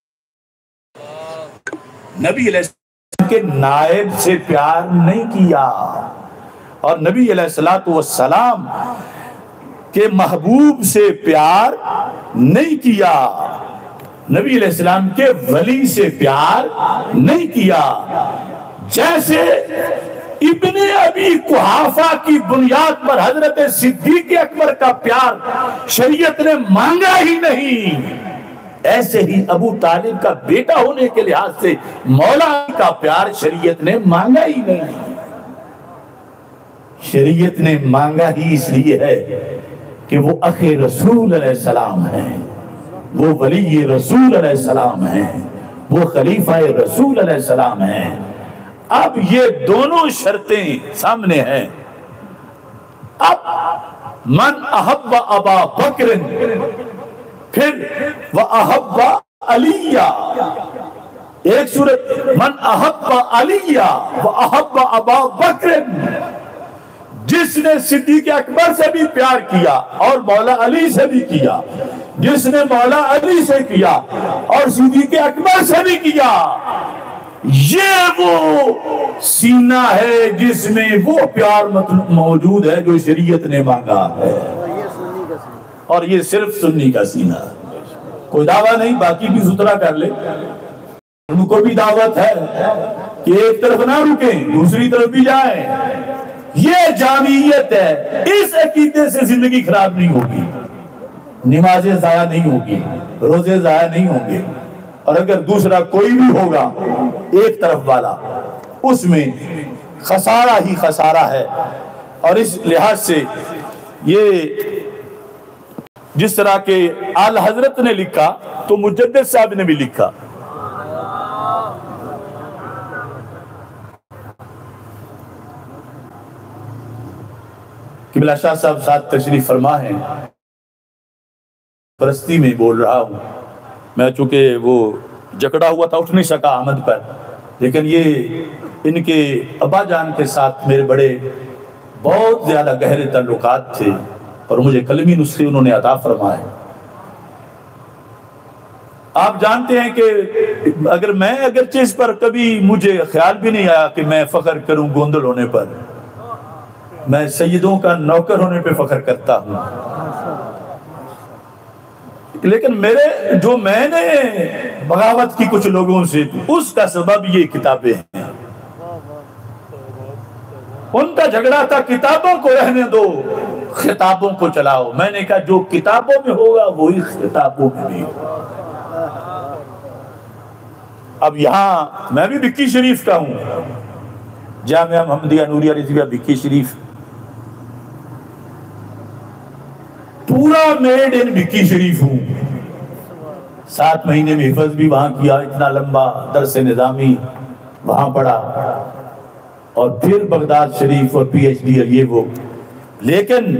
نبی علیہ السلام کے نائب سے پیار نہیں کیا، اور نبی علیہ السلام کے محبوب سے پیار نہیں کیا، نبی علیہ السلام کے ولی سے پیار نہیں کیا۔ جیسے ابن ابی قحافہ کی بنیاد پر حضرت صدیق اکبر کا پیار شریعت نے مانگا ہی نہیں، ایسے ہی ابو طالب کا بیٹا ہونے کے لحاظ سے مولا کا پیار شریعت نے مانگا ہی نہیں۔ شریعت نے مانگا ہی اس لیے ہے کہ وہ اخ رسول علیہ السلام ہیں، وہ ولی رسول علیہ السلام ہیں، وہ خلیفہ رسول علیہ السلام ہیں۔ اب یہ دونوں شرطیں سامنے ہیں۔ اب من احب ابا بکر پھر وَأَحَبَّ عَلِيَّا، ایک صورت من احب علیہ وَأَحَبَّ ابا بکر، جس نے صدیق اکبر سے بھی پیار کیا اور مولا علی سے بھی کیا، جس نے مولا علی سے کیا اور صدیق اکبر سے بھی کیا، یہ وہ سینہ ہے جس میں وہ پیار موجود ہے جو شریعت نے مانگا ہے، اور یہ صرف سنی کا سینہ۔ کوئی دعویٰ نہیں، باقی بھی سترا کر لے، ان کو بھی دعوت ہے کہ ایک طرف نہ رکیں دوسری طرف بھی جائیں۔ یہ جامعیت ہے، اس عقیدے سے زندگی خراب نہیں ہوگی، نمازیں ضائع نہیں ہوگی، روزے ضائع نہیں ہوں گے، اور اگر دوسرا کوئی بھی ہوگا ایک طرف والا، اس میں خسارہ ہی خسارہ ہے۔ اور اس لحاظ سے یہ جس طرح کہ اعلی حضرت نے لکھا تو مجدد صاحب نے بھی لکھا۔ قبلہ شاہ صاحب ساتھ تشریف فرما ہیں، پرستی میں بول رہا ہوں میں، چونکہ وہ جکڑا ہوا تھا اٹھ نہیں سکا احمد پر، لیکن یہ ان کے ابا جان کے ساتھ میرے بڑے بہت زیادہ گہرے تعلقات تھے، اور مجھے کلمی نسخے انہوں نے عطا فرمائے۔ آپ جانتے ہیں کہ اگرچہ اس پر کبھی مجھے خیال بھی نہیں آیا کہ میں فخر کروں گوندل ہونے پر، میں سیدوں کا نوکر ہونے پہ فخر کرتا ہوں، لیکن میں نے بغاوت کی کچھ لوگوں سے، اس کا سبب یہ کتابیں ہیں۔ ان کا جھگڑا تھا کتابوں کو رہنے دو، خطابوں کو چلاؤ۔ میں نے کہا جو کتابوں میں ہوگا وہی خطابوں میں بھی ہوگا۔ اب یہاں میں بھی بکی شریف کا ہوں، جامعہ محمدیہ نوریہ رضویہ بکی شریف، پورا میڈ ان بکی شریف ہوں۔ 7 مہینے میں حفظ بھی وہاں کیا، اتنا لمبا درس نظامی وہاں پڑھا، اور پھر بغداد شریف اور پی ایچ ڈی اور یہ وہ۔ لیکن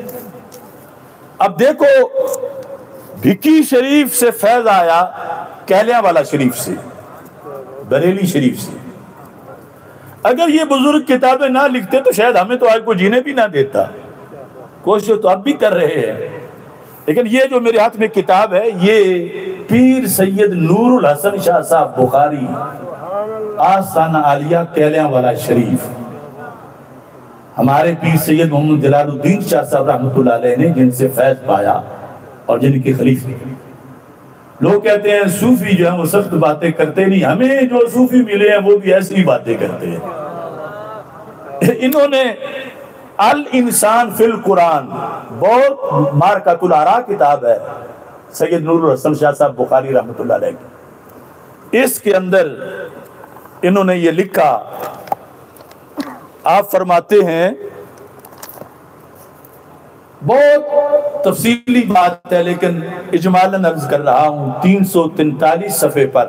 اب دیکھو بھکی شریف سے فیض آیا کہلیاں والا شریف سے، بریلی شریف سے۔ اگر یہ بزرگ کتابیں نہ لکھتے تو شاید ہمیں تو آج کو جینے بھی نہ دیتا، کوشش تو اب بھی کر رہے ہیں۔ لیکن یہ جو میرے ہاتھ میں کتاب ہے، یہ پیر سید نور الحسن شاہ صاحب بخاری، آستانہ عالیہ کہلیاں والا شریف، ہمارے پیر سید محمد جلال الدین شاہ صاحب رحمۃ اللہ علیہ نے جن سے فیض پایا اور جن کے خلیفے۔ لوگ کہتے ہیں صوفی جو ہیں وہ سخت باتیں کرتے نہیں، ہمیں جو صوفی ملے ہیں وہ بھی ایسی باتیں کرتے ہیں۔ انہوں نے الانسان فی القرآن، بہت مارکۃ الآراء کتاب ہے سید نور الحسن شاہ صاحب بخاری رحمۃ اللہ علیہ کی، اس کے اندر انہوں نے یہ لکھا، آپ فرماتے ہیں، بہت تفصیلی بات ہے لیکن اجمالاً عرض کر رہا ہوں، 343 صفحے پر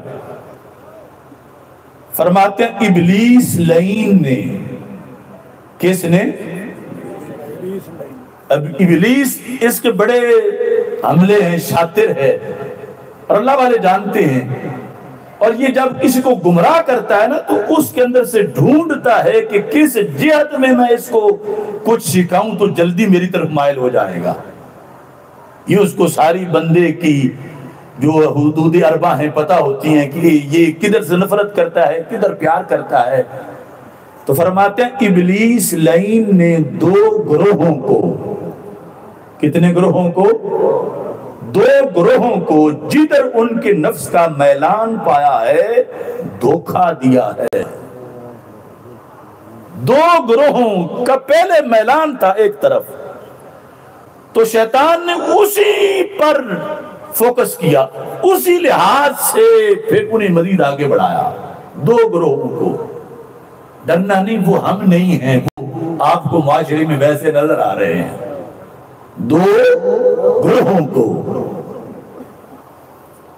فرماتے ہیں ابلیس لعین نے، کس نے؟ ابلیس اس کے بڑے حملے ہیں، شاطر ہے، اور اللہ والے جانتے ہیں، اور یہ جب کسی کو گمراہ کرتا ہے نا تو اس کے اندر سے ڈھونڈتا ہے کہ کس جہت میں اس کو کچھ سکھاؤں تو جلدی میری طرف مائل ہو جائے گا۔ یہ اس کو ساری بندے کی جو حدود اربع ہیں پتہ ہوتی ہیں کہ یہ کدھر سے نفرت کرتا ہے، کدھر پیار کرتا ہے۔ تو فرماتے ہیں ابلیس لعین نے 2 گروہوں کو، کتنے گروہوں کو؟ 2 گروہوں کو جدھر ان کے نفس کا میلان پایا ہے دھوکہ دیا ہے۔ 2 گروہوں کا پہلے میلان تھا ایک طرف، تو شیطان نے اسی پر فوکس کیا، اسی لحاظ سے پھر انہیں مزید آگے بڑھایا۔ 2 گروہوں کو، ڈرنا نہیں، وہ ہم نہیں ہیں، وہ آپ کو معاشرے میں ویسے نظر آ رہے ہیں۔ 2 گروہوں کو،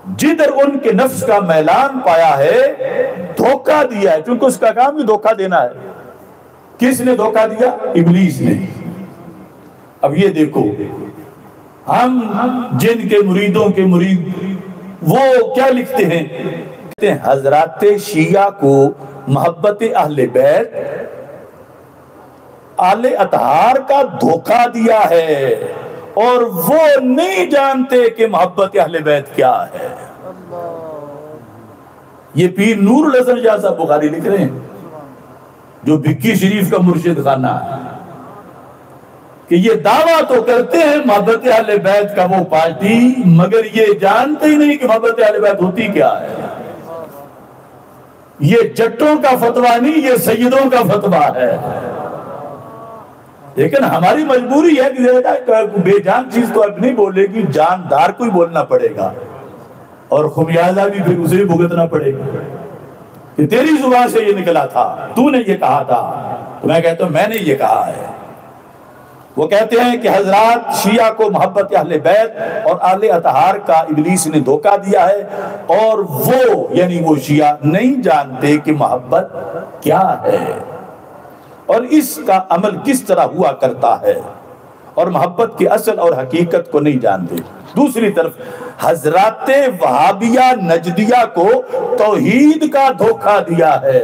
جدھر ان کے نفس کا میلان پایا ہے دھوکہ دیا ہے، کیونکہ اس کا کام بھی دھوکہ دینا ہے۔ کس نے دھوکہ دیا؟ ابلیس نے۔ اب یہ دیکھو، ہم جن کے مریدوں کے مرید وہ کیا لکھتے ہیں؟ کہتے ہیں حضرات شیعہ کو محبت اہل بیت آل اطہار کا دھوکہ دیا ہے، اور وہ نہیں جانتے کہ محبت اہل بیت کیا ہے۔ یہ پیر نور الحسن شاہ صاحب بخاری لکھ رہے ہیں، جو بھکی شریف کا مرشد خانہ ہے، کہ یہ دعویٰ تو کرتے ہیں محبت اہل بیت کا وہ پارٹی، مگر یہ جانتے ہی نہیں کہ محبت اہل بیت ہوتی کیا ہے۔ یہ جٹوں کا فتویٰ نہیں، یہ سیدوں کا فتویٰ ہے۔ لیکن ہماری مجبوری ہے کہ بے جان چیز تو اب نہیں بولے گی، جاندار کو ہی بولنا پڑے گا، اور خمیازہ بھی پھر اسے بھگتنا پڑے گا کہ تیری زبان سے یہ نکلا تھا، تو نے یہ کہا تھا۔ تو میں کہتا ہوں میں نے یہ کہا ہے۔ وہ کہتے ہیں کہ حضرات شیعہ کو محبت اہل بیت اور آل اطہار کا ابلیس نے دھوکہ دیا ہے، اور وہ یعنی وہ شیعہ نہیں جانتے کہ محبت کیا ہے اور اس کا عمل کس طرح ہوا کرتا ہے، اور محبت کی اصل اور حقیقت کو نہیں جانتے۔ دوسری طرف حضرات وہابیہ نجدیہ کو توحید کا دھوکہ دیا ہے،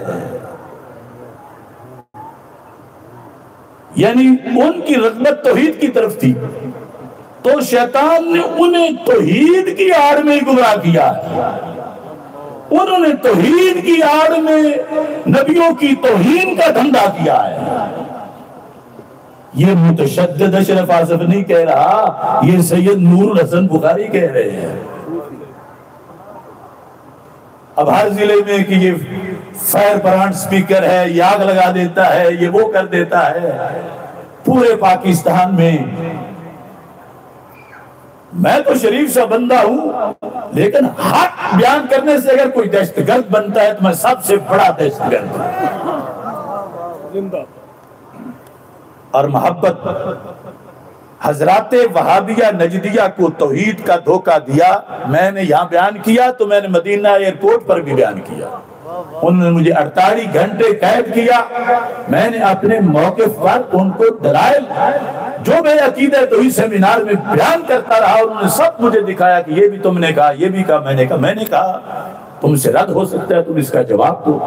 یعنی ان کی رغبت توحید کی طرف تھی، تو شیطان نے انہیں توحید کی آڑ میں گمراہ کیا ہے۔ انہوں نے توحید کی آڑ میں نبیوں کی توہین کا دھندا کیا ہے۔ یہ متشدد اشرف آصف نہیں کہہ رہا، یہ سید نور الحسن بخاری کہہ رہے ہیں۔ اب ہر ضلع میں کہ یہ فائر برانڈ سپیکر ہے، یہ آگ لگا دیتا ہے، یہ وہ کر دیتا ہے، پورے پاکستان میں۔ میں تو شریف سا بندہ ہوں، لیکن حق بیان کرنے سے اگر کوئی دہشت گرد بنتا ہے تو میں سب سے بڑا دہشت گرد ہوں۔ اور محبت حضرات وہابیہ نجدیہ کو توحید کا دھوکہ دیا، میں نے یہاں بیان کیا تو میں نے مدینہ ایئرپورٹ پر بھی بیان کیا۔ انہوں نے مجھے 48 گھنٹے قید کیا، میں نے اپنے موقف پر ان کو دلائل جو میں عقیدہ توحید سیمینار میں بیان کرتا رہا، انہوں نے سب مجھے دکھایا کہ یہ بھی تم نے کہا، یہ بھی کہا، میں نے کہا تم سے رد ہو سکتا ہے، تم اس کا جواب دو۔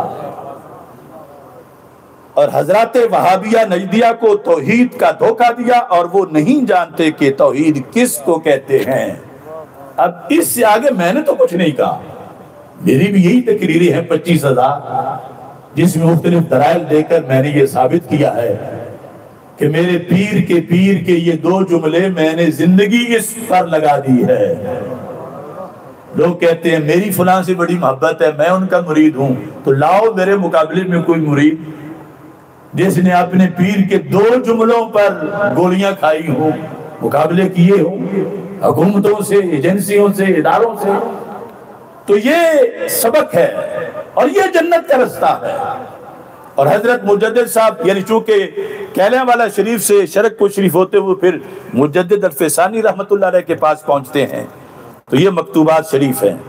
اور حضرات وہابیہ نجدیہ کو توحید کا دھوکہ دیا، اور وہ نہیں جانتے کہ توحید کس کو کہتے ہیں۔ اب اس سے آگے میں نے تو کچھ نہیں کہا، میری بھی یہی تقریری ہے 25,000، جس میں مختلف دلائل دے کر میں نے یہ ثابت کیا ہے کہ میرے پیر کے یہ 2 جملے میں نے زندگی اس پر لگا دی ہے۔ لوگ کہتے ہیں میری فلاں سے بڑی محبت ہے، میں ان کا مرید ہوں، تو لاؤ میرے مقابلے میں کوئی مرید جس نے اپنے پیر کے 2 جملوں پر گولیاں کھائی ہوں، مقابلے کیے ہوں حکومتوں سے، ایجنسیوں سے، اداروں سے۔ تو یہ سبق ہے اور یہ جنت کا رستہ ہے۔ اور حضرت مجدد صاحب یعنی چونکہ کیلیاں والا شریف سے شرک پور شریف ہوتے ہوئے پھر مجدد الفسانی رحمت اللہ علیہ کے پاس پہنچتے ہیں، تو یہ مکتوبات شریف ہیں۔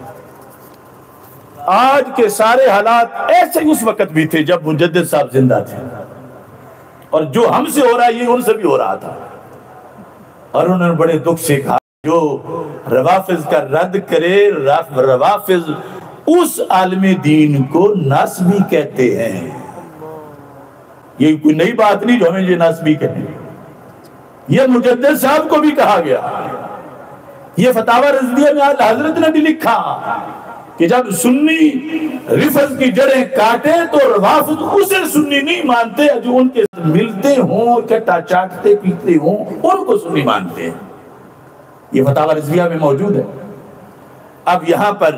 آج کے سارے حالات ایسے ہی اس وقت بھی تھے جب مجدد صاحب زندہ تھے، اور جو ہم سے ہو رہا ہے یہ ان سے بھی ہو رہا تھا۔ اور انہوں نے بڑے دکھ سے کہا جو روافض کا رد کرے، روافض اس عالم دین کو ناسبی کہتے ہیں۔ یہ کوئی نئی بات نہیں جو ہمیں یہ ناسبی کہتے ہیں، یہ مجدد صاحب کو بھی کہا گیا۔ یہ فتاوی رضویہ میں اعلیٰ حضرت نے بھی لکھا کہ جب سنی رفض کی جڑیں کاٹے تو روافض اسے سنی نہیں مانتے، جو ان کے ملتے ہوں، چٹا چاٹتے پیتے ہوں، ان کو سنی مانتے ہیں۔ یہ فتاوی رضویہ میں موجود ہے۔ اب یہاں پر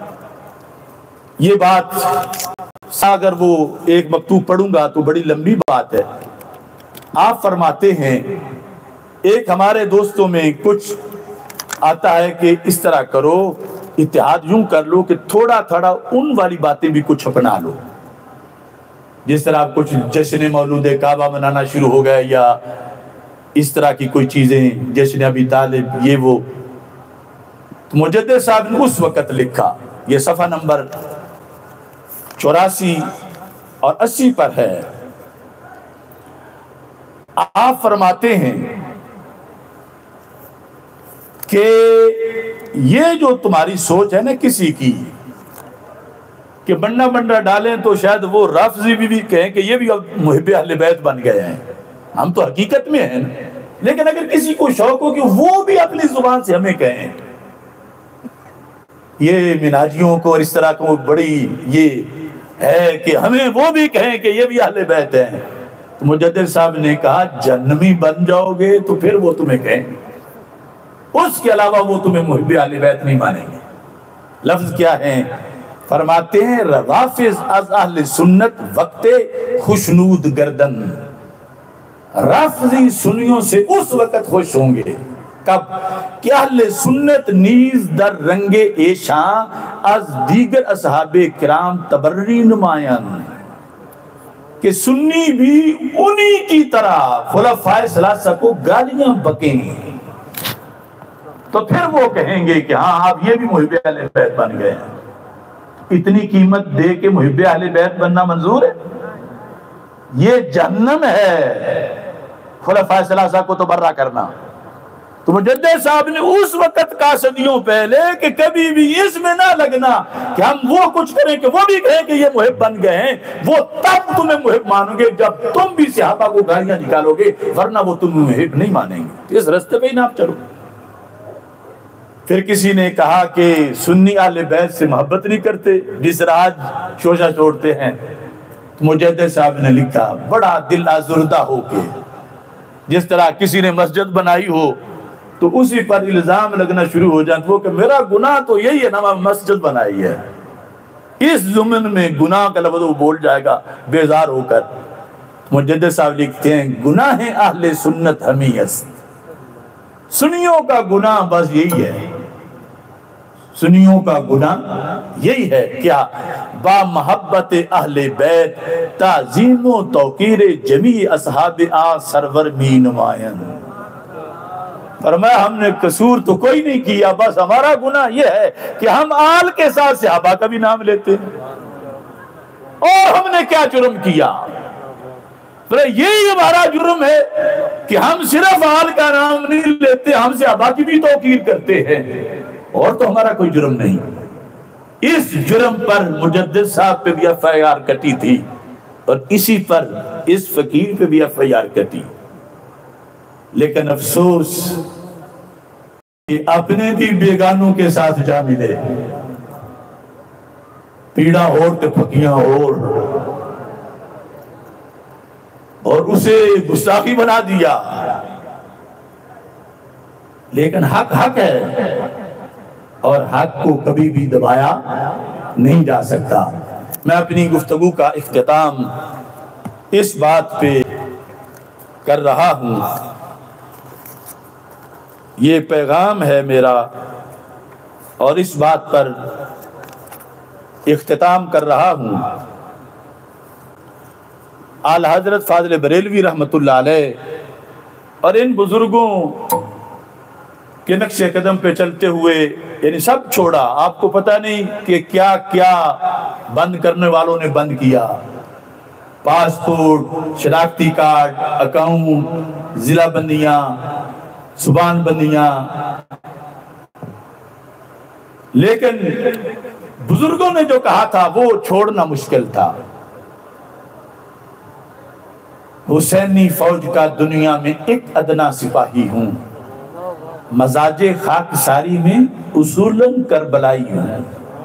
یہ بات اگر وہ ایک مکتوب پڑھوں گا تو بڑی لمبی بات ہے۔ آپ فرماتے ہیں ایک ہمارے دوستوں میں کچھ آتا ہے کہ اس طرح کرو، اتحاد یوں کر لو کہ تھوڑا تھوڑا ان والی باتیں بھی کچھ اپنا لو، جس طرح آپ کچھ جشن مولود کعبہ منانا شروع ہو گئے، یا اس طرح کی کوئی چیزیں، جشن ابی طالب، یہ وہ تو مجدد صاحب نے اس وقت لکھا، یہ صفحہ نمبر 84 اور 80 پر ہے، آپ فرماتے ہیں کہ یہ جو تمہاری سوچ ہے نا کسی کی کہ بنڈا بنڈا ڈالیں تو شاید وہ رافضی بھی کہیں کہ یہ بھی اب محب اہل بیت بن گئے ہیں، ہم تو حقیقت میں ہیں، لیکن اگر کسی کو شوق ہو کہ وہ بھی اپنی زبان سے ہمیں کہیں، یہ مناجیوں کو اور اس طرح کو بڑی یہ ہے کہ ہمیں وہ بھی کہیں کہ یہ بھی اہل بیت ہیں، تو مجدد صاحب نے کہا جہنمی بن جاؤ گے تو پھر وہ تمہیں کہیں، اس کے علاوہ وہ تمہیں محب اہل بیت نہیں مانیں گے۔ لفظ کیا ہے؟ فرماتے ہیں روافض از اہل سنت وقت خوشنود گردن، رافضی سنیوں سے اس وقت خوش ہوں گے کب کہ اہل سنت نیز در رنگ ایشاں از دیگر اصحاب کرام تبرری نمایاں، کہ سنی بھی انہی کی طرح خلفائے ثلاثہ کو گالیاں بکیں، تو پھر وہ کہیں گے کہ ہاں آپ یہ بھی محب اہل بیت بن گئے ہیں۔ اتنی قیمت دے کے محب اہل بیت بننا منظور ہے؟ یہ جہنم ہے خلفائے ثلاثہ کو تبرہ کرنا۔ تو مجدد صاحب نے اس وقت کہا صدیوں پہلے کہ کبھی بھی اس میں نہ لگنا کہ ہم وہ کچھ کریں کہ وہ بھی کہیں کہ یہ محب بن گئے ہیں، وہ تب تمہیں محب مانو گے جب تم بھی صحابہ کو گالیاں نکالو گے، ورنہ وہ تمہیں محب نہیں مانیں گے۔ اس رستے پہ ہی نہ آپ چلو۔ پھر کسی نے کہا کہ سنی اہل بیت سے محبت نہیں کرتے جس طرح آج شوشہ چھوڑتے ہیں، تو مجدد صاحب نے لکھا بڑا دل آزردہ ہو کے، جس طرح کسی نے مسجد بنائی ہو تو اسی پر الزام لگنا شروع ہو جائے وہ کہ میرا گناہ تو یہی ہے نا میں مسجد بنائی ہے، اس ضمن میں گناہ کا لفظ وہ بول جائے گا بیزار ہو کر۔ مجدد صاحب لکھتے ہیں گناہ اہل سنت ہمیت، سنیوں کا گناہ بس یہی ہے، سنیوں کا گناہ یہی ہے کیا؟ با محبت اہل بیت تعظیم و توقیر جمیع اصحاب آ سرور می نمایاں۔ فرمایا ہم نے قصور تو کوئی نہیں کیا، بس ہمارا گناہ یہ ہے کہ ہم آل کے ساتھ صحابہ کا بھی نام لیتے ہیں، اور ہم نے کیا جرم کیا؟ یہی ہمارا جرم ہے کہ ہم صرف آل کا نام نہیں لیتے، ہم صحابہ کی بھی توقیر کرتے ہیں، اور تو ہمارا کوئی جرم نہیں۔ اس جرم پر مجدد صاحب پہ بھی FIR کٹی تھی، اور اسی پر اس فقیر پہ بھی FIR کٹی، لیکن افسوس کہ اپنے بھی بیگانوں کے ساتھ جا ملے، پیڑا اور تے پھکیاں اور اسے گستاخی بنا دیا، لیکن حق حق ہے اور حق کو کبھی بھی دبایا نہیں جا سکتا۔ میں اپنی گفتگو کا اختتام اس بات پہ کر رہا ہوں، یہ پیغام ہے میرا، اور اس بات پر اختتام کر رہا ہوں۔ اعلیٰ حضرت فاضل بریلوی رحمۃ اللہ علیہ اور ان بزرگوں کے نقش قدم پہ چلتے ہوئے یعنی سب چھوڑا، آپ کو پتہ نہیں کہ کیا کیا بند کرنے والوں نے بند کیا، پاسپورٹ، شناختی کارڈ، اکاؤنٹ، ضلع بندیاں، زبان بندیاں، لیکن بزرگوں نے جو کہا تھا وہ چھوڑنا مشکل تھا۔ حسینی فوج کا دنیا میں ایک ادنا سپاہی ہوں، مزاج خاک ساری میں اصولاً کربلائی ہوں،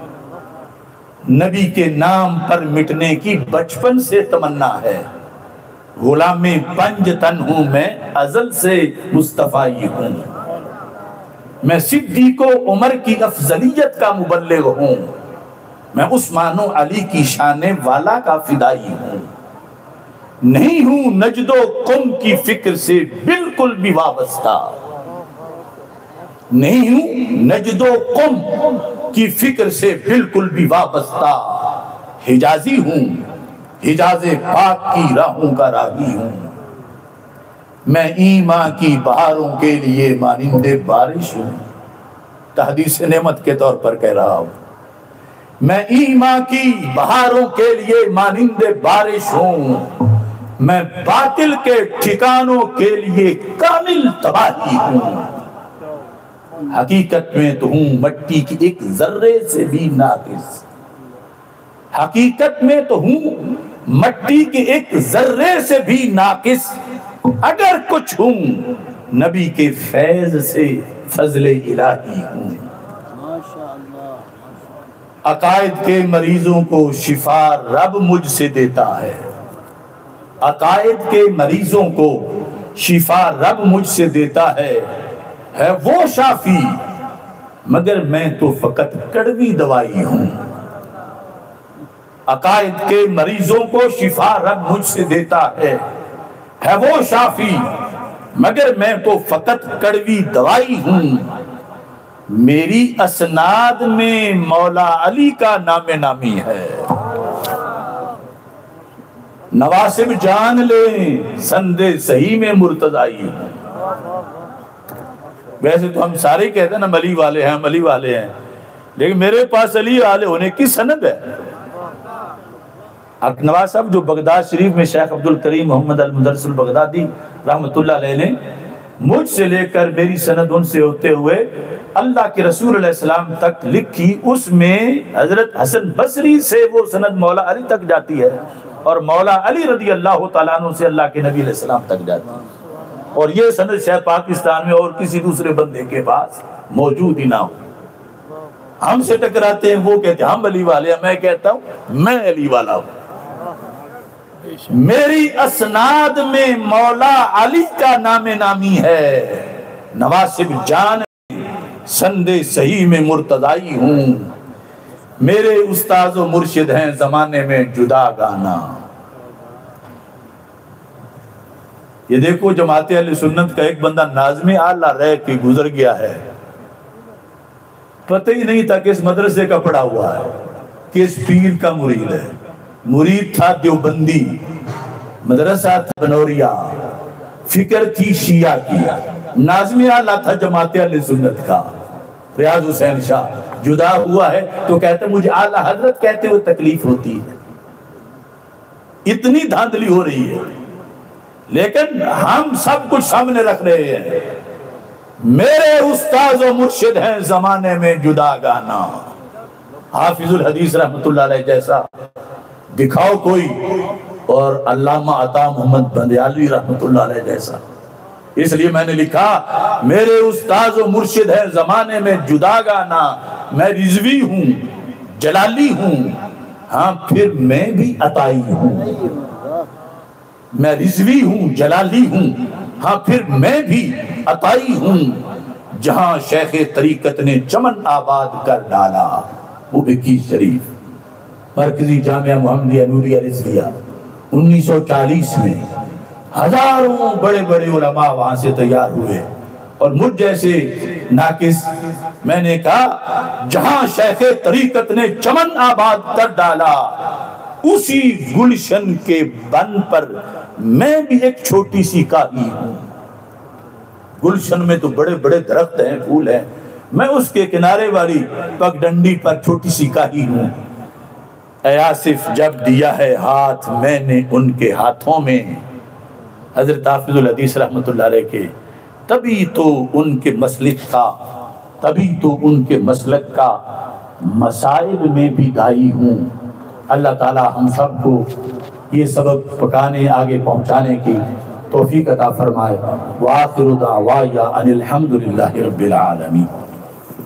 نبی کے نام پر مٹنے کی بچپن سے تمنا ہے، غلام پنج تن ہوں میں ازل سے مصطفی ہوں، میں صدیق و عمر کی افضلیت کا مبلغ ہوں، میں عثمان و علی کی شان والا کا فدائی ہوں، نہیں ہوں نجد و قم کی فکر سے بالکل بھی وابستہ، نہیں ہوں نجد و قم کی فکر سے بالکل بھی وابستہ، حجازی ہوں، حجاز پاک کی راہوں کا راہی ہوں، میں ایمان کی بہاروں کے لیے مانند بارش ہوں، تحدیث نعمت کے طور پر کہہ رہا ہوں، میں ایمان کی بہاروں کے لیے مانند بارش ہوں، میں باطل کے ٹھکانوں کے لیے کامل تباہی ہوں، حقیقت میں تو ہوں مٹی کی ایک ذرے سے بھی ناقص، حقیقت میں تو ہوں مٹی کے ایک ذرے سے بھی ناقص، اگر کچھ ہوں نبی کے فیض سے فضل الہی ہوں۔ عقائد کے مریضوں کو شفا رب مجھ سے دیتا ہے، عقائد کے مریضوں کو شفا رب مجھ سے دیتا ہے وہ شافی، مگر میں تو فقط کڑوی دوائی ہوں۔ عقائد کے مریضوں کو شفا رب مجھ سے دیتا ہے وہ شافی، مگر میں تو فقط کڑوی دوائی ہوں۔ میری اسناد میں مولا علی کا نام نامی ہے، نواسب جان لیں سندے صحیح میں مرتضائی ہوں۔ ویسے تو ہم سارے کہتے ہیں نا علی والے ہیں، علی والے ہیں، لیکن میرے پاس علی والے ہونے کی سند ہے۔ نواز صاحب جو بغداد شریف میں شیخ عبد الکریم محمد المدرس البغدادی رحمۃ اللہ علیہ نے مجھ سے لے کر میری سند ان سے ہوتے ہوئے اللہ کے رسول علیہ السلام تک لکھی، اس میں حضرت حسن بصری سے وہ سند مولا علی تک جاتی ہے، اور مولا علی رضی اللہ تعالیٰ عنہ سے اللہ کے نبی علیہ السلام تک جاتی ہے، اور یہ سند شاید پاکستان میں اور کسی دوسرے بندے کے پاس موجود ہی نہ ہو۔ ہم سے ٹکراتے ہیں، وہ کہتے ہیں ہم علی والے ہیں، میں کہتا ہوں میں علی والا ہوں۔ میری اسناد میں مولا علی کا نام نامی ہے، نواسب جان سندے صحیح میں مرتضائی ہوں، میرے استاذ و مرشد ہیں زمانے میں جدا گانا۔ یہ دیکھو جماعت اہل سنت کا ایک بندہ ناظم اعلیٰ رہ کے گزر گیا ہے، پتہ ہی نہیں تھا کہ اس مدرسے کا پڑھا ہوا ہے، کہ اس پیر کا مرید ہے۔ مرید تھا دیوبندی، مدرسہ تھا بنوریا، فکر تھی شیعہ کی، ناظم اعلیٰ تھا جماعت اہل سنت کا ریاض حسین شاہ۔ جدا ہوا ہے تو کہتے مجھے اعلیٰ حضرت کہتے ہوئے تکلیف ہوتی ہے، اتنی دھاندلی ہو رہی ہے، لیکن ہم سب کچھ سامنے رکھ رہے ہیں۔ میرے استاذ و مرشد ہیں زمانے میں جدا گانا، حافظ الحدیث رحمت اللہ علیہ جیسا دکھاؤ کوئی، اور علامہ عطا محمد بندیالوی رحمت اللہ علیہ جیسا۔ اس لیے میں نے لکھا میرے استاذ و مرشد ہے زمانے میں جدا گانا، میں رضوی ہوں جلالی ہوں، ہاں پھر میں بھی عطائی ہوں۔ میں رضوی ہوں جلالی ہوں، ہاں پھر میں بھی عطائی ہوں، جہاں شیخ طریقت نے چمن آباد کر ڈالا وہ بکی شریف مرکزی جامعہ محمدیہ نوریہ رضویہ 1940 میں ہزاروں بڑے بڑے علماء وہاں سے تیار ہوئے، اور مجھ جیسے ناقص میں نے کہا جہاں شیخ طریقت نے چمن آباد کر ڈالا اسی گلشن کے بن پر میں بھی ایک چھوٹی سی کائی ہوں۔ گلشن میں تو بڑے بڑے درخت ہیں، پھول ہیں، میں اس کے کنارے والی پگڈنڈی پر چھوٹی سی کائی ہوں۔ اے آصف جب دیا ہے ہاتھ میں نے ان کے ہاتھوں میں، حضرت حافظ الحدیث رحمت اللہ علیہ کے، تبھی تو ان کے مسلک کا، تبھی تو ان کے مسلک کا مسائل میں بھی دائی ہوں۔ اللہ تعالی ہم سب کو یہ سبق پکانے آگے پہنچانے کی توفیق عطا فرمائے۔ وآخر دعوایا ان الحمدللہ رب العالمین۔